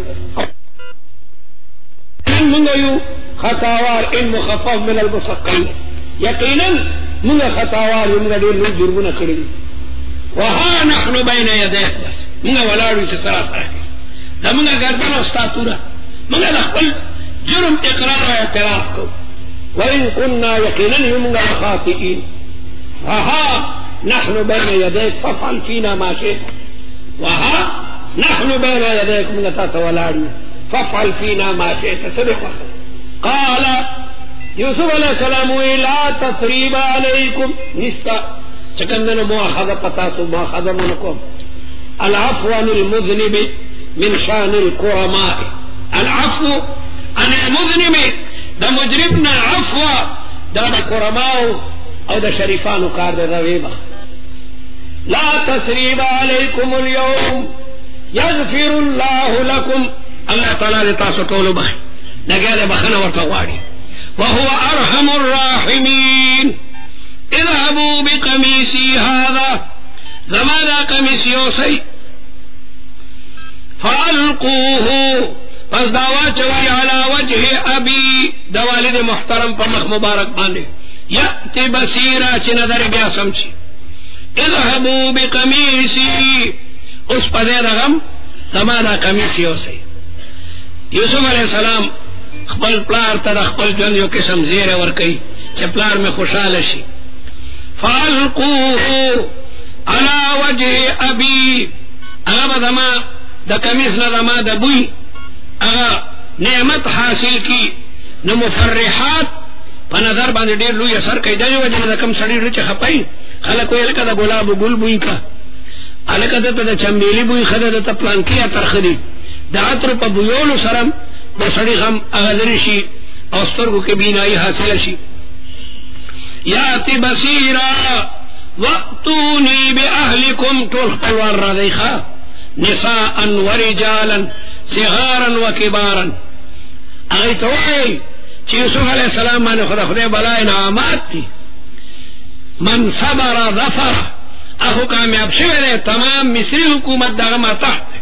منگو خطاوار ان مخفف من المسقل یقینا منگ خطاوار منگا دیر من جرمون کڑی وہاں نحن بین یدیک بس منگا ولاڑی سے سراسر دا منگا گردن استاتورا منگا لخبل جرم اقرار و اعتراف کو وإن كنا يقينا هم خاطئين وها نحن بين يديك فافعل فينا ما شئت وها نحن بين يديك من تتولاني فافعل فينا ما شئت صدق قال يوسف عليه السلام لا تثريب عليكم نستا چکندن مؤاخذہ پتاسو مؤاخذہ منکم العفو عن المذنب من شان الكرماء العفو عن المذنب دا مجرمنا عفو دا دا کرماو او دا شریفانو کار دا رویبا لا تسریب علیکم اليوم یغفر اللہ لکم اللہ تعالی دا تاسو کولو بخی نگیل بخنا ورطواری وهو ارحم الراحمین اذهبوا بقمیسی هذا زمانا قمیسیو سی فالقوه پس دعوا چوی علی وجہ ابی دا والد محترم پر مخ مبارک باندے یأتی بصیرہ چی نظر بیا سمچی اذهبوا بقمیسی اس پدے رغم زمانا قمیسی ہو سی یوسف علیہ السلام خپل پلار تا دا خپل جن یو قسم زیر ورکی چی پلار میں خوشحال شی فالقوه علی وجہ ابی اغا دما دا قمیس ندما دا بوی اگر نعمت حاصل کی نو مفرحات پا نظر باندے دیر لوی اثر کئی دا جو وجہ دا کم سڑی رچ خپائی خلق کوئی لکا دا گلاب و گل بوئی کا لکا دا دا چنبیلی بوئی خدا دا تا پلانکیا ترخدی دا عطر پا بویولو سرم دا سڑی غم اغلری شی اوسترگو کے بینائی حاصل شی یاتی بصیرا وقتونی بی اہلکم طول قلوار را دیخوا نساء و رجالا صغارا و کبارا اگئی توئی چی یوسف علیہ السلام مانے خدا خدا بلا انعامات تی من صبر ظفر اخو کامیاب شوئے تمام مصری حکومت داغما تحت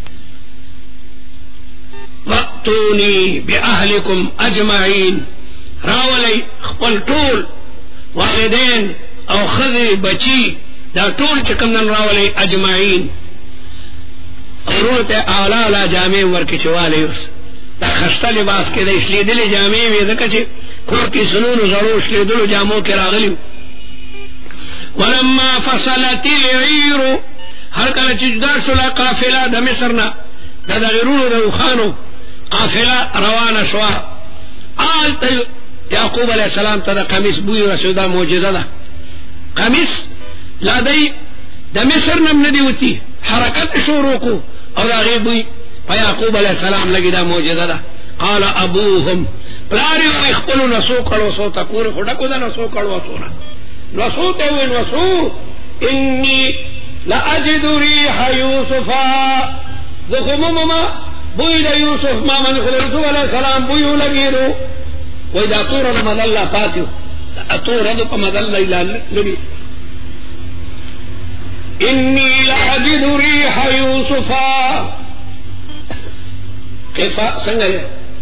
وقتونی بی اہلکم اجمعین راولی خپل طول والدین او خضر بچی دا طول چکمدن راولی اجمعین ضرورت اعلی اعلی جامع ورکی چوالی اس دا خستہ لباس کے دا اس لیے دل جامع ویدکا چی کور کی سنون ضرور اس لیے دل جامعوں کے راغلی ولما فصلت العیر ہر کل چجدہ سلا قافلہ دا مصرنا دا دا غرون دا اخانو قافلہ روان شوا آل تا یعقوب علیہ السلام تا دا قمیس بوئی رسول دا موجزہ دا قمیس لا دی دا مصر نم ندی ہوتی حرکت شروع کو اور هغه بوی په یعقوب علیہ السلام لګی دا معجزه ده. قال ابوهم پلاری خپل نسو کړو سو تکور خډه کو دا نسو کړو سونا نسو ته وین نسو انی لاجد ريح يوسف ذخمما بوی دا یوسف ما من رسول علیہ السلام بوی لګیرو وای دا تور د مدل پاتیو تور د په مدل لګی انی لاجد ريح يوسف كيف سنگل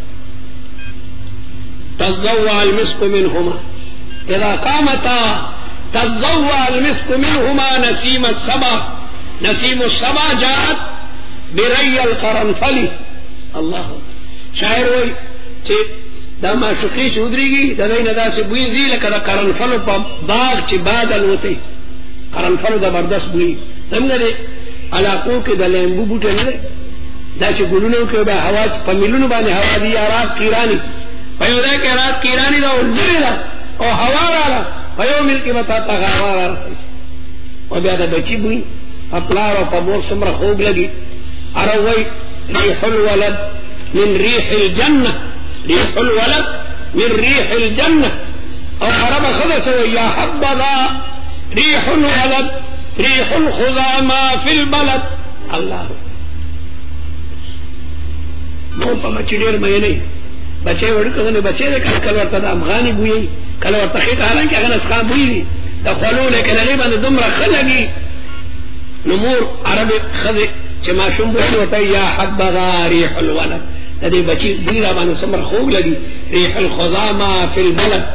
تزوى المسك منهما اذا قامتا تزوى المسك منهما نسيم السبا نسيم السبا جاءت بري القرنفل الله شاعر وي چې دا معشوقي چودريږي د دې نه داسې بوی زی لکه د قرنفل په باغ چې بادل وته قرنفل زبردست بوی څنګه دې علاقو کې د لیمبو بوټي نه دا چې ګلونو کې به هوا په ملونو باندې هوا دي رات کیرانی په یو ځای کې رات کیرانی دا ولې دا او هوا رااله په یو مل کې وتا تا هوا راځي او بیا دا بچي بوی خپل او په مور سمره خوب لګي اروي ريح الولد من ريح الجنه ريح الولد من ريح الجنه او عرب خلص يا حبذا ريح الولد ريح الخزامى في البلد الله نو په مچډیر مې نه بچي ورکونه بچي د کله ورته د افغاني بوي کله ورته خې حالان کې هغه اسخان بوي د خلو له کله باندې دومره خلګي نمور عربي خذ چې ما شوم بوي وته یا حبذا ريح الولد د دې بچي بوي را باندې سمر خوګ لګي ريح الخزامى في البلد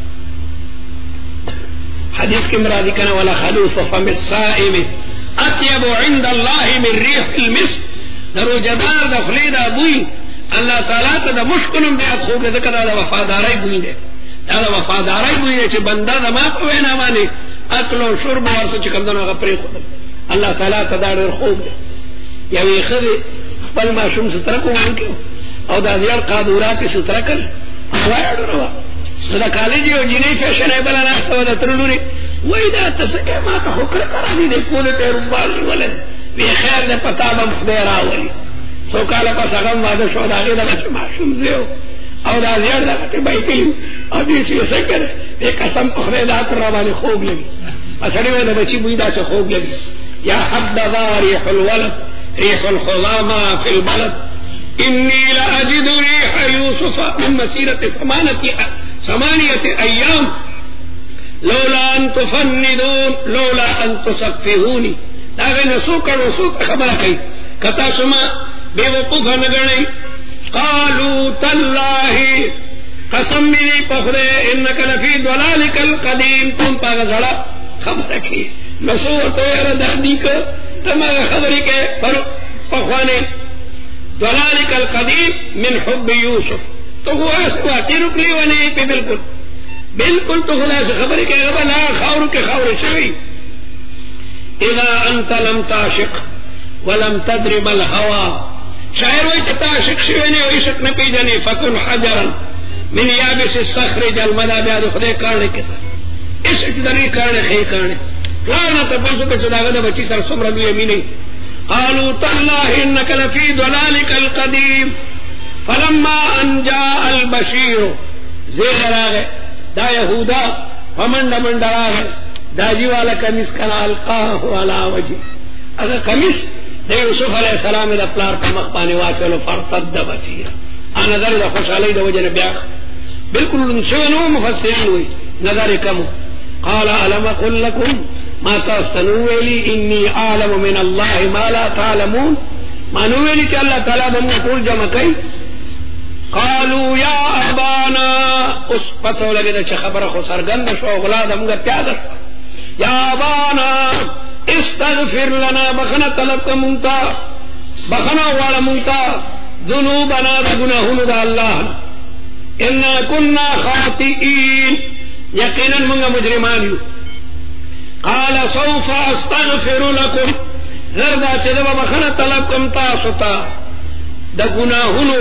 حدیث کې مرادی کنه ولا خلوف فم الصائم اطيب عند الله من ريح المسك درو جدار د خلیدا بوی الله تعالی ته د مشکلم دی خو د کړه د وفاداری بوی دی دا د وفاداری بوی چې بندا د ما په وینا باندې اکل او شرب ورته چې کوم دغه پرې خو الله تعالی ته دا ډېر خوب دی یوې خدي خپل ماشوم ستر کوونکی او د ځیر قادورات ستر کړ وایړو دا کالج یو جنې فیشنبل نه څه د ترلوري وای دا تاسو کې ما ته حکر کرانی دی کوله ته روبالي ولې وی خیر ده پتا به خدای راولي سو کاله پس هغه ماده شو دا غي دا معشوم زیو او دا زیړ دا ته به کلی ا دې څه څه کړه یک قسم خدای دا تر باندې خوب لګي اسړي وای دا بچي بوی دا څه خوب لګي یا حبذا ريح الولد ريح الخزامى في البلد اني لاجد ريح يوسف من مسيره ثمانيه ثمانيه ايام لولا ان تفندون لولا ان تصفهوني دا غنه سو کړو سو خبره کوي کتا سما بے وقوف نه غني قالوا تالله قسم لي پخره انك لفي ضلالك القديم تم پاغزړه خبره کوي مسو ته را دي ک تمه خبرې کوي پر پخوانه ضلالك القديم من حب يوسف تو هو اسوا تیرکلی ونی په بالکل بالکل تو خلاص خبرې کوي غلا خاور کې خاور شوی اذا انت لم تعشق ولم تضرب الهوى شاعر وای ته عاشق شوی نه وای شک نه پیژنې فكن حجرا من يابس الصخر جلمدا بیا د خدای کارل کته اس چې دغه کارل خې کارل کارل ته په څه چې داغه د بچی سره سمره دی امینه قالوا تالله انك لفي ضلالك القديم فلما ان جاء البشير زهراغه دا يهودا ومن من دراغه داجی والا کمیس کنا القاه علی وجه اگر کمیس د یوسف علیہ السلام د پلار په مخ باندې واچلو فرتد بصیر انا نظر د خوشالۍ د وجه نه بیا بالکل شنو مفسرین وی نظر کم قال الم اقول لكم ما تستنوا لي اني اعلم من الله ما لا تعلمون ما نو ویلی چې الله تعالی موږ ټول جمع کوي قالوا يا ابانا اس پتو لګیدا چې خبره خو سرګند شو غلا د موږ پیاده یا ابانا استغفر لنا بخنا طلب منتا بخنا والا منتا ذنوبنا گناهنا دا الله انا كنا خاطئين یقینا موږ مجرمان یو قال سوف استغفر لكم زردا چې دا بخنا طلب کوم تاسو ته دا گناهونو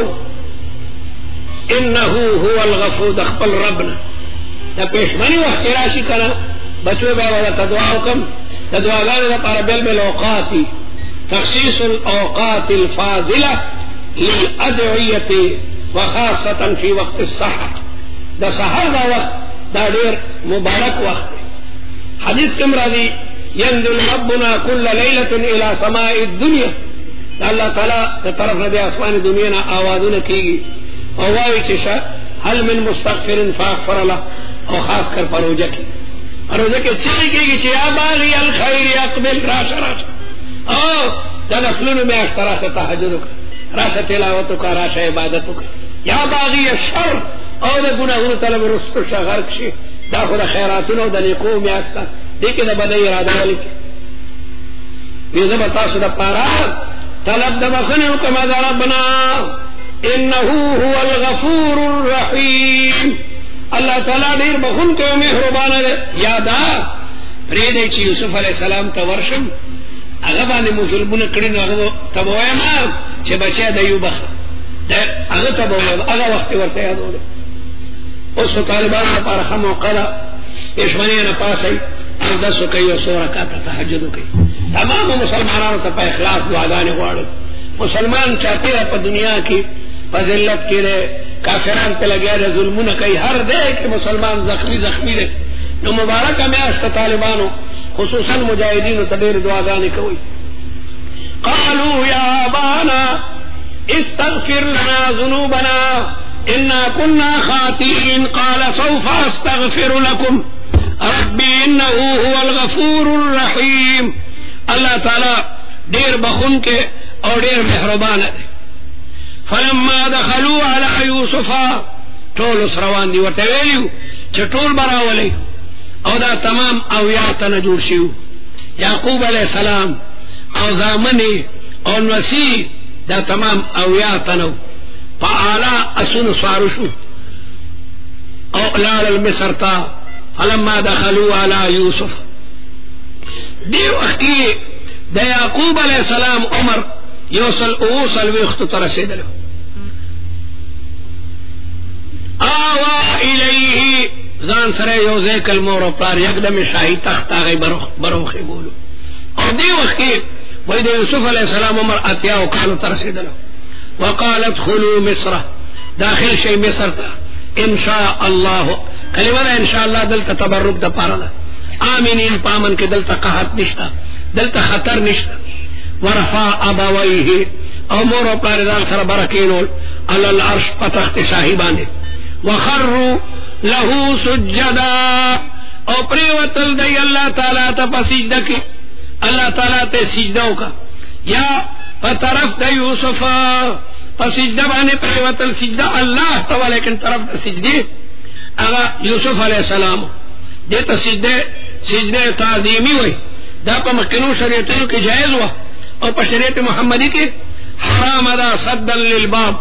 انه هو الغفور دخل ربنا دا پښمنی وخت راشي کنه بچو به ولا تدعا وکم تدعاګانو لپاره بل بل اوقاتي تخصيص الاوقات الفاضله للادعيه وخاصه في وقت السحر. دا سحر دا وقت دا ډیر مبارک وقت. حدیث کم راځي ينزل ربنا كل ليله الى سماء الدنيا. الله تعالی د طرف نه د اسمان دنیا نه आवाजونه کیږي او وايي چې هل من مستغفر فاغفر له. او خاص کر پروجه کې پروجه کې چې کېږي چې یا باغی الخير اقبل راشه راشه او دا نفلونو میں اشترا سے تهجد وکړه راشه تلاوت وکړه راشه عبادت وکړه. یا باغی الشر او د ګناهونو طلب رسو شغرق شي دا خو د خیراتونو د نیکو میاسته دې کې د بدی اراده ولیکي دې زما تاسو د پاره طلب د مخنه وکما دا ربنا انه هو الغفور الرحیم. الله تعالی ډیر بخون کوي مهربان دی. یادا پرې دې چې یوسف علی السلام ته ورشم هغه باندې مسلمانونه کړي نو هغه ته وایم چې بچا د یوب ده هغه ته وایم هغه وخت ورته یادول. اوس طالبان لپاره هم وقلا یشمنه نه پاسي او د سو کوي او رکعات تهجد کوي. تمام مسلمانانو ته په اخلاص دعاګانې غواړي. مسلمان چاته په دنیا کې فضیلت کې کافرانو ته لګیا ظلمونه کوي هر دې کې مسلمان زخمی زخمی دي. نو مبارکه میاشت طالبانو خصوصا مجاهدینو ته ډېر دعاګانې کوي. قالوا يا ابانا استغفر لنا ذنوبنا انا كنا خاطئين قال سوف استغفر لكم ربي انه هو الغفور الرحيم. الله تعالی ډېر بخون کې او ډېر مهربان دی. فلما دخلوا على يوسف ټول سروان دي ورته ویلو چې ټول براولي او دا تمام او یا تنه جوړ شيو. یعقوب علیہ السلام او زامنی او نسی دا تمام او یا تنو فعلا اسن سوارشو او لال المصر تا فلما دخلوا على يوسف دی وقتی دا یعقوب علیہ السلام عمر یوصل اوصل ویخت ترسیدلو آوا الیه زان سره یو ذکر مور پلار یکدم شاہی تخت آغی بروخی بولو. او دی وقت کی وید یوسف علیہ السلام عمر اتیاو کالو ترسیدلو وقالت خلو مصر داخل شئی مصر تا انشاء اللہ کلمہ دا انشاء اللہ دلتا تبرک دا پارا دا آمینین پامن کے دلتا قحط نشتا دلتا خطر نشتا ورفا ابویه او مور پلار زان سره برکینول علی العرش پتخت شاہی باندے وخروا له سجدا او پریوتل دی اللہ تعالی تا پا سجدہ کی اللہ تعالی تا سجدہ کا یا پا طرف دا یوسف پا سجدہ بانے پریوتل سجدہ اللہ تا لیکن طرف دا سجدی اگا یوسف علیہ السلام دیتا سجدہ سجدہ تعظیمی ہوئی دا پا مکنو شریعتنو کی جائز ہوا اور پا شریعت محمدی کی حرام دا صدا للباب.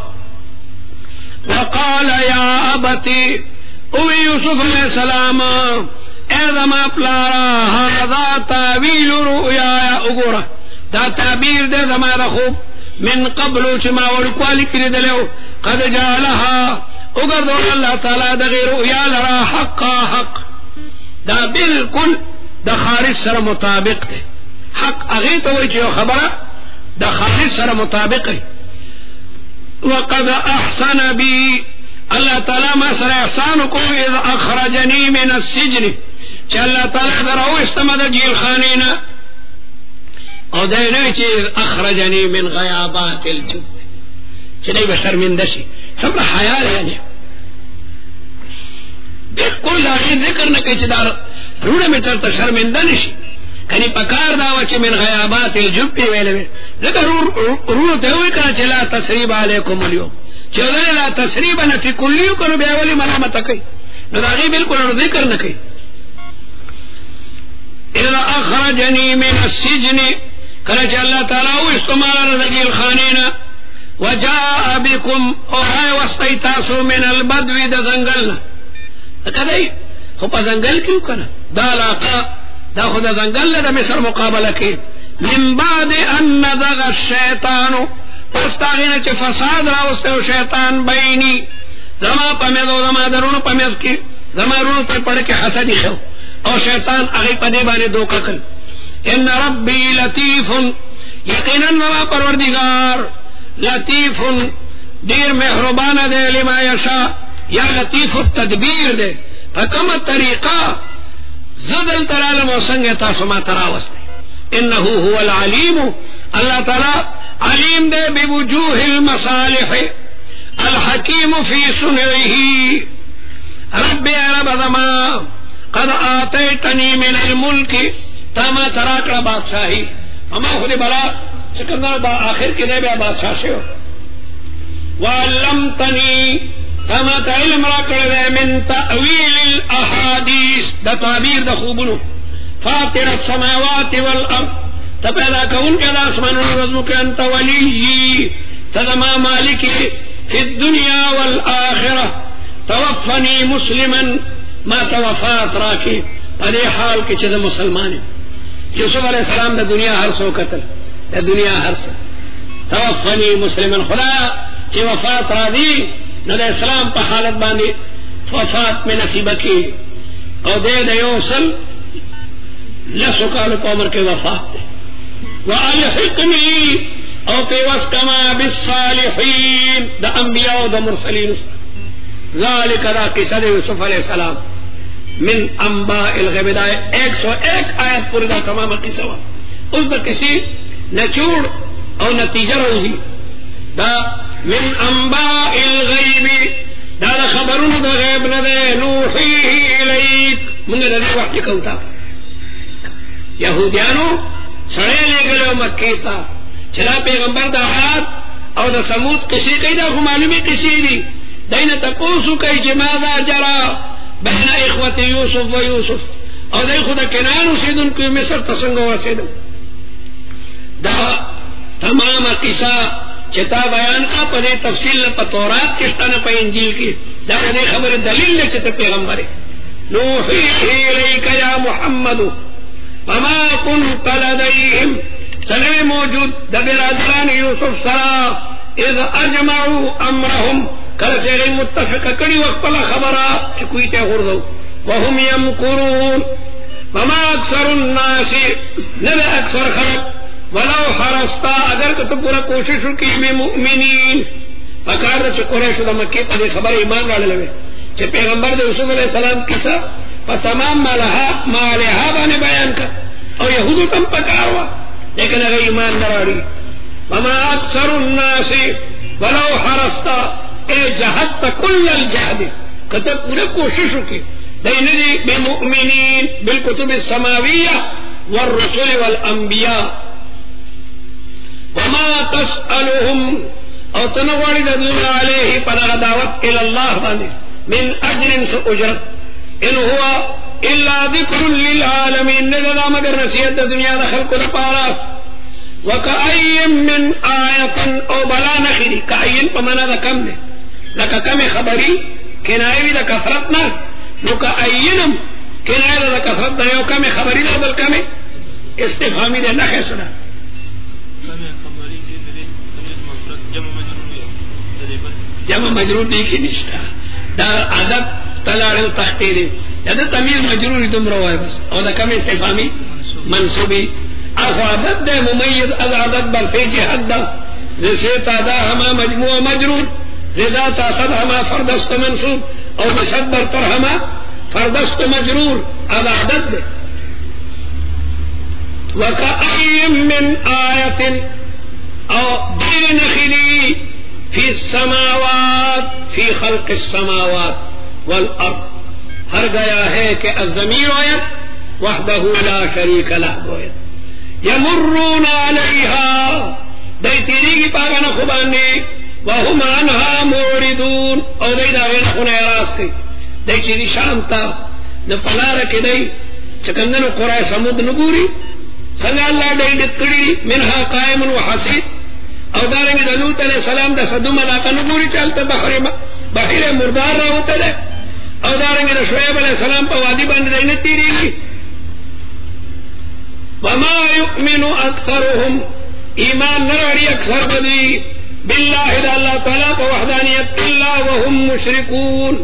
وقال یا ابتی اوی یوسف علیہ السلام اے زما پلارا هذا تعویل رؤیا اگورا دا تعبیر دے زما دا خوب من قبلو چما ورکوالی کردلو قد جالها اگر دو اللہ تعالی دا غیر رؤیا لرا حقا حق دا بالکل دا خارج سر مطابق دے حق اغیط ہوئی چیو خبرہ دا خارج سر مطابق ہے. وقد احسن بی اللہ تعالی ما سر احسان کو اذ اخرجنی من السجن چا اللہ تعالی درہو استمد جیل خانینا او دینوی چیز اخرجنی من غیابات الجب چنئی بشرمندشی سب حیال یعنی بالکل لاغی ذکر نکی چدار روڑا میں چلتا شرمندنشی کنی پکار داوا چی من غیابات الجب پی ویلے ویلے ذکر روڑا تہوئی کنا چی لا تسریب علیکم اليوم چی ادھر لا تسریب نفی کلیو کنو بیاولی ملامت کئی نو داغی بالکل ذکر نکی اذا اخرجنی من السجن کنا چی اللہ تعالیٰ استمالا رزقی الخانینا وجاء بكم اوہائے وستیتاسو من البدوی دا زنگلنا کدائی خوپا زنگل کیوں کنا دا علاقہ دا خدا زنگل دا مصر مقابلہ کی من بعد ان نزغ الشیطان پستاغینا چی فساد راوستے و شیطان بینی زما پمیز و زما درون پمیز کی زما رونو تر پڑھ کے حسدی خو اور شیطان اغی پدے بانے دو ککل ان ربی لطیف यकीनन नवा परवरदिगार लतीफुन देर मेहरबान दे लिमा यशा या लतीफ तदबीर दे फकम तरीका जदल तलाल मौसंग तासुमा तरावस्ते इन्नहु हुवल अलीम अल्लाह ताला अलीम दे बिवुजूहिल मसालिह अल हकीम फी सुनइही रब्बी रबमा कद आतैतनी मिनल मुल्क तमा तराकड़ा बादशाही अमा खुद बड़ा सिकंदर बा आखिर के दे बादशाह से हो वल्लमतनी तमा इल्म रखड़े मिन तअवील अहादीस द ताबीर द खूबनु फातिर समावाति वल अर्द तपैदा कौन के आसमान रज़्म के अंत वली तदमा मालिक फी दुनिया वल आखिरह तवफ़नी मुस्लिमन मा तवफ़ात राखी परे हाल के चद मुसलमान यूसुफ अलैहिस्सलाम द दुनिया हर सो कतल द दुनिया हर सो तवफ़नी मुस्लिमन खुदा कि वफात रादी नबी इस्लाम पर हालत बांधी वफात में नसीब की और दे दयोसल लसुकाल उम्र के वफात व अलहिकनी और पेवस कमा बिस्सालिहीन द अंबिया द मुरसलीन ज़ालिक दा किस्सा यूसुफ अलैहिस्सलाम मिन अंबाइल ग़ैब एक सौ एक आयत पूरी दा तमाम किस्सा उस द किसी नचूड़ और नतीजा रोजी दा मिन अंबाइल ग़ैब दा खबरुन द ग़ैब न दे नूही इलैक मुंगे नदी वही कहता यहूदियानो सड़े ले गए मक्के ता चला पैगंबर दा हाथ और द समूद किसी कई दा मालूम किसी दी दैन तपोसु कई जमादा जरा बहना इख्वत यूसुफ व यूसुफ और दे खुदा केनान सिदुन को मिस्र तसंगो वसिद दा तमाम किस्सा चिता बयान का पदे तफसील न तौरात किस्ता न पे इंजील की दा दे खबर दलील ले चित पैगंबर नूही इलैका या मुहम्मद वमा कुन्त लदैहिम तलवे मौजूद द बिरादरान यूसुफ सरा इज अजमऊ अमरहुम कर तेरे मुत्तफिक कड़ी वक्तला खबरा कोई ते हुर दो वहुम यमकुरून वमा अक्सरुन नासी नबे अक्सर खलक वलो हरस्ता अगर तो पूरा कोशिश की में मुमिनीन पकार से कुरैश द मक्के पर खबर ईमान डाल लगे कि पैगंबर दे यूसुफ अलैहि सलाम किसा पर तमाम मालहा मालहा बने बयान कर और यहूद तम पकारवा लेकिन अगर ईमान न डाली वमा अक्सरुन नासी वलो हरस्ता ए जहद कुल जहद कत पूरे कोशिश की दैनदी बिमुमिनीन बिलकुतुब समाविया वर रसूल वल अंबिया वमा तसअलुहुम और तनवाली दल्ला अलैहि पना दावत इल्लाह बाने मिन अजरिन से उजरत इन हुआ इल्ला ज़िक्रुन लिल आलमीन नज़ला मगर नसीहत दुनिया द खल्क़ द पारा वकअय्यिन मिन आयतिन और बला नखरी कअय्यिन पमना द कम ने लका कम खबरी किनायवी द कसरत ना वकअय्यिन किनायवी द कसरत न यो कम खबरी ना बल कम इस्तिफामी दे नखे सुना जमा मजरूर देखी निष्ठा दा आदत तलाड़ तख्तीरे यदि तमीज मजरूर तुम रो है बस और दा कम इस्तिफामी मंसूबी आदत दे मुमय्यज अज आदत बरफे की हद जैसे तादा हमा मजमुआ मजरूर रिदा तासद हमा फरदस्त मंसूब और बशद बरतर हमा फरदस्त मजरूर अज आदत दे वकअय्यिन मिन आयतिन और दीन खिली फी समावात फी खल्क़ समावात वल अर्द हर गया है कि अज़मीर आयत वहदहु ला शरीक लह आयत यमुर्रून अलैहा दैतीरी की पागना खुबाने वहुम अन्हा मुरिदून और दई दावेन खुने रास के दैतीरी शामता न पलार के दई चकंदन कुराय समुद नगूरी संगा अल्लाह दई दिकड़ी मिनहा कायमुन व हसीद और दारेंगे दलूत अलैहि सलाम दा सदुम अलाका नगूरी चलते बहरे बहरे मुर्दार रहा होते दे और दारेंगे शुएब अलैहि सलाम पर वादी बंद देने तीरी वमा युमिनु अक्सरुहुम ईमान नरड़ी अक्सर बदी बिल्लाहि अल्लाह ताला पर वहदानियत इल्ला वहुम मुशरिकून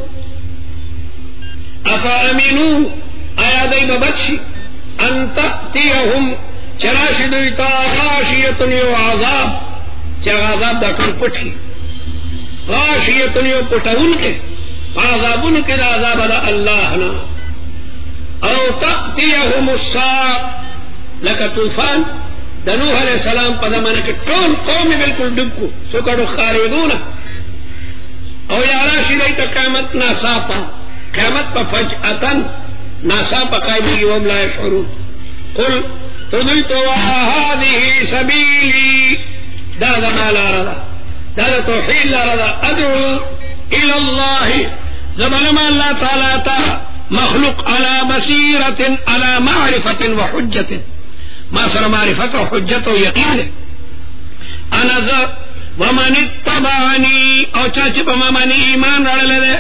अफा अमीनु आया दई बबक्षी अन तअतियहुम چراشی دویتا غاشیتن یو عذاب چرا عذاب دا کن پٹ کی غاشیتن یو پٹاون کے عذابون کے دا عذاب دا اللہ نا او تأتیہم الصاق لکا طوفان دا نوح علیہ السلام پا زمانے کے طول قومی بالکل ڈبکو سکڑو خاردونا او یاراشی دیتا قیمت ناساپا قیمت پا فجأتن ناساپا قائمی وهم لا يشعرون قل تدلت وهذه سبيلي دا دا ما لا رضا دا دا توحيد لا رضا ادعو الى الله زبنما الله تعالى تا مخلوق على بصيرة على معرفة وحجة ما سر معرفة وحجة ويقين انا ذا ومن اتبعني او چاچ بما من ایمان رڑ لے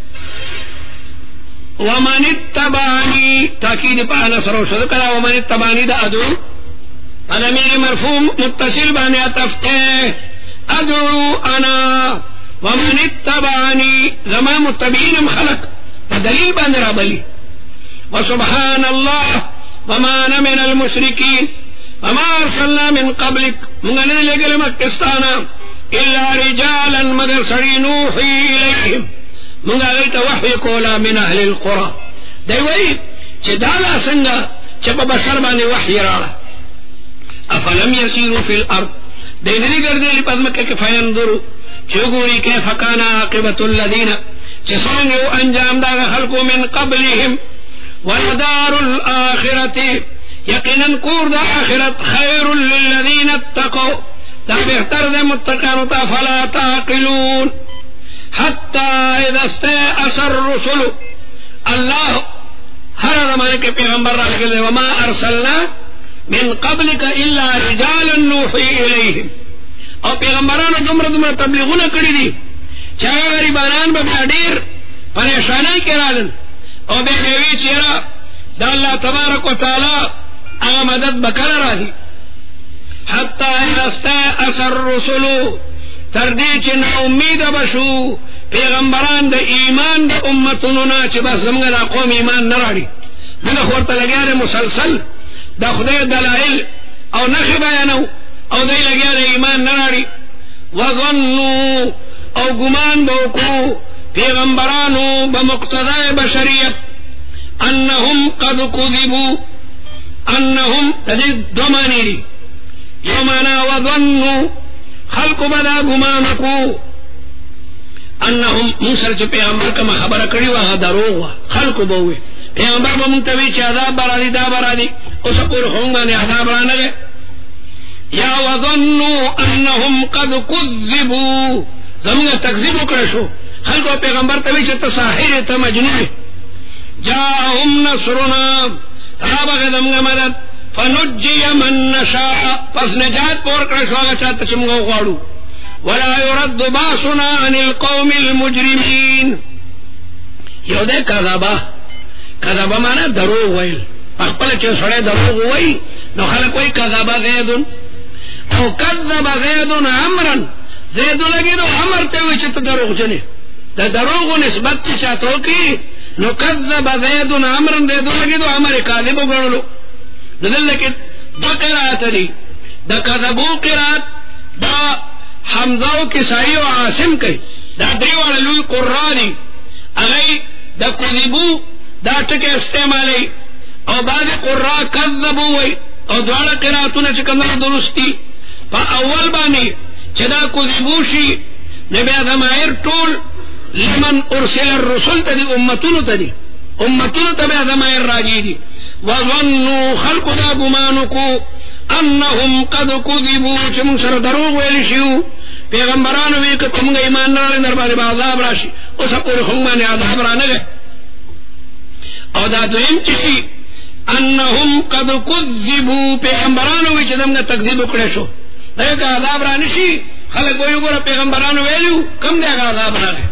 ومن اتبعني تاکید پا نصر و شد کرا ومن اتبعني دا ادعو انا میری مرفوم متصل بانی اتفتے ادعو انا ومن اتبعني زمان متبعین خلق دلیل بانی رابلی وسبحان الله وما انا من المشركين وما ارسلنا من قبلك من الذي لقل مكستانا الا رجالا مگر سڑی نوحی الیہم منگا غیتا وحی کولا من اہل القرى دیوئی چه دالا سنگا چه ببشر بانی وحی راڑا افلم یسیرو فی الارض دینی گردی لپد مکہ کے فینظرو چگوری کیف کان عاقبت الذین چه سنگو انجام داغ خلقو من قبلهم ولدار الآخرت یقینا کور دا آخرت خیر للذین اتقوا دا بہتر دے متقین تا فلا تعقلون حتی اذا استیأس الرسل اللہ ہر زمانے کے پیغمبر را لکھے وما ارسلنا من قبلک الا رجالا نوحی الیہم اور پیغمبران دمر دمر تبلیغون کری دی چاہے غریبانان با دیر پریشانی کرالن اور بے بیوی چیرا دا اللہ تبارک و تعالی اغا مدد بکر را دی حتی اذا استیأس الرسل تردی چی نا امید بشو پیغمبران دا ایمان دا امتنونا چی بس زمگا دا قوم ایمان نراری من خورتا لگیار مسلسل دا خدای دلائل او نخی بیانو او دی لگیار ایمان نراری وظنو او گمان بوکو پیغمبرانو بمقتضای بشریت انہم قد قذبو انہم تجد دمانی دی یومانا وظنو خلق بدا گمانکو انہم موسر چو پیغمبر کما خبر کری وہا دروغ خلق بوئے پیغمبر با منتوی چی عذاب برا دی دا برا دی اس پور خونگا نے عذاب را نگے یا وظنو انہم قد قذبو زمانہ تکذیب کرشو خلق و پیغمبر توی چی تساحر تا مجنون جاہم نصرنا رابق زمانہ مدد فنجی من نشاء پس نجات پور کرشو آگا چاہتا چمگو غاڑو ولا يرد باسنا عن القوم المجرمين یو دے کذبا کذبا مانا دروغ ویل اخپل چو سڑے دروغ ویل نو خلق وی کذبا زیدن او کذب زیدن عمرا زید لگی دو عمر تیوی چت دروغ جنے دا دروغ نسبت چاہتو کی نو کذب زیدن عمرا زید لگی دو عمر کاذبو گرلو ندل لکی دو قرآت دی دا کذبو قرآت دا حمزہ کسائی و عاصم کئی دا دریوال لوی قرآنی اگئی دا کذبو دا ٹکے استعمالی او بعد قرآ کذبو وی او دوارا قرآتونا چکندر درستی پا اول بانی چدا کذبو شی نبی ازمائر طول لمن ارسل الرسول تا دی امتونو تا دی امتونو تا بی ازمائر راجی دی وظنو خلق دا گمانکو انہم قد کذبو چمون سر دروغ ویلی شیو پیغمبرانو وی کہ تمگا ایمان نرالے نرباری با عذاب راشی اسا پور خنگمانی عذاب رانگے او دا دویم چیسی انہم قد کذبو پیغمبرانو وی چی دمگا تکذیب کرشو دیکھا عذاب رانشی خلق ویو گورا پیغمبرانو ویلیو کم دیکھا عذاب رانے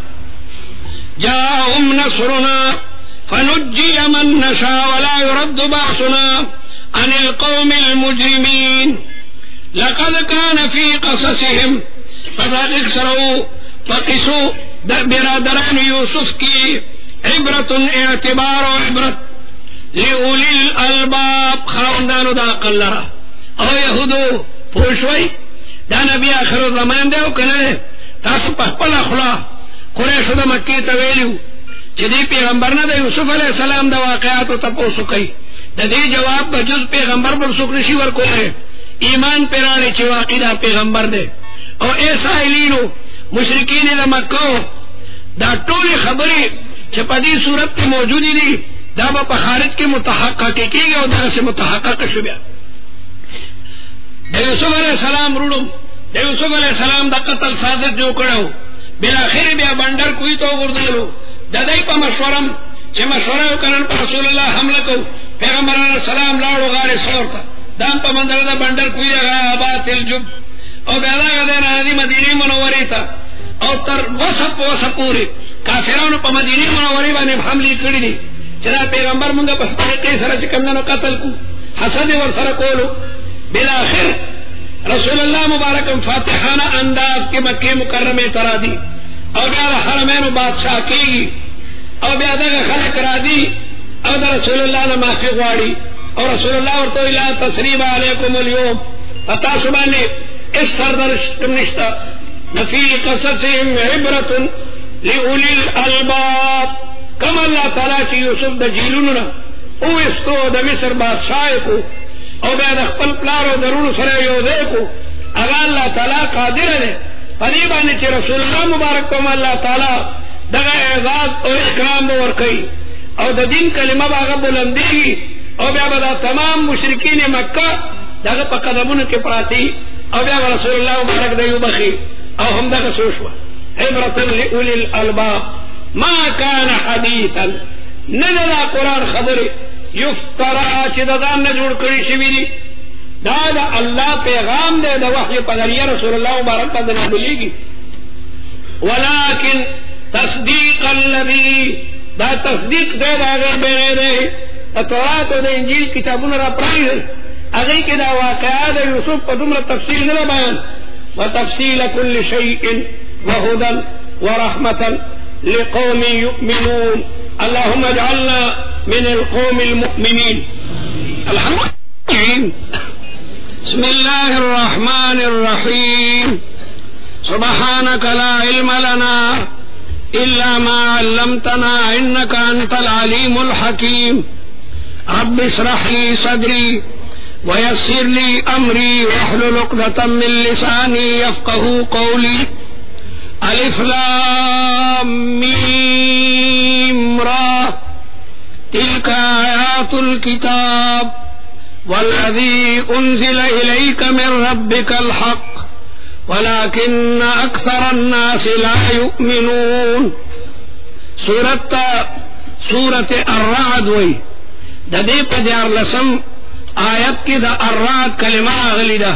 جاہم نصرنا فنجی من نشا ولا يرد باسنا عن القوم المجرمين لقد كان في قصصهم فذلك سروا فقسوا برادران يوسف کی عبرة اعتبار و عبرت لأولی الالباب خاندانو دا قلرا او یهودو پوشوي دا نبی آخر زمان دی او کنه تاسو په خپل اخلا قریش د مکه ته ویلو چې دی پیغمبر نه دی یوسف علی السلام د واقعاتو تاسو کوي د دې جواب په جز پیغمبر پر څوک نشي ورکوي ایمان پیراړي چې واقعا پیغمبر دی او ایسایلینو مشرکین د مکه دا ټول خبرې چې په دې صورت کې موجودې دي دا په خارج کې متحقق کېږي او دا څه متحقق شوی د یوسف علیہ السلام رونو د یوسف علیہ السلام د قتل سازش جو کړو بل اخر بیا بندر کوی ته ورغلو د دې په مشورم چې مشوره وکړل په رسول الله حمله کو پیغمبر علیہ السلام لاړو غار سورته دام په منځ د بندر کوی هغه آبات الجب او بیا هغه د راځي مدینه منوره ته او تر وسط وسط پوری کافرانو په مدینه منوره باندې حمله کړې دي چې پیغمبر مونږه په طریقې سره چې کمنو قتل کو حسد ور سره کولو بالاخر رسول الله مبارک فاتحانہ انداز کے مکہ مکرمه ترا دی او بیا حرمین بادشاہ کی او بیا دغه خلق را دی او رسول الله نے معافی غواړي او رسول الله ورته لا تسریب علیکم اليوم پتا سبحانه اس سردرشت نشتا نفی قصصهم عبرة لأولی الالباب کم اللہ تعالی چې یوسف د جیلونو او استو د مصر بادشاہ کو او بیا د خپل پلار او درونو سره یو ځای کو هغه الله تعالی قادر دی پدې باندې چې رسول الله مبارک کوم الله تعالی دغه اعزاز او اکرام ورکړي او د دین کلمه هغه بلندي او بیا به تمام مشرکین مکه دغه په قدمونو کې پراتی او بیا رسول الله مبارک دی وبخي او هم دغه سوشوا عبرة لأولي الألباب ما كان حديثا نزل قرآن خبره یفترا چې د ځان نه جوړ کړی شوی دی دا د الله پیغام دی د وحی په ذریعہ رسول الله مبارک باندې نازلېږي ولکن تصدیق الذی دا تصدیق دی دا غیر بغیر دی تورات او د انجیل کتابونه را پرایي هغه کې دا واقعات د یوسف په دومره تفصیل نه بیان وتفصیل كل شیء وهدى ورحمة لقوم يؤمنون اللهم اجعلنا من القوم المؤمنين الحمد لله بسم الله الرحمن الرحيم سبحانك لا علم لنا إلا ما علمتنا إنك أنت العليم الحكيم رب اشرح لي صدري ويسر لي أمري واحلل عقدة من لساني يفقه قولي الف لام میم را تلك آیات الكتاب والذي انزل إليك من ربك الحق ولكن أكثر الناس لا يؤمنون سورة سورة الرعد وی دا دی پا دیار لسم آیت کی دا الرعد کلمہ اغلی دا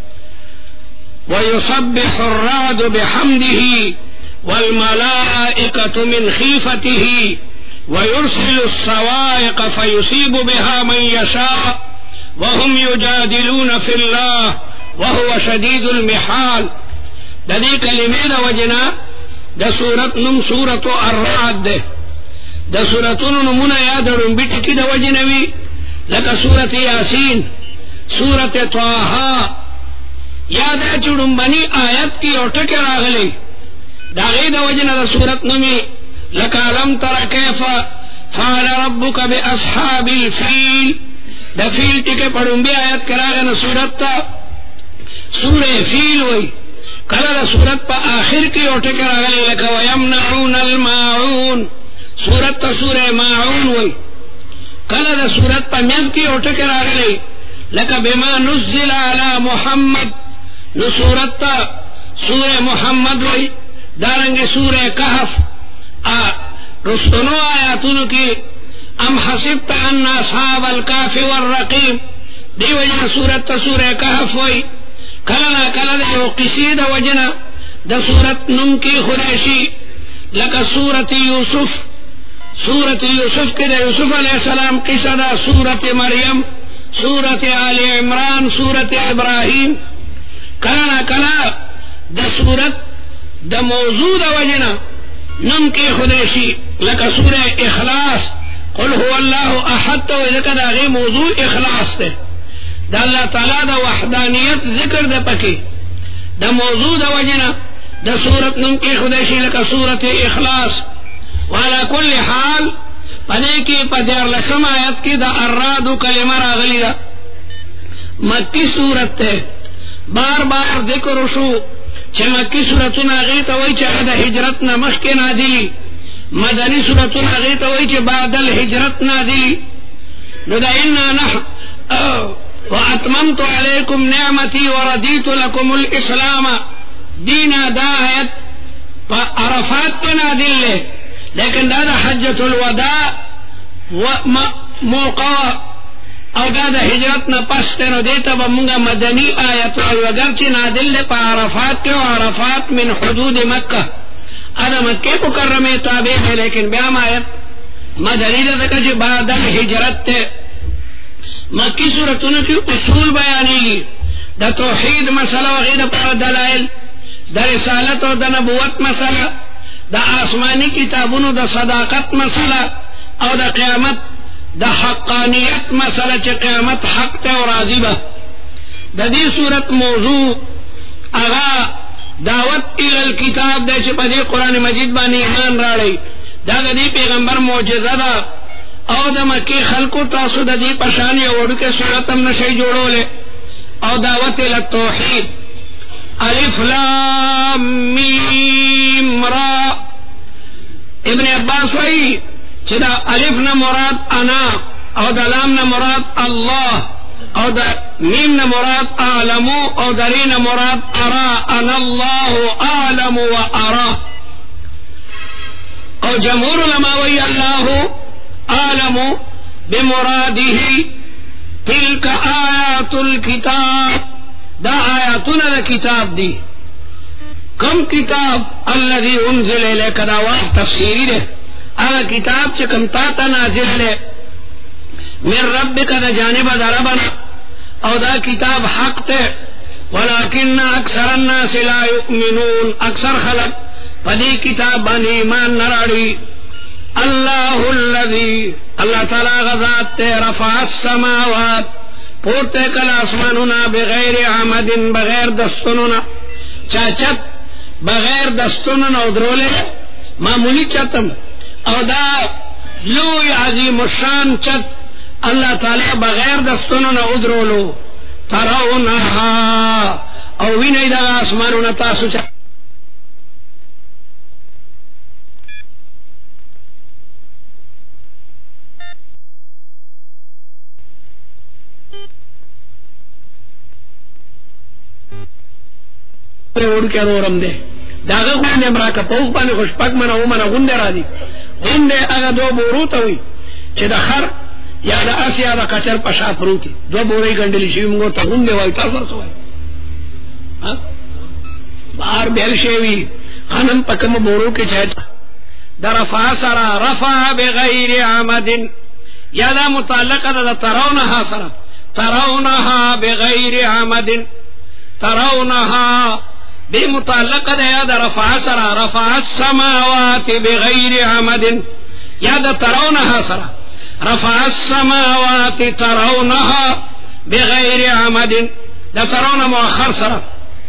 ويسبح الرعد بحمده والملائكة من خيفته ويرسل الصواعق فيصيب بها من يشاء وهم يجادلون في الله وهو شديد المحال دا دی کلمه دا وجنا دا سورت نم سورت الرعد ده دا سورتون نمونا یادرون بیٹکی دا وجنوی لکا سورت یاسین سورت طه یاد اچڑم بنی آیت کی اوٹک راغلی دا غید وجنا دا سورت نمی لکا لم تر کیف فعل ربک بی اصحاب الفیل دا فیل ٹکے پڑھم بی آیت کراغنا سورت تا سور فیل وی کلا دا سورت پا آخر کی اوٹک راغلی لکا ویمنعون الماعون سورت تا سور ماعون وی کلا دا سورت پا میز کی اوٹک راغلی لکا بما نزل علی محمد نو سورت تا سور محمد وی دارنگی سور کہف رستنو آیاتونو کی ام حسبت ان اصحاب الکاف والرقیم دی وجنا سورت تا سور کہف وی کلنا کلنا یو قصید وجنا دا سورت نم کی خریشی لکا سورت یوسف سورت یوسف کی دا یوسف علیہ السلام قصہ دا سورت مریم سورت آل عمران سورت ابراہیم کلنا کلا دا سورت دا موضوع دا وجنا نم کی خدیشی لکا سورہ اخلاص قل هو اللہ احد تو ذکر دا غی موضوع اخلاص تے دا اللہ تعالی دا وحدانیت ذکر دا پکی دا موضوع دا وجنا دا سورت نم کی خدشی لکا سورت اخلاص. وعلا کل حال پدے کی پدیر لسم آیت کی دا ارادو کلمہ راغلی دا مکی سورت تے بار بار ذکر شو چھ مکی سورتنا غیتا وی چھ دا ہجرت نمخ کے نادلی مدنی سورتنا غیتا وی چھ بعد الہجرت نادلی نو دا انا نح واتممت علیکم نعمتی وردیت لکم الاسلام دینا دا آیت پا عرفات کے نادل لے لیکن دا دا حجت الوداع موقع او دا دا حجرت نا پستے نو دیتا با منگا مدنی آیت اگر چی نادل لے پا عرفات کے و عرفات من حدود مکہ ادا مکہ مکرمی تابع ہے لیکن بیام آیت مدنی دا دکا چی بعد الحجرت تے مکی صورتوں کی اصول بیانی گی دا توحید مسئلہ وغیر پر دلائل دا رسالت و دا نبوت مسئلہ دا آسمانی کتابونو دا صداقت مسئلہ او دا قیامت دا حقانیت مسئلہ چا قیامت حق تے و راضی با دا دی صورت موضوع اغا دعوت الال کتاب دا چا پا دی قرآن مجید بانی ایمان راڑی دا دا دی پیغمبر معجزہ دا او دا مکی خلقو تاسو دا دی پشانی اوڑو کے صورتم نشی جوڑو لے او دعوت الالتوحید الف لام میم را ابن عباس وئی چدا الف نا مراد انا او دا لام نا مراد اللہ او دا میم نا مراد اعلمو او دا ری نا مراد ارا انا اللہ اعلم و ارا او جمهور علماء وئی اللہ اعلم بمراده تلك آیات الكتاب دا آیاتنا دا کتاب دی کم کتاب الذي انزل الیک دا واحد تفسیری دے اگا کتاب چا کم تاتا نازل لے من ربک دا جانب دا ربنا او دا کتاب حق تے ولكن اکثر الناس لا یؤمنون اکثر خلق پدی کتاب بانی ایمان نراڑی اللہ الذي اللہ تعالی غزات تے رفع السماوات پورتے کل آسمانونا بغیر عمد بغیر دستنونا چاچت بغیر دستنونا ادرولے معمولی چتم او دا لوی عظیم الشان چت اللہ تعالی بغیر دستنونا ادرولو ترونها او وینئی دا آسمانونا تاسو چت اوڑ کے رورم دے داغا گوندے مراکا پوخ بانے خوشپاک منا او منا گوندے را دی گوندے اگا دو بوروتا ہوئی چھ دا خر یا دا اس یا دا کچر پشا پروتی دو بوری گنڈلی شوی منگو تا گوندے وائی تاثر سوائی بار بیل شوی خانم پکم بورو کے چاہتا دا رفع سرا رفع بغیر عمد یا دا متعلق دا, دا ترونها سرا ترونها بغیر عمد ترونها بے متعلق دا یا دا رفع سرا رفع السماوات بغیر عمد یا دا ترونها سرا رفع السماوات ترونها بغیر عمد دا ترون مؤخر سرا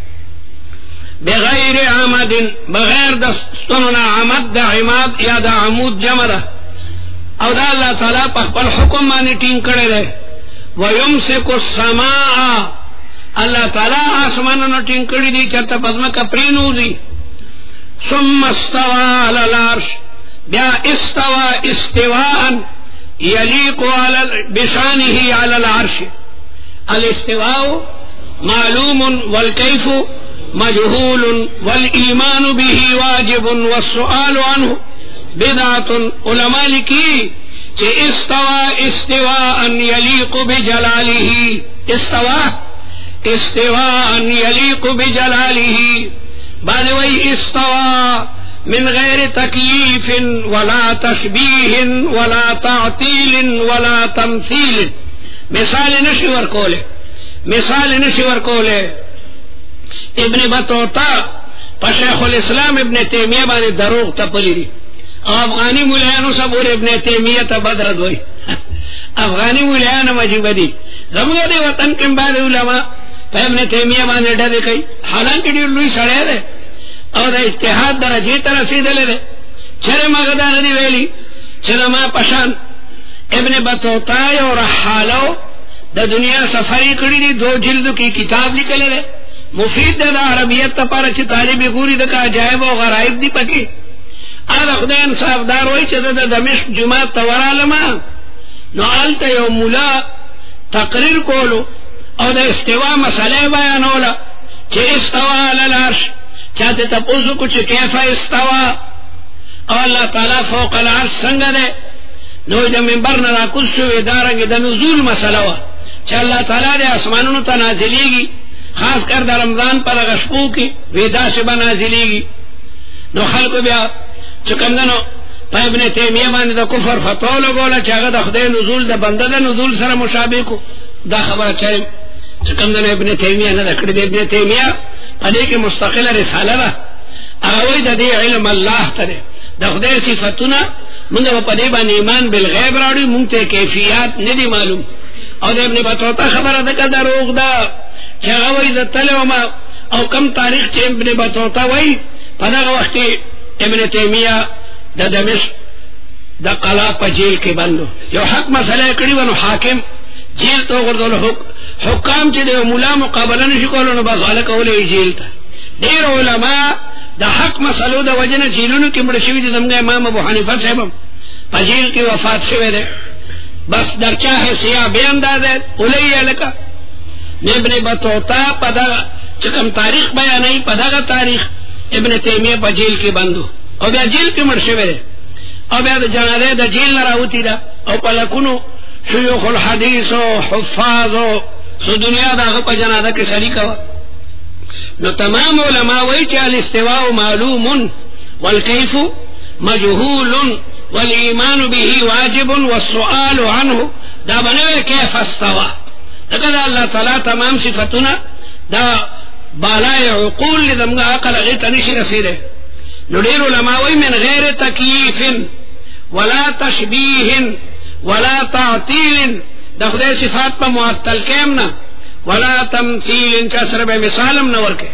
بغیر عمد بغیر دا ستننا عمد دا عماد یا دا عمود جمع دا او دا اللہ تعالی پخپل حکم مانی ٹین کرے دے ویمسک السماء اللہ تعالی آسمان نو ٹنکڑی دی چرتا پزما کپرینو دی ثم استوى على العرش بیا استوى استواء يليق على بشانه على العرش الاستواء معلوم والكيف مجهول والإيمان به واجب والسؤال عنه بدعة علماء لکی کہ استوى استواء يليق بجلاله استوى استواء يليق بجلاله بعد وی استوى من غیر تکلیف ولا تشبیح ولا تعطیل ولا تمثیل مثال نشور کولے مثال نشور کولے ابن بطوطہ پا شیخ الاسلام ابن تیمیہ بانے دروغ تپلی دی افغانی مولانو سب اور ابن تیمیہ تا بدرد ہوئی افغانی مولانو مجیب دی زمگا دی وطن کم بعد علماء پا ابن تیمیہ باندے ڈھدے کئی حالانکہ دیر لوی سڑے دے او دا اجتحاد در جیتا رسیدلے دے چرے مغدان دی ویلی چرے ما پشان ابن بطوطا اور رحالو دا دنیا سفری کری دی دو جلدو کی کتاب لکلے دے مفید دا عربیت تا پارا چی طالبی گوری دا کا عجائب و غرائب دی پکی آدھا خدا انصاف دار ہوئی چی دا دمشق جماعت تورالما نو آلتا یو مولا تقریر کولو او دا استوا مسئلہ بیانولا چی استوا علالعرش چاہتے تپوزو کچھ کیفا استوا او اللہ تعالی فوق العرش سنگ دے نو دا منبر ندا کسو ادارنگ دا نزول مسئلہ وا چی اللہ تعالی دے اسمانونو تا نازلی گی خاص کر دا رمضان پر غشپو کی ویدا سے بنازلی گی نو خلق بیا چکم دنو پا ابن تیمیہ باندې دا کفر فتوہ لگولا چاگا دا خدای نزول دا بندہ دا نزول سر مشابه کو دا خبر چرم چکم دنو ابن تیمیہ ندا کردی ابن تیمیہ پدے کے مستقل رسالہ دا اغوی دا دی علم اللہ تدے دا خدای صفتنا منگا پدے بان ایمان بالغیب راڑی منگتے کیفیات ندی معلوم او دا ابن بطوطا خبر دا دا روغ دا چاگا وی دا تلو ما او کم تاریخ چے ابن بطوطا وی پدا وقتی ابن تیمیہ دا دمشق دا قلا پا جیل کے بندو یو حق مسئلہ کری ونو حاکم جیل تو غردو حکام چی دے مولا مقابلہ نشکولو نو بس غلق اولی جیل تا دیر علماء دا حق مسئلو دا وجن جیلونو کی مرشوی دی دمگا امام ابو حنیفہ صاحبم پا جیل کی وفات شوے دے بس در چاہے سیاہ بے انداز ہے اولی علکا ابن بطوطا پدا چکم تاریخ بیانی پدا کا تاریخ ابن تیمیہ پا جیل کی بندو او بیا جیل کی مرشوے دے او بیا دا جنادے دا جیل نراوتی دا او پا لکنو شیوخ الحدیث و حفاظ و سو دنیا دا غپا جنادہ کی شریکا وا نو تمام علماء وی چا الاستواء معلوم والکیف مجهول والایمان به واجب والسؤال عنه دا بنوے کیف استوا لکہ دا اللہ تعالی تمام صفتنا دا بالائے عقول لدمگا عقل غیتا نشی رسیدے ندیر علماء من غیر تکییف ولا تشبیح ولا تعطیل دا خدای صفات پا معطل کیمنا ولا تمثیل چسر بے مثالم نور کے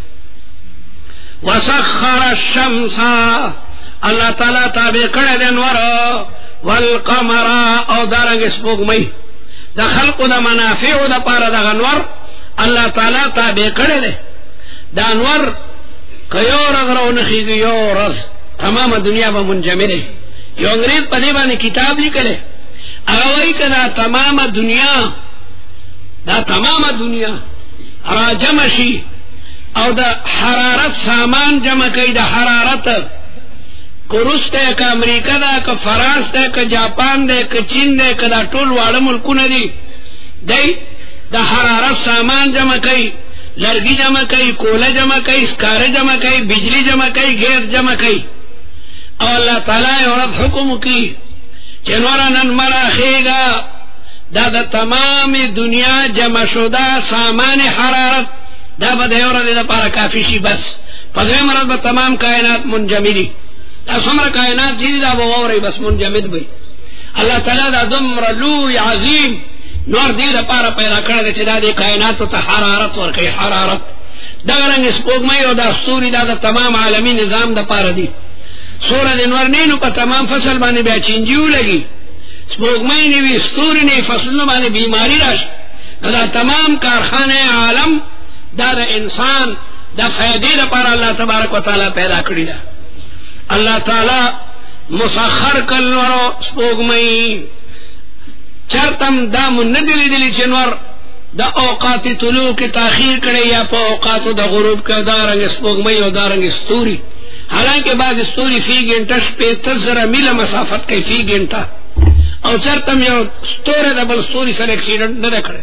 وسخر الشمس اللہ تعالی تابع کڑے دنور والقمر او دارنگ سپوک مئی دا خلق دا منافع دا پارا دا غنور اللہ تعالی تابع کڑے دے دا انور کیو رز رو نخیگی یو رز تمام دنیا با منجمرے یو انگریز پدے بانے کتاب لکلے اگوئی که دا تمام دنیا دا تمام دنیا را جمع شی او دا حرارت سامان جمع کئی دا حرارت که روس دے که امریکا دا که فرانس دے که جاپان دے که چین دے که دا طول وارا ملکون دی دی دا حرارت سامان جمع کئی لرگی جمع کئی کولا جمع کئی سکار جمع کئی بجلی جمع کئی گیس جمع کئی او اللہ تعالی عورت حکم کی چنورا نن مرا خیگا دا دا تمام دنیا جمع شدہ سامان حرارت دا با دیورا دا پارا کافی شی بس پدوے مرد با تمام کائنات منجمدی دا سمر کائنات جیدی دا بووری بس منجمد بی اللہ تعالی دا دمر لوی عظیم نور دی دا پارا پیدا کرده چی دا دی کائناتو تا حرارت ورکی حرارت دا رنگ سپوگمئی و دا ستوری دا دا تمام عالمی نظام دا پارا دی سورہ دنور نینو پا تمام فصل بانے بیا چنجیو لگی سپوگمئی نیوی ستوری نی فصلوں بانے بیماری راش دا تمام کارخانے عالم دا دا انسان دا فیدی دا پارا اللہ تبارک و تعالی پیدا کری دا اللہ تعالی مسخر کلورو سپوگمئی چرتم دا من ندلی دلی چنور دا اوقات طلوع کی تاخیر کرے یا پا اوقات دا غروب کا دارنگ سپوگمئی و دارنگ ستوری حالانکہ بعض ستوری فی گھنٹہ شپیتر ذرا میل مسافت کئی فی گھنٹہ او چرتم you ستوری the bill ستوری sir accident نہ کڑے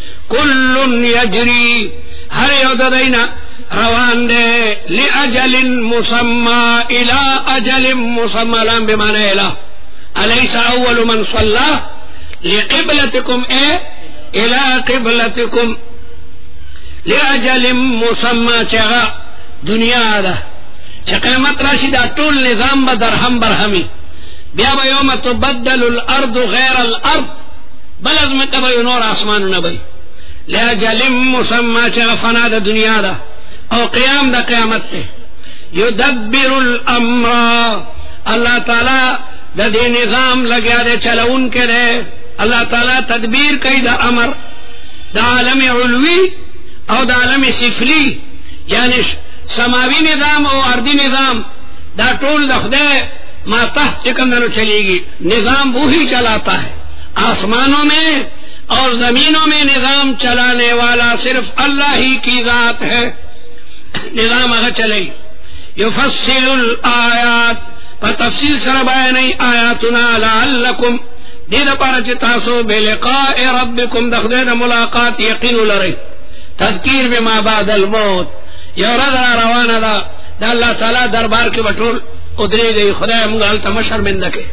کل یجری ہر یو ددینا روان دے لأجل مسمى الى اجل مسمى لام بمعنى الہ الیس اول من صلى لقبلتكم اے الى قبلتكم لأجل مسمى چغا دنیا دا چې قیامت راشي دا ټول نظام به درهم برهمي بیا به یوم تبدل الارض غیر الارض بل ازمکه به نور آسمانونه به لاجل مسمى چې فنا د دنیا ده او قیام د قیامت ته یدبر الامر الله تعالی د دې نظام لګیا دی چلون کړي الله تعالی تدبیر کوي د امر د عالم علوی او د عالم سفلی یعنی سماوی نظام او ارضی نظام دا ټول د خدای ما تحت چکندنو چلے گی نظام وہی چلاتا ہے آسمانوں میں اور زمینوں میں نظام چلانے والا صرف اللہ ہی کی ذات ہے نظام اگر چلے یفصل الآیات پر تفصیل سر بیانی آیاتنا لعلکم دید پارچ تاسو بلقاء ربکم دخدید ملاقات یقین لرئی تذکیر بما بعد الموت یورد روانا دا دا اللہ تعالی دربار کے بطول ادری گئی خدا مغال تمشر مندکے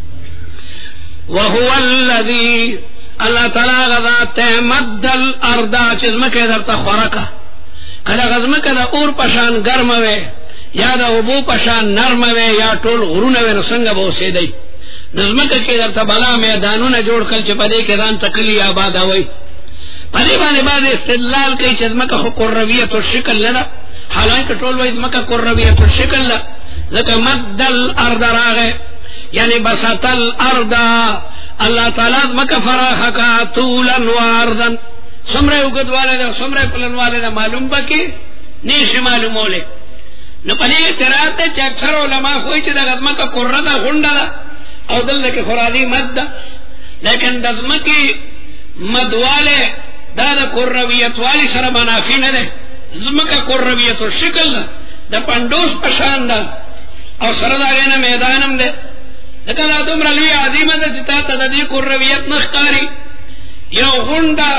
وهو الذي اللہ تعالی غذات مد الارضا چزمکے در تخورکا کلا غزمکے دا اور پشان گرم وے یا دا ابو پشان نرم وے یا ٹول غرون وے نسنگ بو سیدئی نظمکے کے در تبلا میدانون جوڑ کل چپدے کے دان تکلی آباد ہوئی پدے بانے بعد استدلال کئی چزمکہ خو قرویت و شکل لنا حالانکہ ٹول وید مکہ قرویت و شکل لنا ذکر مد الارض راغے یعنی بسط الارض اللہ تعالیٰ مکہ فراخ کا طولا و عرضا سمرے اگد والے دا سمرے پلن والے دا معلوم بکی نیش معلوم ہو لے نو پلی اعتراض دے چا اکثر علماء خوئی چا دا غزمکہ قرر دا غنڈا دا او دل دے کہ خرادی مد دا لیکن دزمکی مد والے دا دا قرویت والی سر منافی نہ دے زمکہ قرویت و شکل دا دا پندوس پشان دا او سر دا غینا میدانم دے لکہ دا دمرا لوی عظیم دا جتا تا دا دی قرویت نخکاری یو غنڈا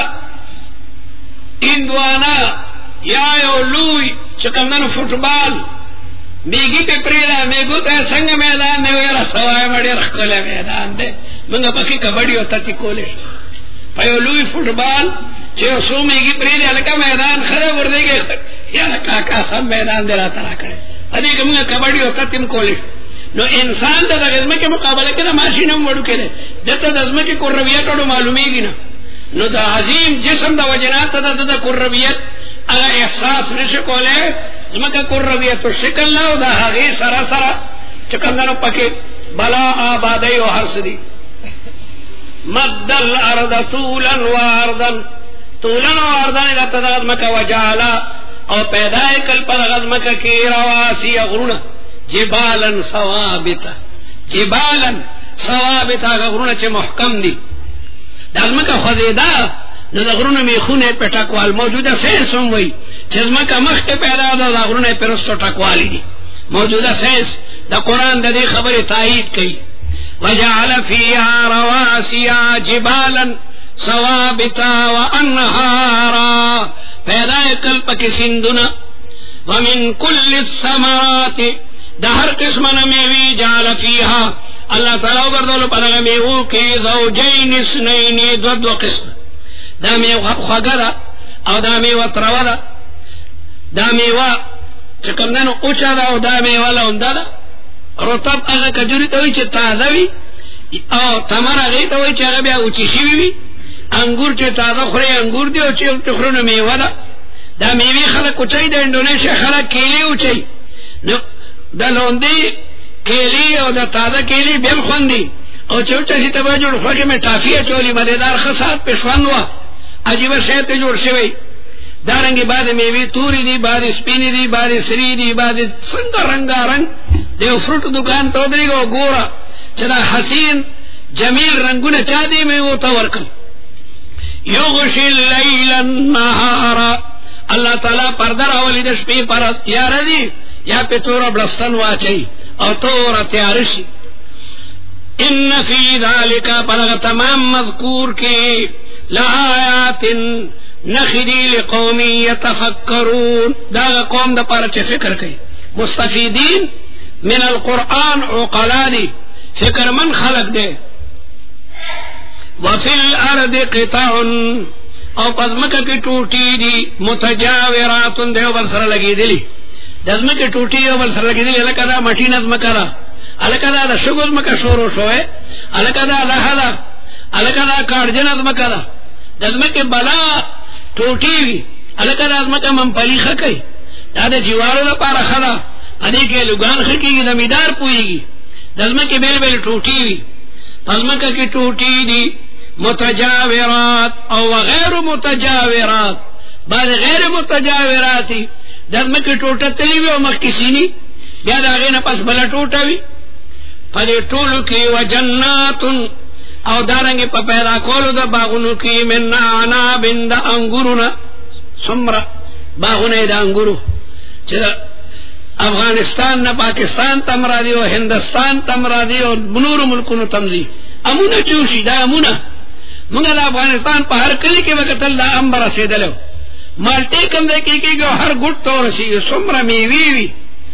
اندوانا یا یو لوی چکمدن فوٹبال میگی پہ پریدا میگو تا سنگ میدان دے ویرا سوائے بڑی رخکل میدان دے منگا پکی کبڑی ہوتا تی کولش پیو لوی فوٹبال چیو سو میگی پریدا لکا میدان خدا بردے گے یا لکا کا سب میدان دے را ترا کرے ادھی کہ منگا کبڑی ہوتا تیم کولش نو انسان دا غزمے کے مقابلے کے ماشینم وڑو کے دے جتا دزمے کے قربیت وڑو معلومی گی نا نو دا عظیم جسم دا وجنات دا دا قربیت اگر احساس نشکو لے زمے کا قربیت و شکل لاؤ دا حقی سرا سرا چکندنو پکے بلا آبادی و حرس دی مد الارض طولا و عرضا طولا و عرضا لتا دا غزمے کا وجالا او پیدای کل پر غزمے کا کی رواسی اغرونا جبالا ثوابتا جبالا ثوابتا غرونا چه محکم دی دازمکا خزیدہ دا غرونا میخونه پی ٹکوال موجودہ سینس ہم وی چزمکا مخت پیدا دا دا غرونا پرستو ٹکوالی دی موجودہ سینس دا قرآن دا دی خبر تائید کئی وجعل فیہا رواسیا جبالا ثوابتا وانہارا پیدا کل پکی سندنا ومن کل الثمرات دا ہر قسم نمیوی جعل فیہا اللہ تعالیٰ بردولو پدغا میوو کی زوجین اسنینی دو دو قسم دا میو خوگا دا او دا میو تروا دا دا میو چکم دنو اوچا دا او دا میو لهم دا دا رطب اگا کجوری تاوی چه تازه وی او تمر اگی تاوی چه اگا بیا اوچی شوی وی انگور چه تازه خوری انگور دی او چه تخرون میو دا دا میوی خلق اوچای دا اندونیشیا خلق کیلی اوچای دا لوندی کیلی او دا تازہ کیلی بیم خوندی او چوچا سی تبا جوڑ خوکی میں ٹافی چولی مدیدار خسات پیشوان ہوا عجیب شیط جوڑ شوی دارنگی بعد میوی توری دی بعد سپینی دی بعد سری دی بعد سنگا رنگا رنگ دیو فروٹ دکان تو دری گو گورا چدا حسین جمیل رنگون چا دی میں وہ تورکم یغشی اللیل النہارا اللہ تعالیٰ پردر اولی دش پی پرست یا رضی یا پی تورا بلستن واچئی او تورا تیارشی ان فی ذالکا پلغ تمام مذکور کی لآیات نخدی لقومی یتفکرون دا قوم دا پارا چه فکر کئی مستفیدین من القرآن عقلا دی فکر من خلق دے وفی الارض قطع او پزمکا کی ٹوٹی دی متجاورات دیو برسر لگی دلی دزمکه ټوټي او بل سره کېدل لکه دا مټی نظم کړه الکه دا د شګوز مکه شورو شوې الکه دا لهلا الکه دا کارجن نظم کړه دزمکه بلا ټوټي الکه دا دزمکه منپلی خکې دا د جوارو لپاره خلا ادي کې لګان خکېږي زمیدار پويږي دزمکه بیل بیل ټوټي وي دزمکه کې ټوټي دي متجاورات او غیر متجاورات بعد غیر متجاوراتی دزمکه ټوټه تلی وي او مخکې سینی بیا دا غینه پس بل ټوټه وي په دې ټولو کې وجنات او دارنګ په پیدا کولو د باغونو کې من عناب د انګورنا سمرا باغونه د انګورو چې افغانستان نه پاکستان تم را دی او هندستان تم را دی او نور ملکونو تم دي امونه جوشي دا امونه موږ د افغانستان په هر کلی کې وکتل دا امبر رسیدلو مالټي کوم دې کې کېږي هر ګټ تور شي سمرا میوي وي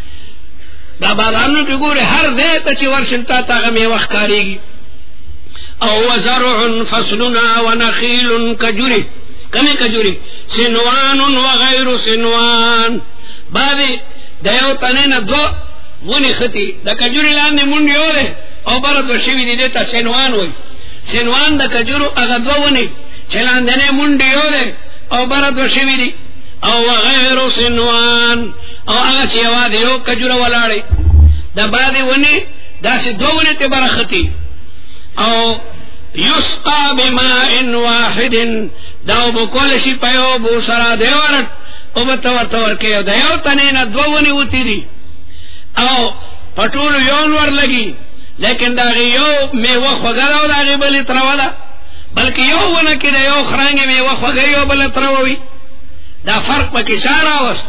دا بازارونو کې ګوره هر ځای ته چې ورشلتا تاغه میوه ښکارېږي او وزرع فصلنا ونخيل كجري كم كجري سنوان وغير سنوان بعدي دایو تنه دو ونی ختی د کجوري لاندې مونږ یوله او بل د شوی دي ته سنوان وای سنوان د کجورو هغه دو ونی چې لاندې نه مونږ یوله او بل د شوی دي او غیر سنوان او هغه چې یوازې یو کجوره ولاړې د باندې ونی داسې دو ونی ته برختی او یسقى بماء واحد داو بکول شي پيو بو سرا دیورت او بتور تور کې دیو تنه نه دوونی وتی دي او پټول یون ور لګي لیکن دا یو میوه خوګاو دا غیبل ترولا بلکې یو ونه کې یو خرانګ میوه خوګي یو بل تروي دا فرق پکې اشاره واست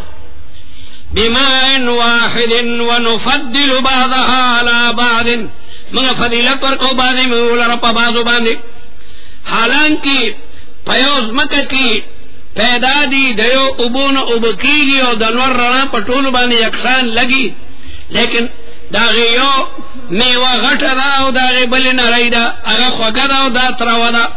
بماء واحد ونفضل بعضها على بعض منگا فضیلت ورکو بازی مولا رپا بازو باندی حالانکی پیوز مکہ کی پیدا دی دیو ابون ابکیگی او دنور رنا پٹول باندی یکسان لگی لیکن داغی یو میوہ غٹ دا او داغی بلی نرائی دا اگا خوگا دا او دا تراو دا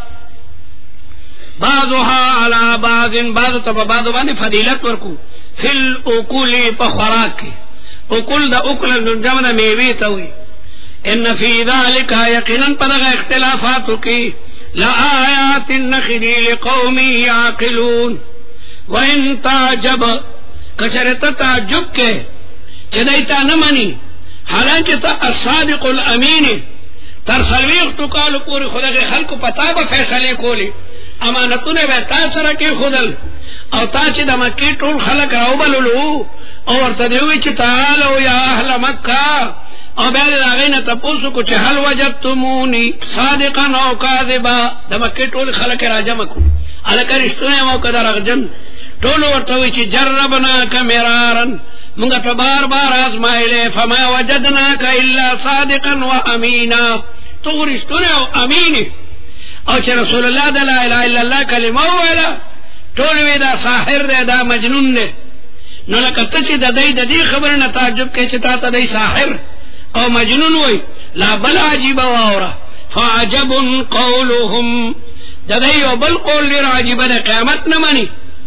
بعضوها علا بعضن بعضو تبا بعضو باندی فضیلت ورکو فی الاکولی پا خوراک کی اکول دا اکل جمع دا میوی تاوی ان فی ذالک یقینا پدغ اختلافاتو کی لآیات نخدی لقوم یعقلون وان تعجب کچرت تعجب کے چدیتا نمانی حالانکہ تا الصادق الامین تر سلویختو کالو پوری خدا کے خلق پتا با فیصلے کولی امانتو نے بے تا سرکی خودل او تا چی دا مکی طول خلق راو بلولو اور تدیوی چی تعالو یا اہل مکہ او بیاد داغین تپوسو کو چه حل وجدتمونی صادقا او کاذبا دا مکی طول خلق راجمکو علکا رشتونه موقع در اغجن طولو ورطوی چه جربناکا مرارن منگا تو بار بار آزمائلے فما وجدناکا الا صادقا و امینا تو رشتونه او امینی او چه رسول اللہ دا لا الہ الا اللہ کلمہ ویلا طولوی دا ساحر دے دا مجنون دے نو لکتا چه دا دی دا دی خبر نتاجب کے چه تا تا دی ساحر او مجنون وی لا بل عجیب واورا فعجب قولهم دا دیو بل قول لیر عجیب دا قیامت نمانی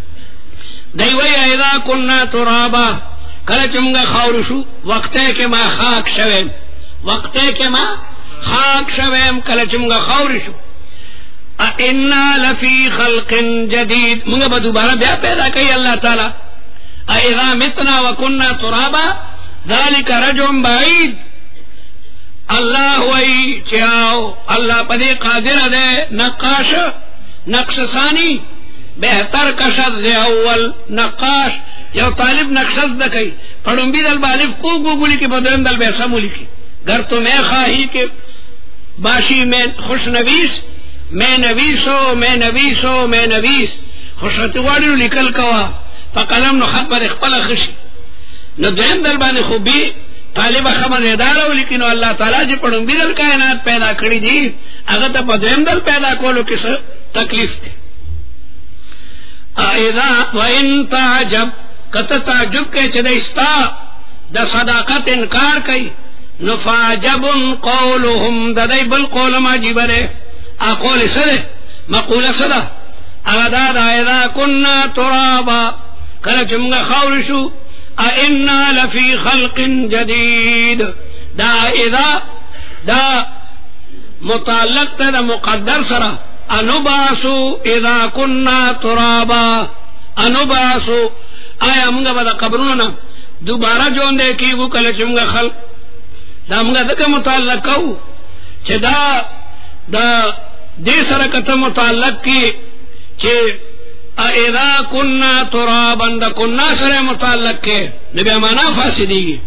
دیوی ایضا کننا ترابا کلچمگا خورشو وقتے کے ما خاک شویم وقتے کے ما خاک شویم کلچمگا خورشو اِنَّا لَفِي خَلْقٍ جَدِيدٍ منگا با دوبارہ بیا پیدا کئی اللہ تعالی اِذَا مِتْنَا وَكُنَّا تُرَابًا ذَلِكَ رَجْعٌ بَعِيدٌ اللہ وئی چاو اللہ پدی قادر دے نقاش نقش ثانی بہتر کشد دے اول نقاش یو طالب نقشد دکئی پڑھنبی دل بالف کو گوگلی کی بدرم دل بیسا مولی کی گر تو میں خواہی کے باشی میں خوش نویس میں نویسو میں نویسو میں نویس خوشرتی واڑیو لکل کوا فقلم نو خط پر اخپل خشی نو دویم دل باندې خوبی طالب خمد ادارو لیکنو اللہ تعالی جی پڑھن بھی دل کائنات پیدا کری دی اگر تا پا دویم دل پیدا کولو کس تکلیف تے اذا وان تعجب کتا تعجب کے چدستا دا صداقت انکار کئی نفاجب قولهم دا دی بل قول ما جبرے اقول سدے مقول سدہ اغدا دا اذا کننا ترابا کل چمگا خورشو ائنا لفی خلق جدید. دا اذا دا متعلق تا دا مقدر سرا انباسو اذا کننا ترابا. انباسو آیا منگا با دا قبروننا دوبارہ جوندے کیگو کلچ منگا خلق. دا منگا دکا متعلق کهو چه دا دا دی سرکت متعلق کی چه اذا کننا ترابا دا کننا سر متعلق کے نبی مانا فاسدی گی.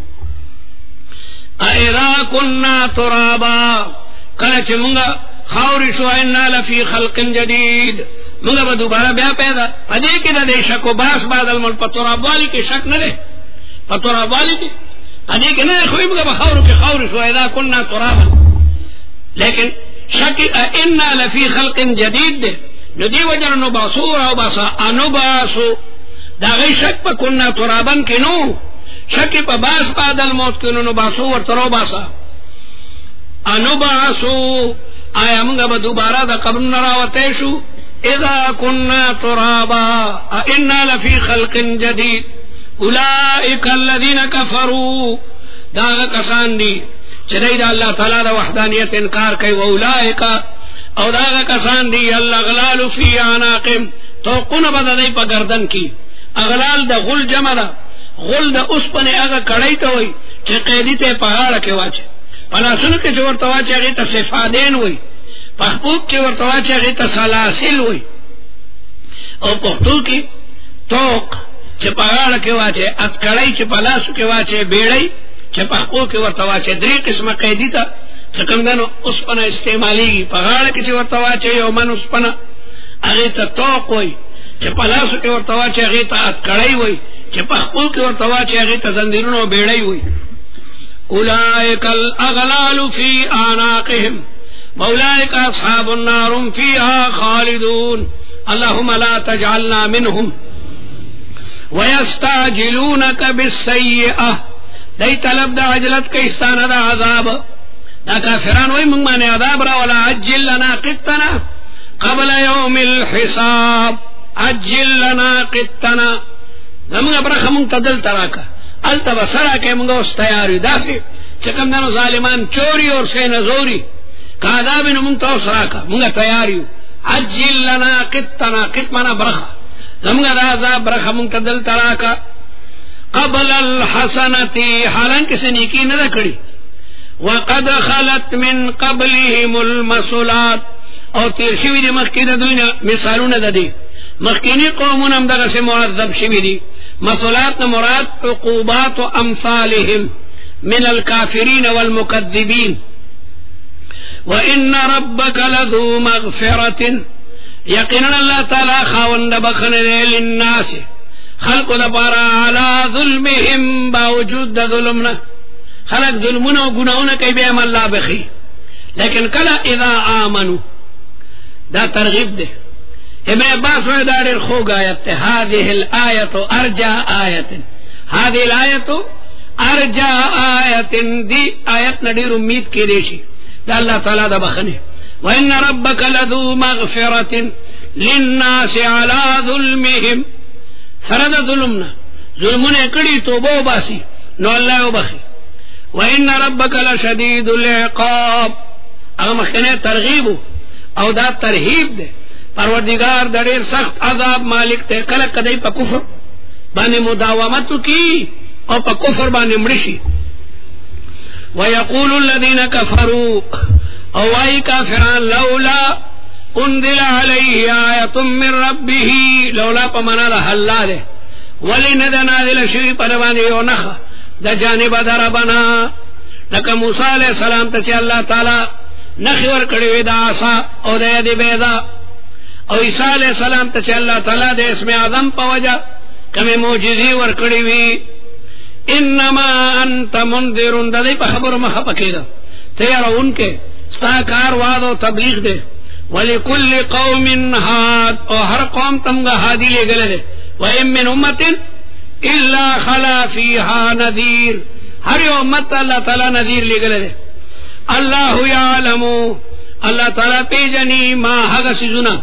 اذا کننا ترابا کلچ منگا خاوری شو انا لفی خلق جدید منگا با دوبارہ بیا پیدا پدے کی دا دے شک و باس بعد الملک پا تراب والی کی شک نہ دے پا تراب والی کی پدے کی نہ خوی منگا با خاوری کی خاوری شو اذا کننا ترابا لیکن شک انا لفی خلق جدید دے ندی وجر نباسو راو باسا انباسو دا غی شک پا کننا ترابن کی نو شک پا باس بعد الموت کی نو نباسو ورطراو باسا انباسو آیا منگا با دوبارہ دا قبر نراوتیشو اذا کننا ترابا انا لفی خلق جدید اولئک الذین کفروا دا کسان دی چدئی دا اللہ تعالی دا وحدانیت انکار کئی و اولئک او دا کسان دی الاغلال فی اعناقهم توقن بدا دی پا گردن کی. اغلال دا غل جمع دا غل دا اس پنے اگا کڑی تا ہوئی چه قیدی تے پہاڑا کے واچے پلا سن کے جو ورتوا چاہیے تا صفادین ہوئی پخپوک کے ورتوا چاہیے تا سلاسل ہوئی اور پختو کی توق چه پہاڑا کے واچے اتکڑی چه پلاسو کے واچے بیڑی چه پخپو کے ورتوا چاہیے دری قسم قیدی تا چکمدنو اس پنا استعمالی گی پہاڑا کے چه ورتوا چاہیے یومن اس پنا اغیتا توق ہوئی چه پلاسو کے ورتوا چاہیے اغیتا اتکڑی ہوئی چه پخپو کے ورتوا چاہیے اغیتا زندرون و بیڑی ہوئی. اولئک الاغلال فی اعناقهم واولئک اصحاب النار فیها خالدون اللهم لا تجعلنا منهم ويستعجلونك بالسیئة دی طلب دا عجلت کا استانا دا عذاب دا کافران وی منگ مانے عذاب را ولا عجل لنا قطنا قبل یوم الحساب عجل لنا قطنا زمان برخ منگ تدل تراکا التا بسرا کے منگا اس تیاری دا سی چکم دنو ظالمان چوری اور سین زوری کا عذابینو منگتا اس راکا منگا تیاریو عجل لنا قطنا قط مانا برخا زمگا دا عذاب برخا منگتا دل تراکا قبل الحسنتی حالان کسی نیکی ندا کری وقد خلت من قبلهم المسولات او تیر شوی دی مخی دا دوینا مثالون دا دی مخینی قومون هم دا سے معذب شوی دی مسولات مراد عقوبات و امثالهم من الكافرین والمکذبین وان ربک لذو مغفرت یقینا اللہ تعالی خاوند بخن للناس خلق دبارا علی ظلمهم باوجود دا ظلمنا خلق ظلمنا و گناہونا کئی بیم اللہ بخی لیکن کلا اذا آمنو دا ترغیب دے ابن عباس میں دار خوگ آیت هذه الآیت ارجا آیت هذه الآیت ارجا آیت دی آیت ندیر امید کی دیشی دا اللہ تعالی دا بخنے وان ربک لذو مغفرت للناس على ظلمهم فرد ظلمنا ظلمون اکڑی توبو باسی نو اللہ بخی وان ربک لشدید العقاب اگر مخنے ترغیب او دا ترہیب دے پروردگار دیر سخت عذاب مالک تے کلک کدی پا کفر بانے مداومتو کی او پا کفر بانے مرشی ویقول الذین کفروا او آئی کافران لولا انزل علیہ آیت من ربه لولا پا منا دا حلا دے ولی ندہ نازل شوی پروانی او نخ دا جانب در بنا لکا موسیٰ علیہ السلام تا چی اللہ تعالی نخور کڑوی دا آسا او دا ید بیدا او عیسیٰ علیہ السلام تا چی اللہ تعالی دے اسم اعظم پا وجہ کمی موجزی ور کڑوی انما انت منذرون دا دی پا خبر مخب اکیدا تیارا ان کے ستاکار واد و تبلیغ دے وَلِكُلِّ قَوْمٍ هَادٍ او ہر قوم تمگا ہادی لے گلے دے وَإِن مِّنْ أُمَّةٍ إِلَّا خَلَا فِيهَا نَذِيرٌ ہر امت اللہ تعالی نذیر لے گلے دے اللہ یعلم اللہ تعالی پیجنی ما حق سزنا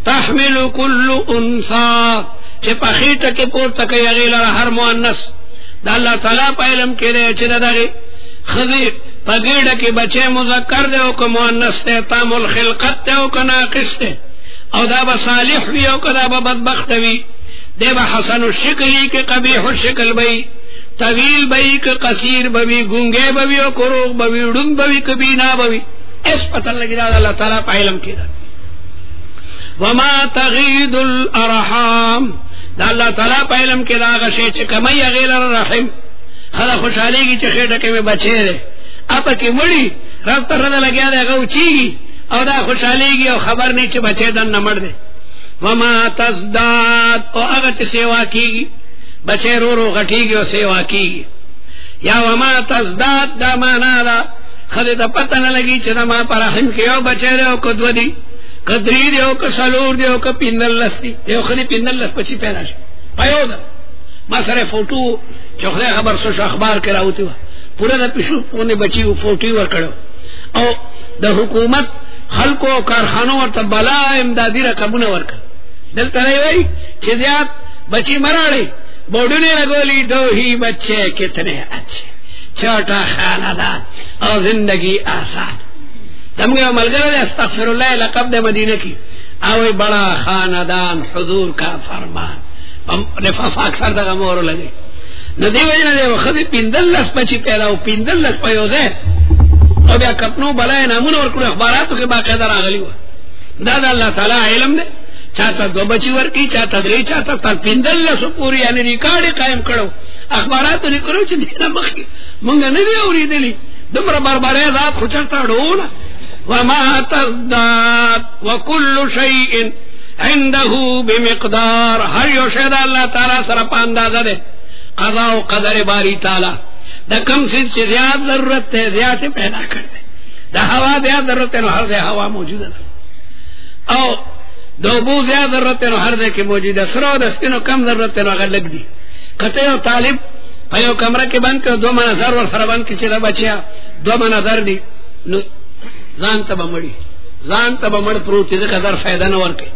تحمل کل انسا چه پخیٹ کے پور تک یغیل ہر مؤنس دا اللہ تعالیٰ پا علم کے دے چی دا داگی خضی پگیڑ کی بچے مذکر دے او که مؤنث دے تام الخلقت دے او که ناقص دے او دا با صالح وی او که دا با بدبخت وی دے با حسن الشکلی کے قبیح الشکل بئی طویل بئی که قصیر بوی گنگے بوی او کروغ بوی ڈنگ بوی که بینا بوی اس پتن لگی دا اللہ تعالیٰ پا علم کی دا وما تغید الارحام دا اللہ تعالیٰ پا علم کی دا غشے چی کمی غیر الرحم خدا خوشحالی کی چی خیٹکے میں بچے دے اپا کی مڑی رب تر رد لگیا دے غو چیگی او دا خوشحالی کی او خبر نہیں چی بچے دن نمڑ دے وما تزداد او اگر چی سیوا کیگی بچے رو رو غٹیگی او سیوا کیگی یا وما تزداد دا مانا دا خدا تا پتہ نہ لگی چی دا ما پر رحم کی او بچے دے او کدو دی کدری دے او کسلور دے او کپیندل لس دی دے او خدی پیندل لس پچی پیدا شو پیو دا ما سر فوٹو جو خدای خبر سوش اخبار کرا ہوتی ہوا پورا دا پیشو پونے بچی ہو فوٹی ور کرو او دا حکومت خلقو کارخانوں ورطا بلا امدادی رقبون ور کر دل ترہی وئی چیزیات بچی مراڑی بوڑنے لگولی دو ہی بچے کتنے اچھے چھوٹا خاندان اور زندگی آسان تم گئے ملگر دے استغفر اللہ لقب دے مدینہ کی اوی بڑا خاندان حضور کا فرمان رفاف اکثر دا غمورو لگے ندی وجنہ دے وخدی پیندل لس پچی پیدا ہو پیندل لس پیوزے او بیا کپنو بلائے نامون ورکڑو اخباراتو کے باقیدہ راغلی ہوا دا دا اللہ تعالیٰ علم دے چاہتا دو بچی ورکی چاہتا دری چاہتا تا پیندل لسو پوری یعنی ریکارڈ قائم کرو اخباراتو نکرو چی دینا مخی منگا ندی اوری دلی دمرا بربارے ذات خوچکتا ڈونا وما تزداد وکل شیئن عنده بمقدار ہر یو شید اللہ تعالیٰ سر پاندازہ دے قضاء و قدر باری تعالیٰ دا کم سید چی زیاد ضرورت تے زیاد پیدا کر دے دا ہوا زیاد ضرورت تے نو ہر دے ہوا موجود ہے او دو بو زیاد ضرورت تے نو ہر دے کے موجود ہے سرو دستی نو کم ضرورت تے نو اگر لگ دی کتے ہو طالب پیو کمرہ کے بند کے دو منظر ور سر بند کی چی دا بچیا دو منظر دی نو زان تبا مڑی زان تبا مڑ پروتی دے قدر فیدہ نور کے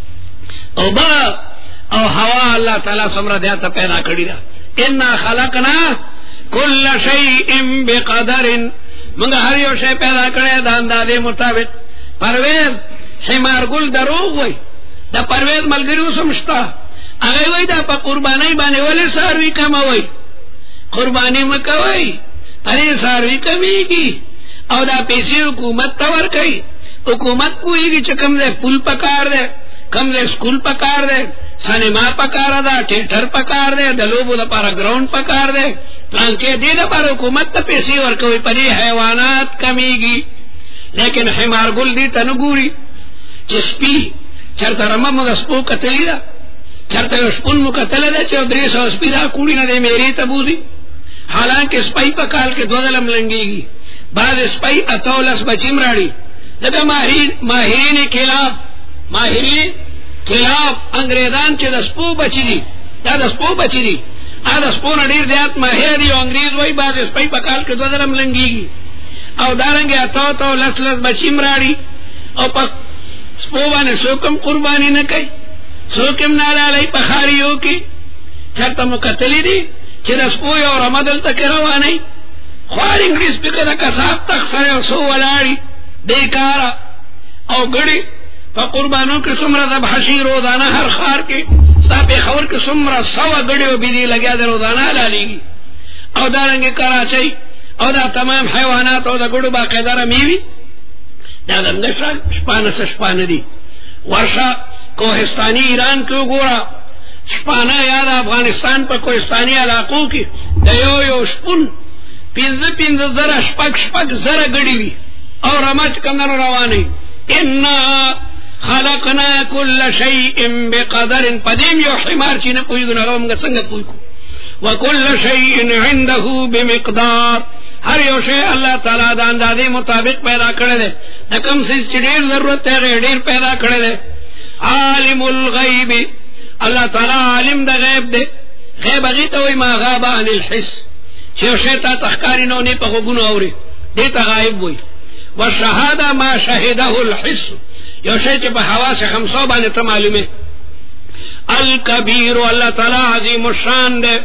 او با او ہوا اللہ تعالی سمرا دیاتا پیدا کری دا انا خلقنا کل شیء بقدر منگا ہر یو شے پیدا کرے دا اندازے مطابق پرویز شمار گل دروغ وئی دا پرویز ملگریو سمشتا اگئی وئی دا پا قربانی بانے ولی ساروی کم وئی قربانی مکوئی ارے ساروی کمی کی او دا پیسی حکومت تور کئی حکومت کوئی گی چکم دے پل پکار دے کم دے سکول پکار دے سنیما پکار دا تھیٹر پکار دے دلوبو دا پارا گراؤنڈ پکار دے پلانکے دے دا پارا حکومت تا پیسی ورکوی پدی حیوانات کمی گی لیکن حمار گل دی تنگوری چسپی چرتا رمم دا سپو کتلی دا چرتا یشپن مکتل دا چو دریس و سپی دا کوڑی نا دے میری تبو دی حالانکہ سپائی پکال کے دو دلم لنگی گی بعد سپائی اتولس بچیم راڑی لگا ماہرین خلاف ماہرین خلاف انگریزان چی دسپو بچی دی دا دسپو بچی دی آ دسپو نڈیر دیات ماہر دی انگریز وی بعد سپائی پکال کے دو دلم لنگی گی او دارنگی اتو تو لس لس بچیم راڑی او پک سپو بانے سوکم قربانی نکئی سوکم نالالی پخاریو کی چرتا مکتلی دی چی دسپو یو رمدل تک روانی خوار انگریز پی کدا کساب تک سر سو ولاڑی بیکارا او گڑی پا قربانوں کے سمرہ دب حشی روزانہ ہر خار کے ساپے خور کے سمرہ سوا گڑی و بیدی لگیا دے روزانہ لالی گی او دارنگی کراچی او دا تمام حیوانات او دا گڑو باقیدہ رمیوی دا دم دشا شپانہ سے شپانہ دی ورشا کوہستانی ایران کیوں گورا شپانہ یاد افغانستان پر کوہستانی علاقوں کی دیو یو شپن پینز پینز ذرا شپک شپک ذرا گڑی وی اور رمچ کندر روانی انا خلقنا کل شیء بقدر پدیم یو حمار چی نہ کوئی گناہ روم گا سنگ کوئی کو وکل شیء عنده بمقدار ہر یو شے اللہ تعالی دا اندازے مطابق پیدا کرے دے نکم سے چڑیر ضرورت ہے ڈیر پیدا کرے دے عالم الغیب اللہ تعالی عالم دا غیب دے غیب اغیتا ہوئی ما غاب عن الحس چیو شیطا تخکاری نونی پا خگونو اوری دیتا غائب ہوئی وشہادہ ما شہدہ الحس یو شیطا پا حواس خمسو بانتا معلومے الکبیر اللہ تعالی عظیم الشان دے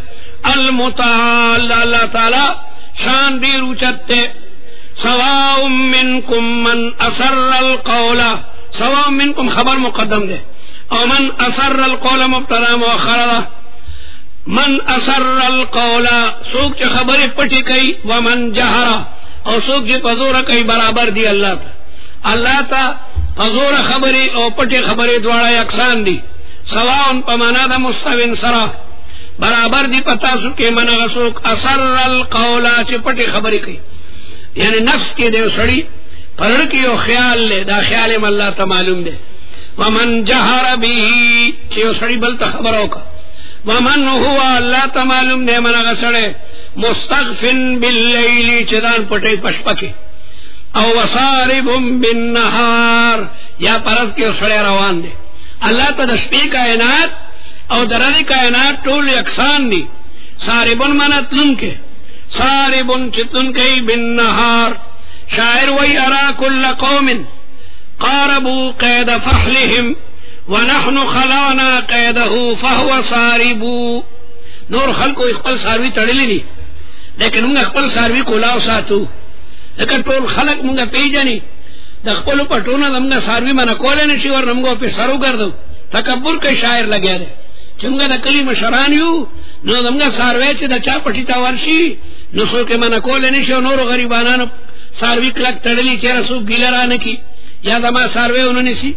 المتعال اللہ تعالی شان دیر اوچتے سواء منکم من اسر القول سواء منکم خبر مقدم دے او من اسر القول مبتدا مؤخر من اسر القول سوک چ خبر پٹی کئی ومن جہر او سوک چ پزور کئی برابر دی اللہ تا اللہ تا پزور خبری او پٹی خبری دوڑا یکسان دی سواء پمانا دا مستوین سرا برابر دی پتا سو کے من غسوک اسر القول چ پٹی خبری کئی یعنی نفس کی دے سڑی پرڑ کی او خیال لے دا خیال میں اللہ تا معلوم دے ومن جہر بھی چیو سڑی بلتا خبروں کا ومن ہوا اللہ تا معلوم دے من غسڑے مستغفن باللیلی چدان پٹے پشپکی او وصارب بالنہار یا پرس کے سڑے روان دے اللہ تا دشپی کائنات او درد کائنات طول یکسان دی ساربن منت لن کے ساربن چتن کئی بالنہار شاعر وی ارا کل قوم قاربوا قید فحلهم ونحن خلانا قیده فهو ساربو نور خلقو اخپل ساروی تڑلی دی لیکن منگا اخپل ساروی کولاو ساتو لیکن طول خلق منگا پیجنی دا اخپلو پٹونا دا منگا ساروی منا کولنشی ور نمگو پی سرو گردو تکبر کئی شاعر لگیا دے چی منگا دا کلی مشرانیو نو دا منگا ساروی چی دا چا پٹی تاورشی نو سو کے منا کولنشی و نورو غریبانانو ساروی کلک تڑلی چی رسو گیلرانکی یا دا ما ساروی انہوں سی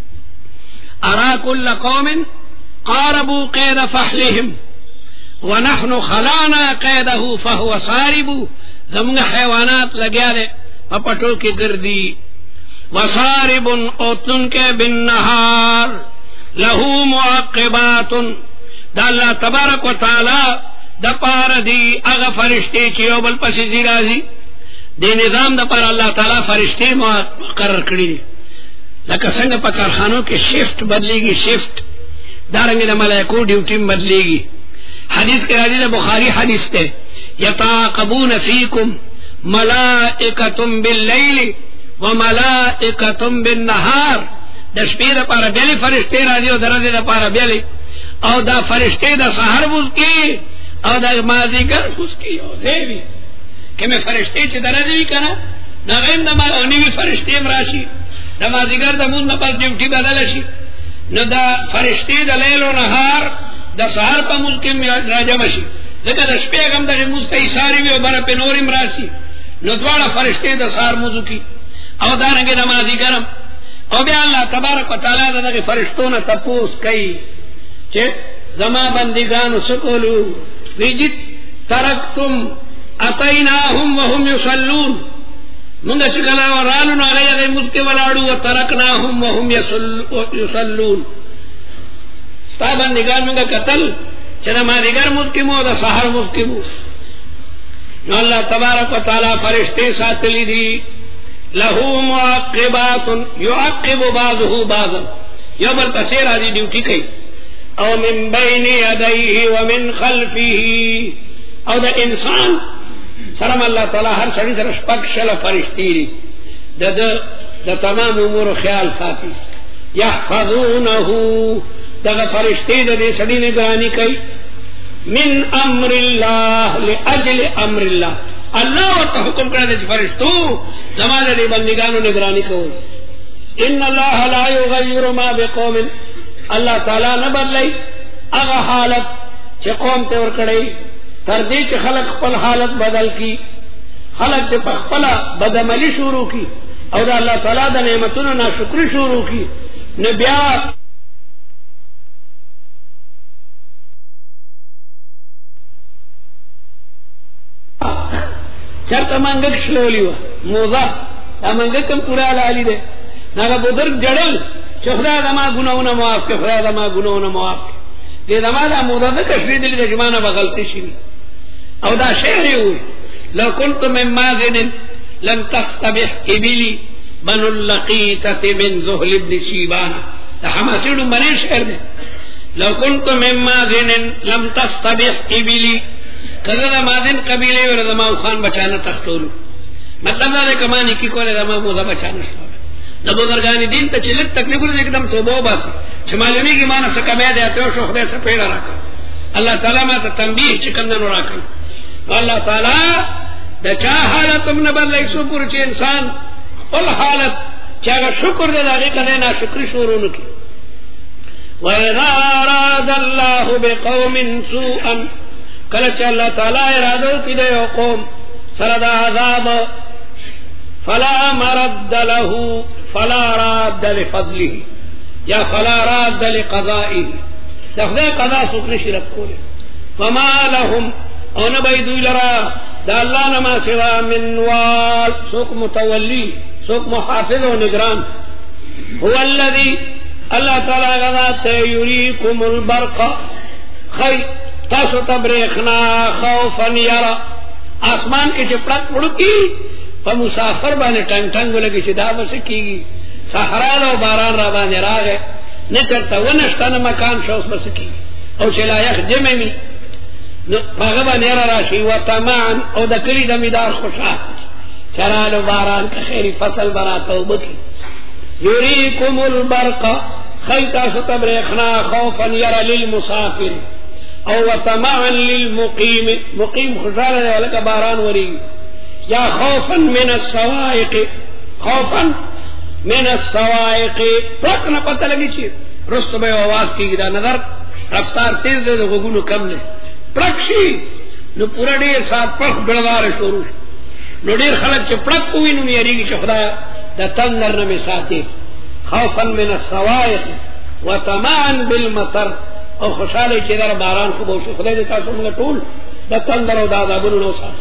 ارا کل قوم قاربوا قید فحلهم ونحن خلانا قیده فهو ساربو زمگا حیوانات لگیا دے پپٹو کی گردی وصارب اوتن کے بالنہار لہو معقبات دا اللہ تبارک و تعالی دا پار دی اغا فرشتے چیو بل پسی زیرازی دے نظام دا پر اللہ تعالی فرشتے مقرر کری دی لکہ سنگ پا کارخانوں کے شفٹ بدلے گی شفٹ دارنگی دا ملائکو ڈیوٹی بدلے گی حدیث کے راضی دا بخاری حدیث تے یتاقبون فیکم ملائکتم باللیل وملائکتم بالنہار دا شپی دا پارا بیلی فرشتے راضی و درازی دا پارا بیلی او دا فرشتے دا سہر بوز کی او دا مازیگر بوز کی او زیوی کہ میں فرشتے چی درازی بھی کنا نغیم دا مالونیوی فرشتے مراشی نمازیگر دا موز نپاس ڈیوٹی بدل شی نو دا فرشتی دا لیل و نهار دا سہر پا موز کم راجم شی ذکر دا شپیغم دا موز تا ایساری وی و برا پی نورم راسی نو دوارا فرشتی دا سہر موزو کی او دارنگی نمازیگرم او بیا اللہ تبارک و تعالی دا دا فرشتون تپوس کئی چه زما بندگانو سکولو ویجت ترکتم اتیناهم وهم یصلون منگا چکلا و رالو ناغی اغی ملک ولادو و ترکناهم وهم یصلون ستا بندگان منگا قتل چنا ما دیگر ملک مو دا سحر ملک مو نو اللہ تبارک و تعالی فرشتے ساتلی دی لہو معقبات یعقب بعضه بعضا یو بل پسیر آدھی ڈیوٹی کئی او من بین یدیه ومن خلفه او دا انسان سلام اللہ تعالی ہر سڑی در شپک شل فرشتی دی دا دا, دا تمام امور خیال ساتھی یحفظونہو دا فرشتی دا دے سڑی نگرانی کئی من امر اللہ لأجل امر اللہ اللہ وقت حکم کرنے دے فرشتو زمان دے بندگانو نگرانی کوئی ان اللہ لا یغیر ما بقوم اللہ تعالی نبر لئی اغا حالت چے قوم تور کڑئی تردی چے خلق خپل حالت بدل کی خلق چے پخپلا بدعملی شروع کی او دا اللہ تعالی دا نعمتنا ناشکری شروع کی نبیا چرتا منگک شلولی ہوا موزا دا منگکم پورا علالی دے ناگا بزرگ جڑل چے خدا دا ما گناونا معاف کے خدا دا ما گناونا معاف کے دے دا ما دا موزا دا کشری دلی دا جمانا بغلطی شوی او دا شعر ہوئی لو کنت من مازن لم تستبح ابلی بن اللقیتت من زہل ابن شیبانا دا حماسی ڈن بنے شعر دے لو کنت من مازن لم تستبح ابلی کذا دا مازن قبیلے ور دا ماو خان بچانا تختولو مطلب دا دے کمانی کی کولے دا ماو موزا بچانا شتولا دا بزرگانی دین تا چلت تکلیفو دے اکدم توبو باسی چھ معلومی کی مانا سکا بے دے آتے ہو شو خدای سا پیڑا رکھا اللہ تعالیٰ ما تا تنبیح چکندن راکن اللہ تعالیٰ دا چا حالت ام نبال لئی شکر چی انسان قل حالت چاگا شکر دا داغی کدینا شکری شورونو کی وَإِذَا أَرَادَ اللَّهُ بِقَوْمٍ سُوءًا کلچ اللہ تعالیٰ ارادو کی دے قوم سرد عذاب فلا مرد له فلا راد لفضله یا فلا راد لقضائه دخدے قضا سکن شرک کولے وما لهم او نبیدو لرا دا اللہ نما سوا من وال سوک متولی سوک محافظ و نگران هو الذي اللہ تعالیٰ غذات یریکم البرق خی تاسو تبریخنا خوفا یرا آسمان کے چپڑک پڑکی پا مسافر بانے ٹنگ ٹنگو لگی چی دا بسکی گی صحرا دا و باران را بانے را گئے نچرتا ونشتا نمکان شوس بسکی گی او چلا یخ جمع می پاغبا نیرا راشی و تمان او دا کلی دا میدار خوشا چرال و باران کا خیری فصل براتا و بکی یریکم البرق خیتا ستبریخنا خوفا یرا للمسافر او وطمعا للمقیم مقیم خوشحال ہے ولکا باران وریگی یا خوفا من السوائق خوفا من السوائق پرک نہ پتہ لگی چی رست بے آواز کی گدا نظر رفتار تیز دے دو گگونو کم لے پرکشی نو پورا دیر ساتھ پرک بردار شروع نو دیر خلق چی پرک کوئی نو میریگی چی خدایا دا تندر نمی ساتی خوفا من السوائق وطمعا بالمطر او خوشحالی چی در باران خوب ہوشو خدای دیتا سنگا طول دا تندر و دادا بنو نو ساتی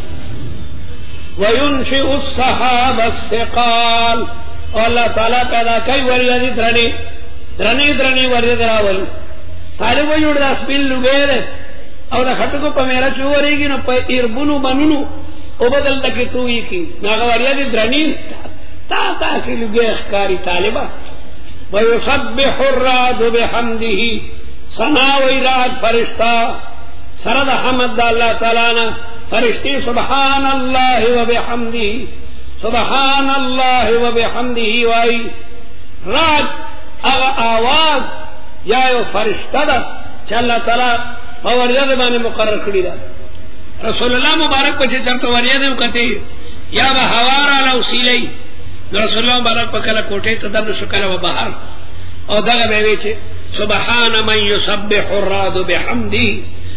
وَيُنْشِئُ السَّحَابَ الثِّقَالَ اور اللہ تعالیٰ پیدا کئی وریدی درنی درنی درنی ورید راول طالب وی اڑ دا سپین لگیر او دا خطکو پا میرا چو وریگی نو پا اربنو بنونو او بدل تکی توی کی ناغا وریدی درنی تا تا سی لگی اخکاری طالبہ وَيُسَبِّحُ الرَّعْدُ بِحَمْدِهِ ثنا و اراد فرشتہ سرد حمد دا اللہ تعالیٰ نا فرشتی سبحان اللہ و بحمدہ سبحان اللہ و بحمدہ وائی رات اغا آواز یا یو فرشتہ دا چا اللہ تعالیٰ وریاد بانے مقرر کری دا رسول اللہ مبارک پچھے چرتا وریاد کتی یا با حوارا لو سیلی رسول اللہ مبارک پکلا کوٹے تدن شکل و بہر او دغا بیویچے سبحان من يسبح الرعد بحمده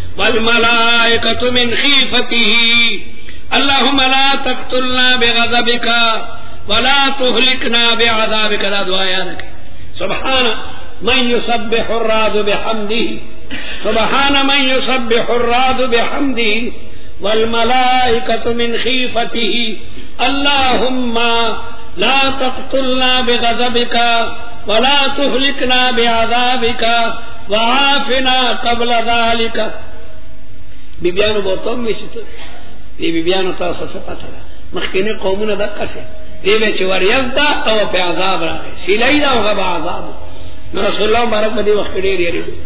والملائكة من خيفته اللهم لا تقتلنا بغضبك ولا تهلكنا بعذابك لا دعاء سبحان من يسبح الرعد بحمده سبحان من يسبح الرعد بحمده والملائكة من خيفته اللهم لا تقتلنا بغضبك ولا تهلكنا بعذابك وعافنا قبل ذلك بیبیانو بوتوم ویسیتو دی بیبیانو تاسو سپاتا دا مخینی قومون دقا سے دی بیچی وریز دا او پی عذاب را گئی سیلائی دا او غب عذاب رسول اللہ مبارک بدی وقت دیر یری دو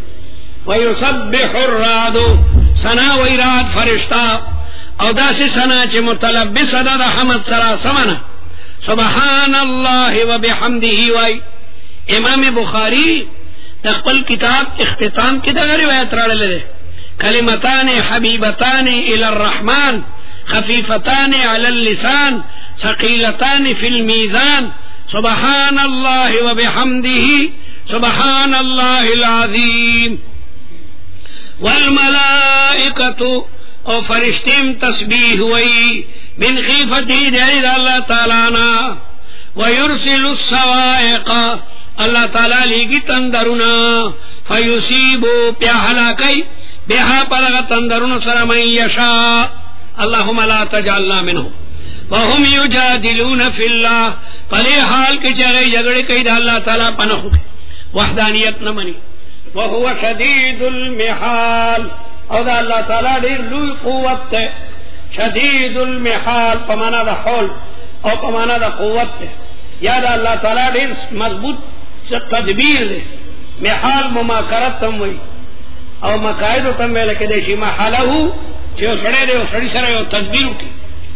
ویسبح الرعد سنا و اراد فرشتہ او دا سی سنا چی متلبس دا دا حمد سرا سمنا سبحان اللہ و بحمده وائی امام بخاری تقبل کتاب اختتام کی دا روایت را لے کلمتان حبیبتان الى الرحمن خفیفتان على اللسان ثقیلتان فی المیزان سبحان اللہ و بحمده سبحان اللہ العظیم والملائکۃ او فرشتیم تسبیح ہوئی من خیفتی دیر اللہ تعالیٰ ویرسل السوائق اللہ تعالیٰ لیگی تندرنا فیصیبو پیا ہلاکی بیہا پلغ تندرن سر من یشاء اللہم لا تجعلنا منہم وهم یجادلون فی اللہ پلے حال کے چرے جگڑے کئی دا اللہ تعالیٰ پنہو وحدانیت نمانی وهو شدید المحال او دا اللہ تعالیٰ دیر لوی قوت تے شدید المحال پمانا دا حول او پمانا دا قوت تے یا دا اللہ تعالیٰ دیر مضبوط تدبیر دے محال مماکرت تم وی او مقاعد تم وی لکے دیشی محالہو چھو سڑے دے و سڑی سڑے و تدبیر کی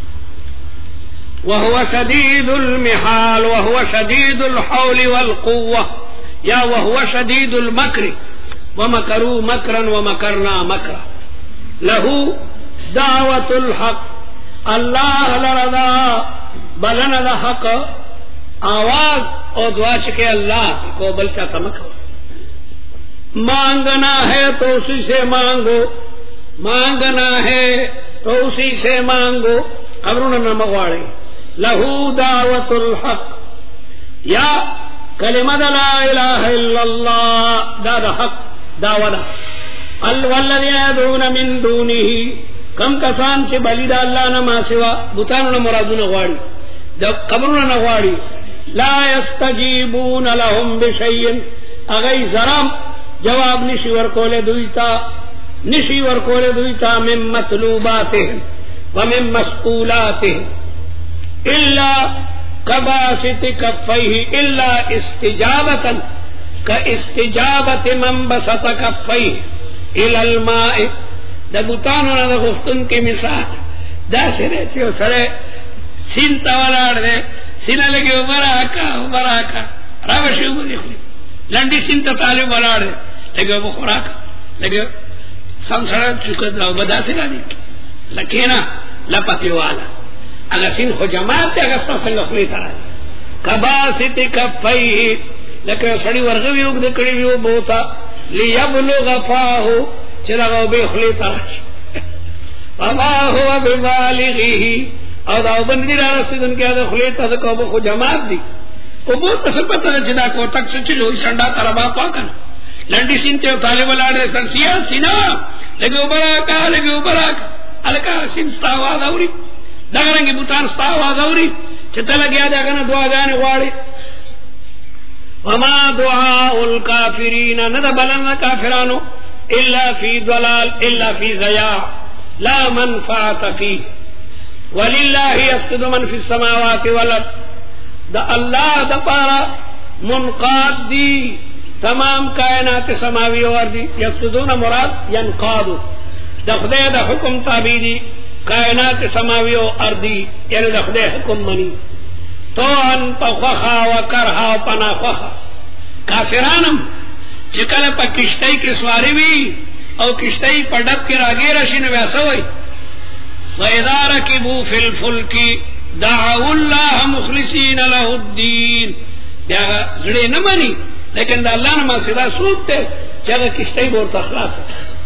وهو شدید المحال وهو شدید الحول والقوة یا وهو شدید المکر वमकरू मकरन वमकरना मकरा लहू दावतुल हक अल्लाह लरदा बलन द हक आवाज और दुआ के अल्लाह को बल्कि तमक मांगना है तो उसी से मांगो मांगना है तो उसी से मांगो खबरों न मगवाड़े लहू दावतुल हक या कलिमत ला इलाहा इल्लल्लाह दादा हक दावदा अल्वल्लज़ीना यदऊना मिन दूनिही कम कसान से बलिदा अल्लाह न मा सिवा बुतान न मुरादु न गवाड़ी जब खबरों न गवाड़ी ला यस्तजीबून लहुम बिशैइन अगई जरा जवाब निशिवर कोले दुईता निशिवर कोले दुईता मिन मतलूबातिहिम व मिन मस्कूलातिहिम इल्ला कबासित कफ़ैहि इल्ला इस्तिजाबतन का इस्तिजाबत मन बसत कफ़ैहि इलल माए दबुतानो न गुफ्तुन की मिसाल दासे रहती हो सरे सीन तवलाड़ दे सीना लगे उबरा का उबरा का रावशी उबरी खुली लंडी सीन तालिब बलाड़ दे लगे वो खुराक लगे संसार चुकत रहो बदा से नहीं लगे ना लपति वाला अगर सिंह हो जमाते अगर पसंद खुली तरह कबासित कफ़ैहि लगे सड़ी वर्ग भी उग कड़ी भी वो बोता लियबलुग फाहु चिरागा बेखुली तरह वमा हुवा बिबालिग़िही और दावबंदी रास्ते के आगे खुले तद को वो जमात दी वो बहुत असर पता है जिदा को तक से चिलो संडा तरबा पाकन लंडी सिंते तालिब लाड़े सरसिया सिना लगे उबरा का लगे उबरा का अलका सिन आवाज औरी दगरंगी बुतान आवाज औरी चिता लगे आ जाकर दुआ जाने वाले वमा दुआउल काफिरीन न बलन काफिरानो इल्ला फी दलाल इल्ला फी ज़या ला मनफात फी वलिल्लाहि यस्जुदु मन फिस समावाति वल अर्द द अल्लाह द पारा मुनकाद दी तमाम कायनात समावी और दी यस्जुदुन मुराद यनकादु द खुदे द हुक्म ताबीदी कायनात समावी और अर्दी यानी द खुदे हुक्म मनी तो अन पखा व करहा पना खा काफिरानम चिकल पर किश्तई की सवारी भी और किश्तई पर डब के रागे रशीन वैसा हुई वैदार की बू फिल फुल की दाउल्लाह मुखलिसीन लहुद्दीन जड़े न मानी लेकिन अल्लाह न मासीदा सूटते जगह किश्तई बोल तखलास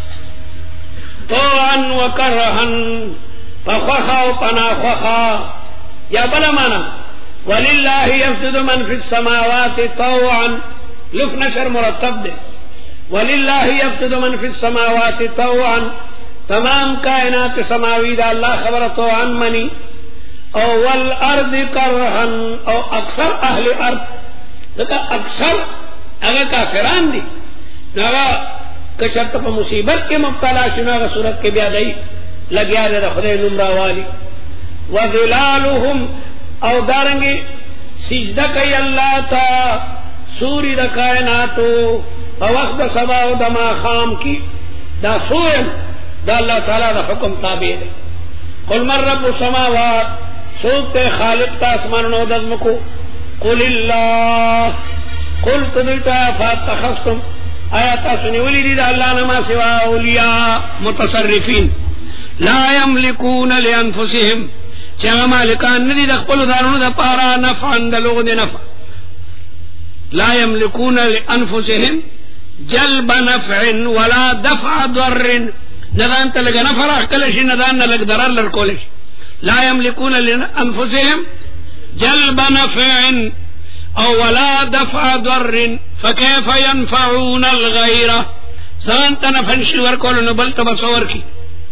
तो अन व करहन पखा पना खा या बला माना वलिल्लाहि यस्जुदु मन फिस समावाति तौअन लुफ नशर मुरतब दे वलिल्लाहि यस्जुदु मन फिस समावाति तौअन तमाम कायनात समावीदा अल्लाह खबर तो अन मनी और वल अर्द करहन और अक्सर अहले अर्द तो अक्सर अगर काफिरान दी नगा कशर्त पर मुसीबत के मुब्तला शुना सूरत के ब्यादई लग्या रे खुदे नुमरा वाली व ज़िलालुहुम और दारंगे सिजदा कई अल्लाह था सूरी द कायनातो वक्त सबा दमा खाम की दा सोयम दा अल्लाह ताला दा हुक्म ताबे दे कुल मर रब्बुस समावात सूते खालिक ता आसमान नो दज़म को कुलिल्लाह कुल तुदिता फतखस्तुम आयाता सुनी वली दी अल्लाह नमा सिवा औलिया मुतसर्रिफीन ला यमलिकून लिअनफुसिहिम चाह मालिकान नदी दखपल दारुन द पारा नफअन द लोग दे नफा ला यमलिकून लिअनफुसिहिम जल्ब नफअन वला दफअ दर्रन नदान तलग नफरा कलशी नदान लग दरर लरकोलिश ला यमलिकून लिअनफुसिहिम जल्ब नफअन औ वला दफअ दर्रन फकैफ यनफऊन अलगैर सान तनफन शिवर कोल न बल तबसवर की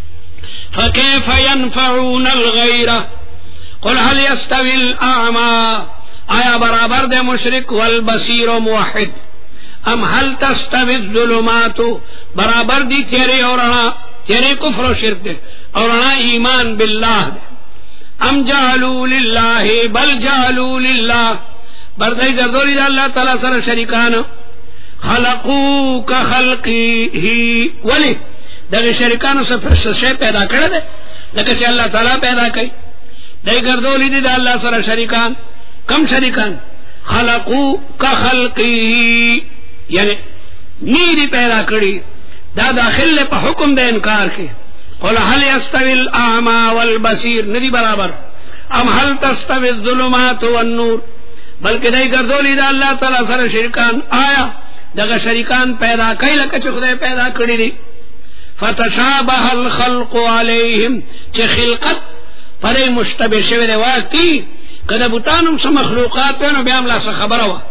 फकैफ यनफऊन अलगैर कुल हल यस्तविल आमा आया बराबर दे मुशरिक वल बसीर मुवहिद अम हल तस्तवि ज़ुलुमातु बराबर दी तेरे और अना तेरे कुफ्र और शिरक दे और अना ईमान बिल्लाह दे अम जालू लिल्लाहि बल जालू लिल्लाह बरदाई गर्दोली अल्लाह ताला सर शरीकान खलकू का खलकी ही वली दगे शरीकान से शे पैदा कर दे दगे से अल्लाह ताला पैदा कई दई गर्दोली दी अल्लाह सर शरीकान कम शरीकान खलकू का खलकी यानी نیری پیدا کړي دا داخل په حکم د انکار کې قل هل يستوي الاعمى والبصير ندی برابر ام هل تستوي الظلمات والنور بلکې دای ګرځولې دا الله تعالی سره شریکان آیا دغه شریکان پیدا کړي لکه چې خدای پیدا کړی دي فتشابه الخلق عليهم چې خلقت پرې مشتبه شوی دی واقعي کله بوتانم سم مخلوقات نو بیا مولا څه خبره وا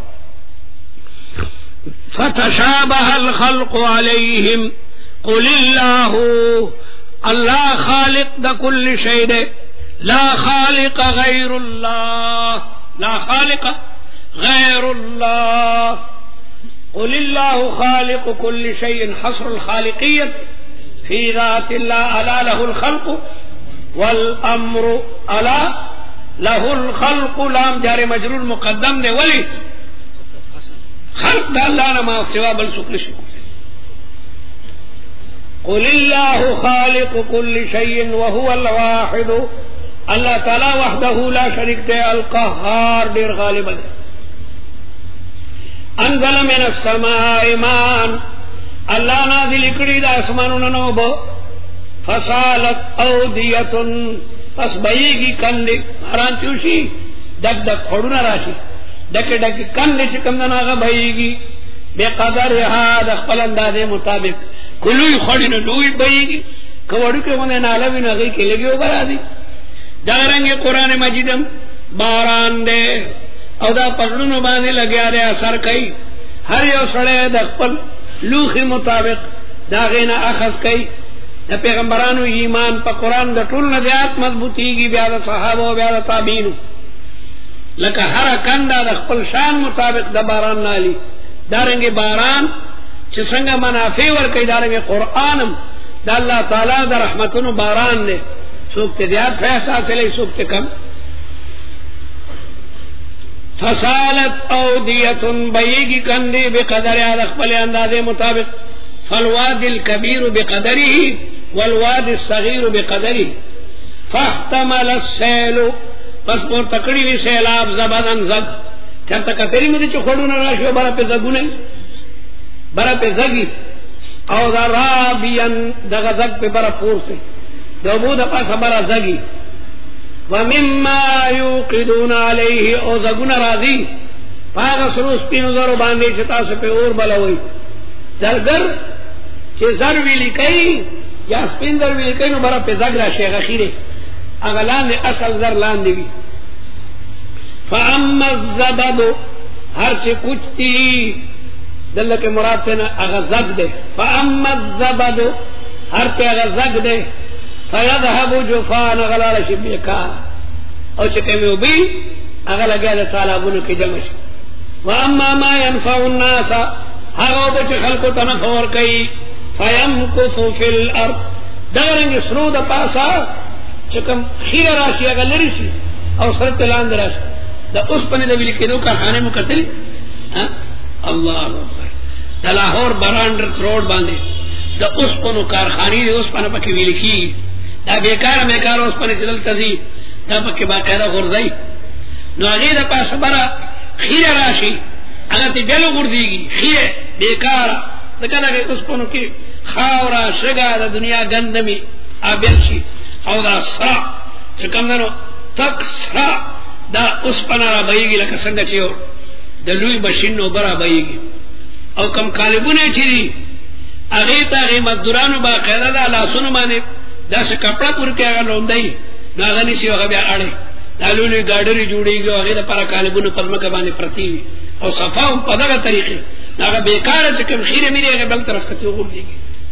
فتشابه الخلق عليهم قل الله الله خالق د كل شيء لا خالق غير الله لا خالق غير الله قل الله خالق كل شيء حصر الخالقية في ذات الله ألا له الخلق والأمر ألا له الخلق لام جار مجرور مقدم ده ولي خلق ده الله ما سوا بل سكل شيء قل الله خالق كل شيء وهو الواحد الله تعالى وحده لا شريك له القهار دير غالبا انزل من السماء ماء الله نازل کړي د اسمانونو نوب فصالت اوديه پس بېږي کندې باران چوشي دک دک خړونه راشي دک دک کندې چې کوم نه هغه بېږي به قدر هدا خپل اندازې مطابق کلوې خړینه لوی بېږي کوړو کې باندې ناله ویني هغه کې لګيو برادي دا رنګ قرآن مجیدم باران دې او دا پړونو باندې لګیا دی اثر کوي هر یو سره د خپل لوخي مطابق دا غینه اخذ کوي د پیغمبرانو ایمان په قرآن د ټول نه زیات مضبوطیږي بیا د صحابه او بیا د تابعین لکه هر کنده د خپل شان مطابق د باران نالي دارنګ باران چې څنګه منافع ور کوي دارنګ قرآنم د الله تعالی د رحمتونو باران دی څوک ته زیات پیسې کوي څوک ته کم فصالت اودیه بیگی کندی بقدر اخپل اندازے مطابق فالواد الكبير بقدره والواد الصغير بقدره فاحتمل السيل پس پر تکڑی وی سیلاب زبدن زب چرته کتری مې چې خړونه راشي بار په زګونه بار په زګي او ذرابيان دغه زګ په بار پورته دغه د پاسه بار زګي ومما يوقدون عليه او زګونه راضي پاغه سروس پینو زرو باندې چې تاسو په اور بلوي زرګر چې زر ویلی کوي یا سپین زر ویلی کوي نو بار په زګ راشي غخيره اغلان اصل زر لاندې وي فاما الزبد هر چې کوچتي دلته مراد څنګه هغه زګ ده فاما الزبد هر چې هغه زګ ده فيذهب جفان غلال شي بیکار او چې کوي وبي هغه لګاله طالبونو کې جمع شي واما ما ينفع الناس هغه چې خلکو ته نفع ور کوي فيمكث في الارض دغرنګ سرود پاسا چې کوم خیر راشي هغه لري شي او سره تلان دراشي دا اوس په دې ویل کېدو کارخانه مو کتل ها الله اکبر د لاهور براندر روډ باندې دا اوس په نو کارخانه دي اوس په پکې ویل کی دا بیکار بیکار اوس په چلل تزي دا پکې باقاعده غورځي نو هغه د پاسه برا خیر راشي هغه ته بلو ګرځيږي خیر بیکار دغه اوس په نو کې خاورا شګه د دنیا ګندمي ابل شي او دا سرا چې کوم نو تک سرا دا اوس پنا را بېږي لکه څنګه چې یو د لوی ماشينو برا بېږي او کم کالبونه چې هغه ته مزدورانو باقاعده دا لاسونو باندې دا څه کپڑا پور کې هغه لوندای دا غني شي هغه بیا اړي دا لولي ګاډري جوړيږي هغه د پر کالبونه پزمکه باندې پرتی او صفاو په دغه طریقې هغه بیکار چې کوم خیره مې هغه بل طرف ته وګورځي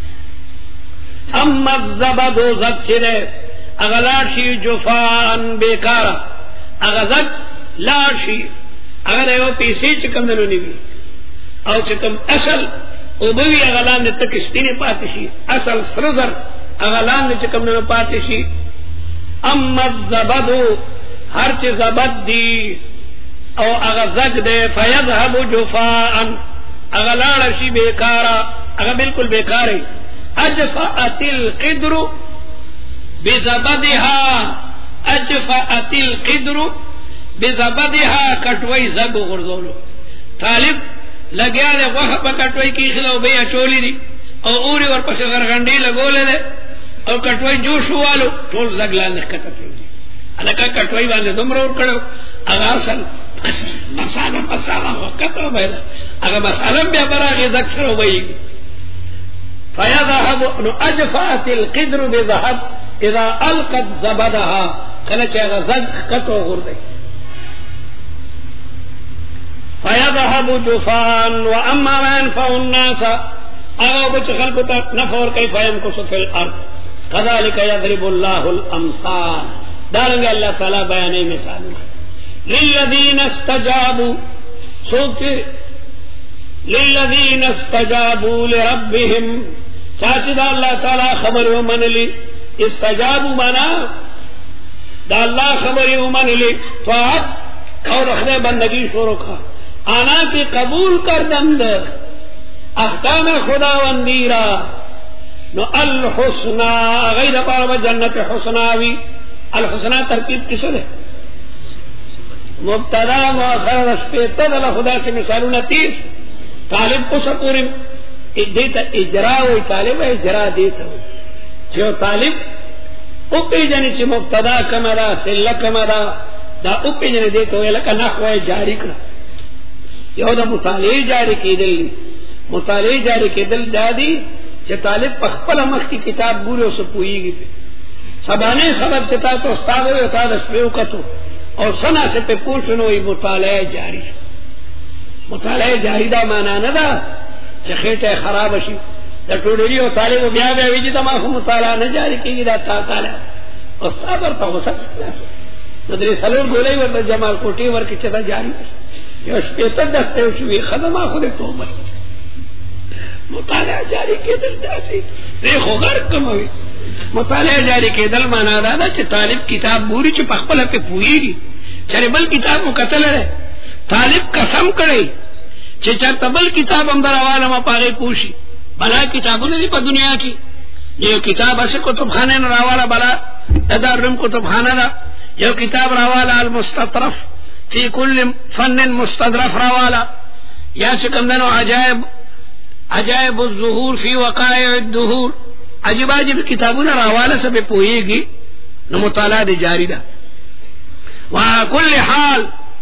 اما الزبد زبچره اغلار شي جفان بیکار اغزد لاشي اگر یو پیسې چې کوم نه نیوي او چې کوم اصل او بوي اغلان ته کښتینه پاتې شي اصل سرزر اغلان چې کوم نه پاتې شي اما الزبد هر چې زبد دی او اغزد ده فيذهب جفاء اغلار شي بیکار اغه بالکل بیکار ہے اجفأت القدر بزبدها اجفأت القدر بزبدها کټوي زب غرزولو طالب لګیا دې غوښه په کټوي کې خلو بیا چولې دي او اوري ورپسې غرغنډي لګولې ده او کټوي جوش والو ټول زګلا نه کټه کړی الکه کټوي باندې دومره ور کړو هغه اصل مساله مساله وکړه به هغه مساله بیا براغه ذکر وایي فيذهب نو اجفات القدر بذهب اذا القت زبدها کله چې هغه زګ کټو ورده فيذهب جفان واما ما ينفع الناس او بچ خلقت نفور كيف يمكث في الارض كذلك يضرب الله الامثال دارنګ الله تعالی بیانې مثالونه للذین استجابوا سوچ للذین استجابوا لربهم چاچ دا الله تعالی خبر ومنلی استجابوا بنا دا الله خبر ومنلی فاعت اور خدای بندگی شروع کا آنا کی قبول کردند احکام خداوندی را نو الحسنى غیر پارو جنت حسناوی الحسنى ترکیب کس ہے مبتدا مؤخر رسپیتا دل خدا سے مثالون تیس طالب کو سپوری دیتا اجرا ہوئی طالب اجرا دیتا ہوئی چھو طالب اپی جنی چی مبتدا کمرا سلہ کمرا دا اپی جنی دیتا ہوئی لکا نحوی جاری کرا یو دا مطالعی جاری کی دل مطالعی جاری کی دل دادی چی طالب پخپل مخ کی کتاب گوری اسو پوئی گی پی سبانے سبب چتا تو استاد ہوئے استاد اسپیو کتو اور سنا سے پہ پوچھنو یہ مطالعہ جاری مطالعہ جاری دا مانا ندا چی خیٹے خراب شی دا ٹوڑی و طالب و بیا بیا ویجی دا ماخو مطالعہ نہ جاری کی گی دا تا طالب استاد ورطا ہو سکتا مدری سلور گولئی ورطا جمال کوٹی ورکی چتا جاری یا شپیتر دستے ہو شوی خدمہ خود توبہ مطالعہ جاری کے دل داسی دیکھو غرق کم ہوئی مطالعہ جاری کے دل مانا دادا چھ طالب کتاب بوری چھ پخپل پہ پوئی گی چرے بل کتاب مقتل ہے طالب قسم کرے چھ چرتا بل کتاب اندر عوالم پاگے پوشی بلا کتابوں نے دی پا دنیا کی یہ کتاب اسے کتب خانے نہ راوالا بلا تدارم کتب خانہ دا یہ کتاب راوالا المستطرف فی کل فن مستدرف راوالا یا سکندنو عجائب عجائب الظہور فی وقائع الدہور عجیب عجیب کتابوں راوالا سب پوئے گی نو مطالعہ دی جاری دا وعا کل حال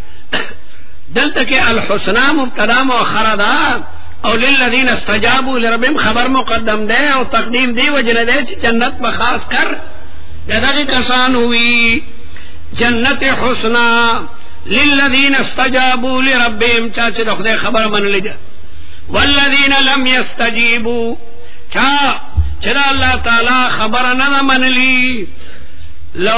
دلتا کہ الحسنى مبتدا مؤخر دا او للذین استجابوا لربهم خبر مقدم دے او تقدیم دی وجہ دے جنت بخاص کر دادا کسان ہوئی جنت حسنى للذین استجابوا لربهم چاچے دخدے خبر من لجا والذین لم يستجیبوا چا چرا اللہ تعالی خبر نہ من لی لو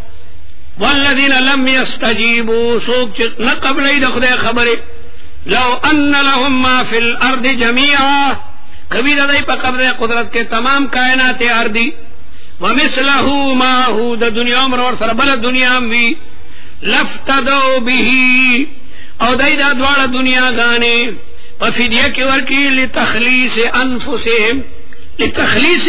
والذین لم يستجیبوا سوک نہ قبل دخدے خبر لو ان لهم ما فی الارض جميعا کبھی دائی پا قبر قدرت کے تمام کائنات ارضی ومثلہ ما ہو دا دنیا مرور سر بل دنیا بھی لفتدو به او دائی دا دوار دنیا گانے وفدیہ کی ورکی لتخلیص انفسهم لتخلیص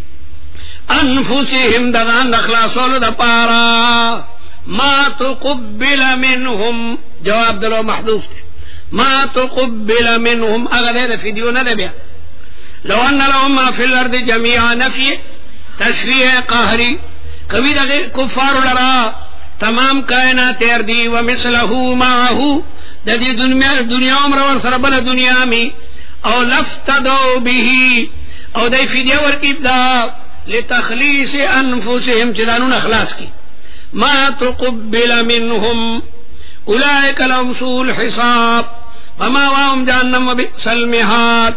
انفسهم دغان اخلاصول دا پارا ما تقبل منهم جواب دلو محدوث ما تقبل منهم اگر فدیو نہ دے بیا لو ان لهم ما فی الارض جميعا نفی تشریح قہری کبھی دغه کفار لرا تمام کائنات اردی ومثله معه ددی دنیا دنیا عمر ور سر بل دنیا می او لفتدوا به او دای فدیه ور کیدا لتخلیص انفسهم جدانون اخلاص کی ما تقبل منهم اولئک لهم سوء الحساب وما واهم جهنم وبئس المهاد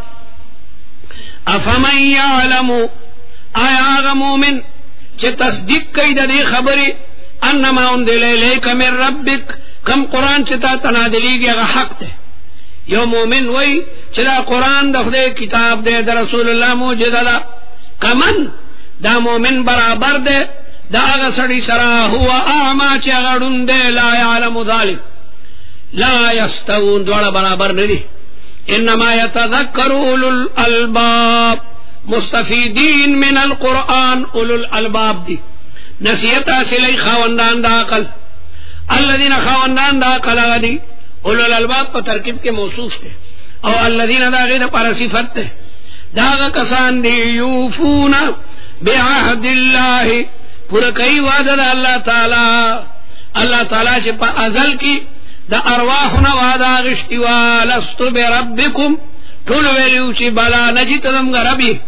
افمن يعلم آیا مومن چه تصدیق کئی دا دی خبری انما انزل الیک من ربک کم قرآن چتا تنادلی گیا حق دے یو مومن وی چلا قرآن دا خدے کتاب دے دا رسول اللہ موجد دا کمن دا مومن برابر دے دا اغا سڑی سرا ہوا اعما چه غڑن دے لا یعلم ذالک لا یستوون دوڑا برابر ندی انما یتذکر اولو الالباب مستفیدین من القرآن اولو الالباب دی نصیحت حاصلی خواندان دا عقل الذین خواندان دا عقل آدی اولو الالباب پر ترکیب کے موصوف تھے او الذین دا غیر پر صفت ته دا کسان دی یوفون بعهد الله پورا کوي وعده د الله تعالی الله تعالی چې په ازل کې د ارواحنا وعده غشتي ولست بربکم ټول ویلو چې بلا نجی تم غربي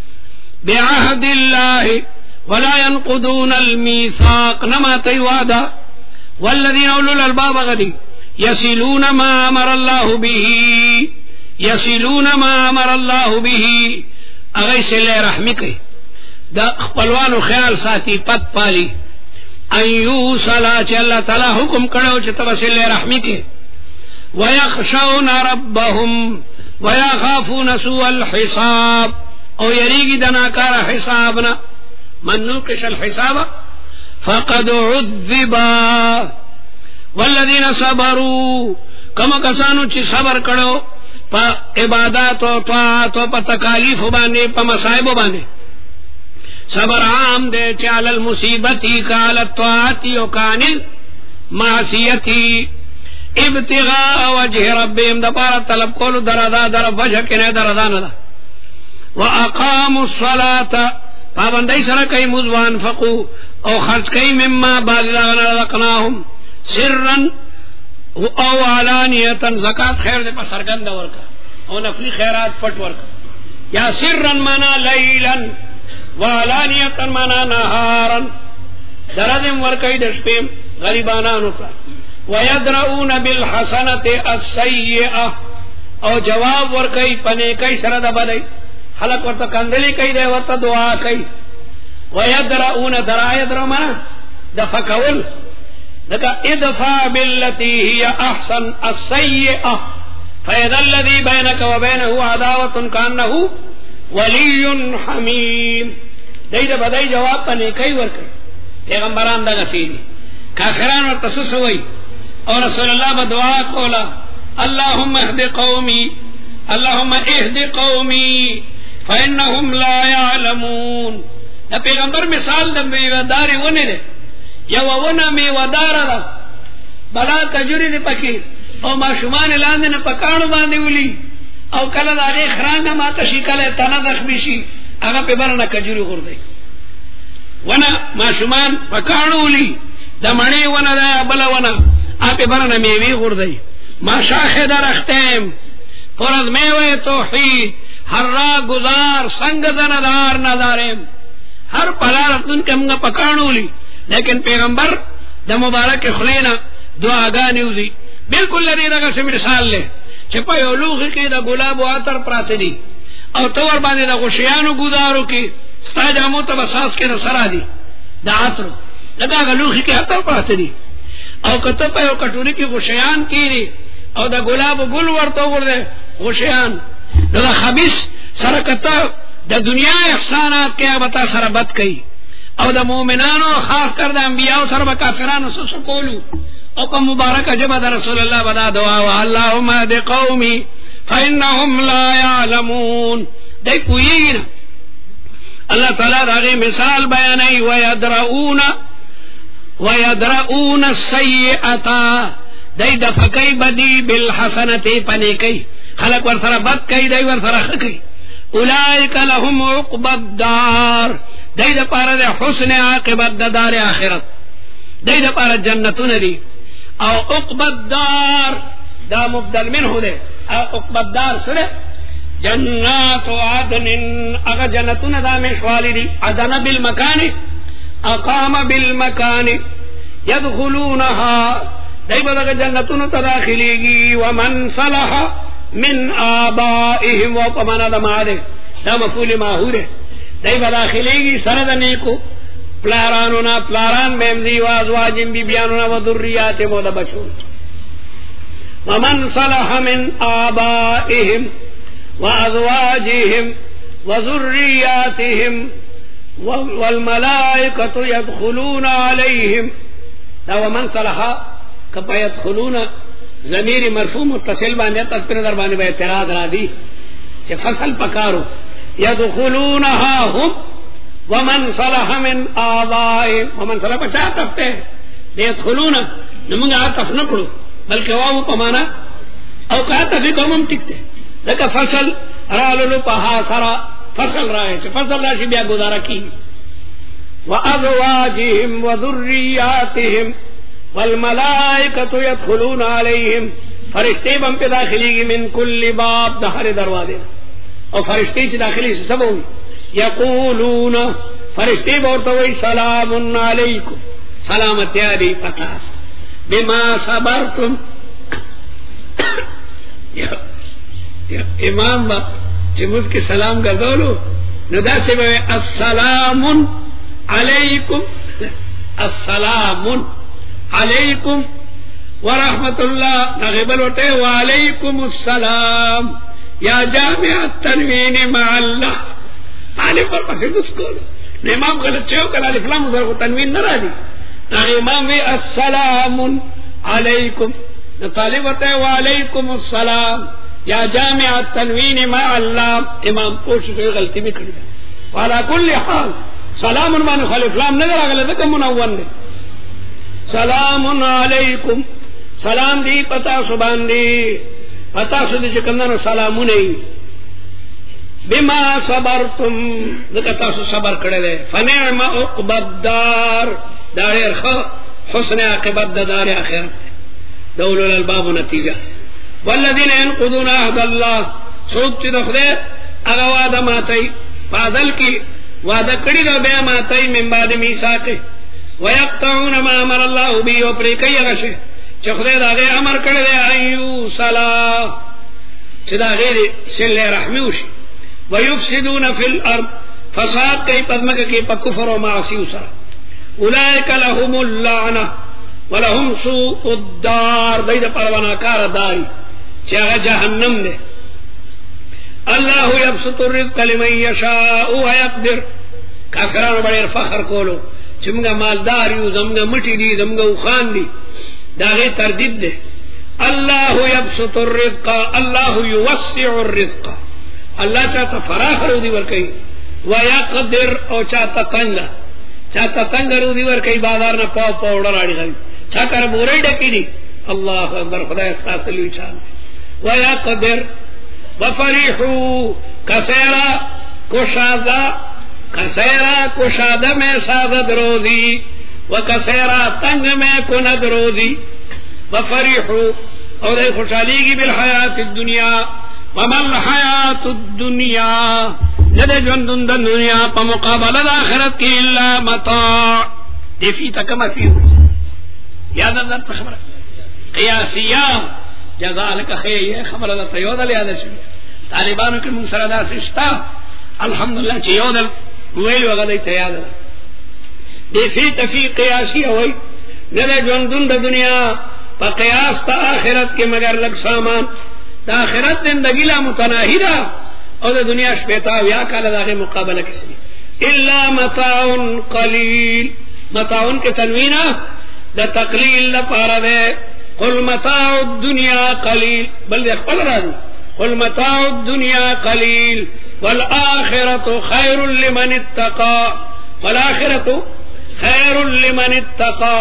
بعهد الله ولا ينقضون الميثاق نما تي وعده والذين اولو الالباب غدي يصلون ما امر الله به يصلون ما امر الله به اغیس اللہ رحمی کئی دا خپلوانو خیال ساتي پت پالی ایو صلاة چه اللہ تعالی حکم کرو چه تبسل رحمی کئی ویخشون ربهم ویخافون سوء الحساب او یریگی دناکار حسابنا من نوقش الحساب فقد عذبا والذین صبروا کما کسانو چی صبر کرو پا عبادات و طاعت و پا تکالیف بانے پا مصائب بانے صبر عام دے چال المصیبتی کال الطاعتی و کانل معصیتی ابتغاء وجه ربهم دا پارا طلب کولو دردا در وجہ کنے دردا ندا واقاموا الصلاة پابندی سر کئی مزوان فقو او خرچ کئی مما بازداغنا رقناهم سرن او علانیتن زکات خیر دے پا سرگند ورکا او نفلی خیرات پٹ ورکا یا سرن منا لیلن و علانیتن منا نهارن دردم ورکی دشپیم غریبانانو کا ویدرؤون بالحسنت السیئة او جواب ورکی پنیکی سرد بدئی خلق ورطا کندلی کئی دے ورطا دعا کئی ویدرؤون درائد رو منا دفکول لکا ادفع باللتی ہی احسن السیئہ فیدا الذی بینک و بینہو عداوت کانہو ولی حمیم دید بدائی جواب پا نیکی ورکی پیغمبران دا غسیدی کافران ورطسس ہوئی اور رسول اللہ بدعا کولا اللہم اہد قومی اللہم اہد قومی فإنہم لا یعلمون دا پیغمبر مثال دا بیوداری ونی دے یو ونه می ودار دا بلا کجوری دی پکی او ما شمان لاندې نه پکانو باندې ولي او کله دا غي خرانه ما تشی کله تنه زخمی شي هغه په برنه کجوری غردی ونه ما شمان پکانو ولي د مڼې ونه دا بل ونه اپ برنه میوي غردی ما شاخه درختم پرز میوه توحید هر را گزار سنگ زندار ندارم ہر پلار تن کم پکانو ولي لیکن پیغمبر دا مبارک خلینا دعا گانی ہوزی بالکل لدی دا سے مثال لے چھپا یو لوخی کی دا گلاب و عطر پراتے دی او تور باندے دا غشیانو گودارو کی ستا جامو تا بساس کے نصرا دی دا عطرو لگا گا لوخی کی عطر پراتے دی او کتپا یو کٹوری کی غشیان کی دی او دا گلاب و گل ورطو گردے غشیان دا خبیث سرکتا دا دنیا احسانات کیا بتا سربت کئی او دا مومنانو خاص کر دا انبیاء سر با کافرانو سسو کولو او پا مبارک جبہ دا رسول اللہ بدا دعا و اللہم اہد قومی فإنہم لا یعلمون دی پوئینا اللہ تعالیٰ دا غی مثال بیانی ویدرؤون ویدرؤون السیئتا دی دفقی بدی بالحسنتی پنیکی خلق ور سر بد کئی دی ور سر خکی اولئک لهم عقب الدار دی دا پارا دا حسن عاقبت دا دار آخرت دی دا پارا جنتون دی او عقب الدار دا مبدل منہ دے عقب الدار سرے جنات عدن اگا جنتون دا مشوالی دی عدن بالمکان اقام بالمکان یدخلونها دی با جنتون تداخلی گی ومن صلح من آبائهم و پمانا دا مادے دا مفول ماہور ہے دی با داخلے گی سرد نیکو پلارانونا پلاران میمزی و ازواجم بی بیانونا و ذریات مودا بچون ومن صلح من آبائهم و ازواجهم و ذریاتهم والملائکة يدخلون علیہم دا ومن صلح کپا يدخلون ضمیر مرفوع متصل باندې تصویر در باندې به اعتراض را دی چې فصل پکارو يدخلونها هم ومن صلح من آبائهم ومن صلح بچا تفتے يدخلون نمونگا عطف نکڑو بلکہ واو پمانا او کا عطف کوم ٹکتے لکه فصل رالو په حاصرا فصل راځي چې فصل راشي بیا گزاره کی وازواجهم وذرياتهم والملائکه يدخلون عليهم فرشتے بم پہ داخلی کی من کل باب د هر دروازے او فرشتے چې داخلي سبو یقولون فرشتے ورته وی سلام علیکم سلامتی علی پتاس بما صبرتم یا امام با چې موږ کې سلام ګرځولو نو دا څه وی السلام علیکم السلام علیکم ورحمت الله نغبل وته وعلیکم السلام یا جامع التنوین مع الله علی پر پسې دسکول امام غلط چو کله الف لام زره تنوین نه راځي امام وی السلام علیکم طالب وته وعلیکم السلام یا جامع التنوین مع الله امام کوشش غلطی بھی کړی وعلى كل حال سلام من الف لام نه راغله ځکه منون دی سلام علیکم سلام دی پتا سبحان دی پتا سدی چکندنو سلامونه بما صبرتم ذکر صبر کړه ده فنعم عقبى الدار دار حسن عاقبت دار اخرت دول الالباب نتیجه والذین ينقضون عهد الله سوق چې دخله هغه وعده ماتي فاضل کی وعده کړی دا به ماتي من بعد میثاق ويقطعون ما امر الله به او پرې کوي هغه شی چې خدای دا غي امر کړی دی ایو صلا چې دا غیر صله رحمی وشي ويفسدون في الارض فساد کوي پدمک کې په کفر او معاصی سره اولئک لهم اللعنه ولهم سوء الدار دای د پروانه کار داري چې هغه جهنم ده الله يبسط الرزق لمن يشاء ويقدر کافرانو باندې فخر کولو چې موږ مالدار یو زموږ مټی دي زموږ خوان دي داغه تردید ده الله يبسط الرزق الله يوسع الرزق الله چاته فراخ رو دی ور کوي ويقدر او چاته تنگ چاته تنگ رو دی ور کوي بازار نه پاو پاوډر اړي غي چا کر بورې ډکی دي الله اکبر خدای استاسو لوي چان ويقدر وفرحوا كثيرا كشاذا كثيرا كشاذا میں سعادت روزی وكثيرا تنگ میں کند روزی وفرحوا اور دے خوشحالی کی بالحیات الدنیا وما الحیات الدنیا لدے جندن دنیا پا مقابلہ آخرت کی اللہ متاع دیفی تکم افیو یاد اندر خبر قیاسیہ جزالک خیر خبر دا تیودل یاد شو طالبانو کی منصردہ سشتا الحمدللہ چی یودل ویل وغدی تیادل دیفی تفی قیاسی ہوئی لدے جندن دنیا پا قیاس تا آخرت کے مگر لگ سامان دا آخرت زندگی لا متناہی دا اور دا دنیا شپیتا ویا کالا دا مقابلہ کسی الا متاع قلیل متاع کے تنوینہ دا تقلیل دا پارا دے قل متاع الدنیا قلیل بل دے قل را دی قل متاع الدنیا قلیل والآخرت خیر لمن اتقا والآخرت خیر لمن اتقا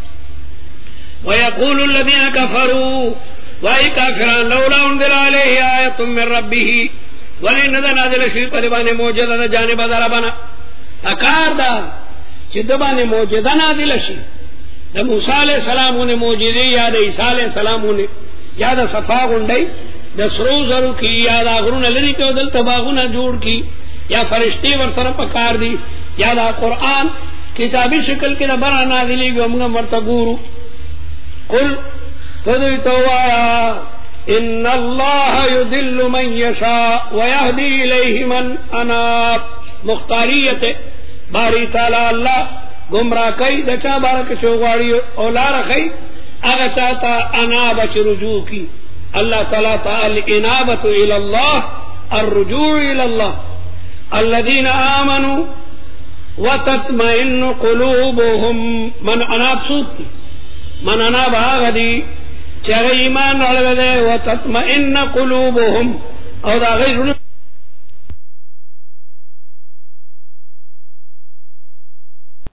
ويقول الذين كفروا واي كافرون لولا انزل عليه آية من ربه ولن نازل شيء قربان موجزه جانب دربنا اکار دا چې د باندې موجزه نازل شي د موسی عليه السلام نے موجزه یا د عیسی عليه السلام نے یا د صفا غونډي د سرو زرو کی یا د غرونه لري ته دل تباغونه جوړ کی یا فرشتي ور سره پکار دي یا د قران کتابی شکل کې د بار نازلې ګمغه مرتګورو قل تدعوا ان الله يذل من يشاء ويهدي اليه من اناب مختاریت باری تعالی الله گمراه کوي د چا بارک شوغاړي او لار کوي هغه چاته اناب چې رجوع کی الله تعالی تعالی انابه الى الله الرجوع الى الله الذين امنوا وتطمئن قلوبهم من اناب سوق من اناب غدي چې ایمان راغله وتطمئن قلوبهم او دا غیر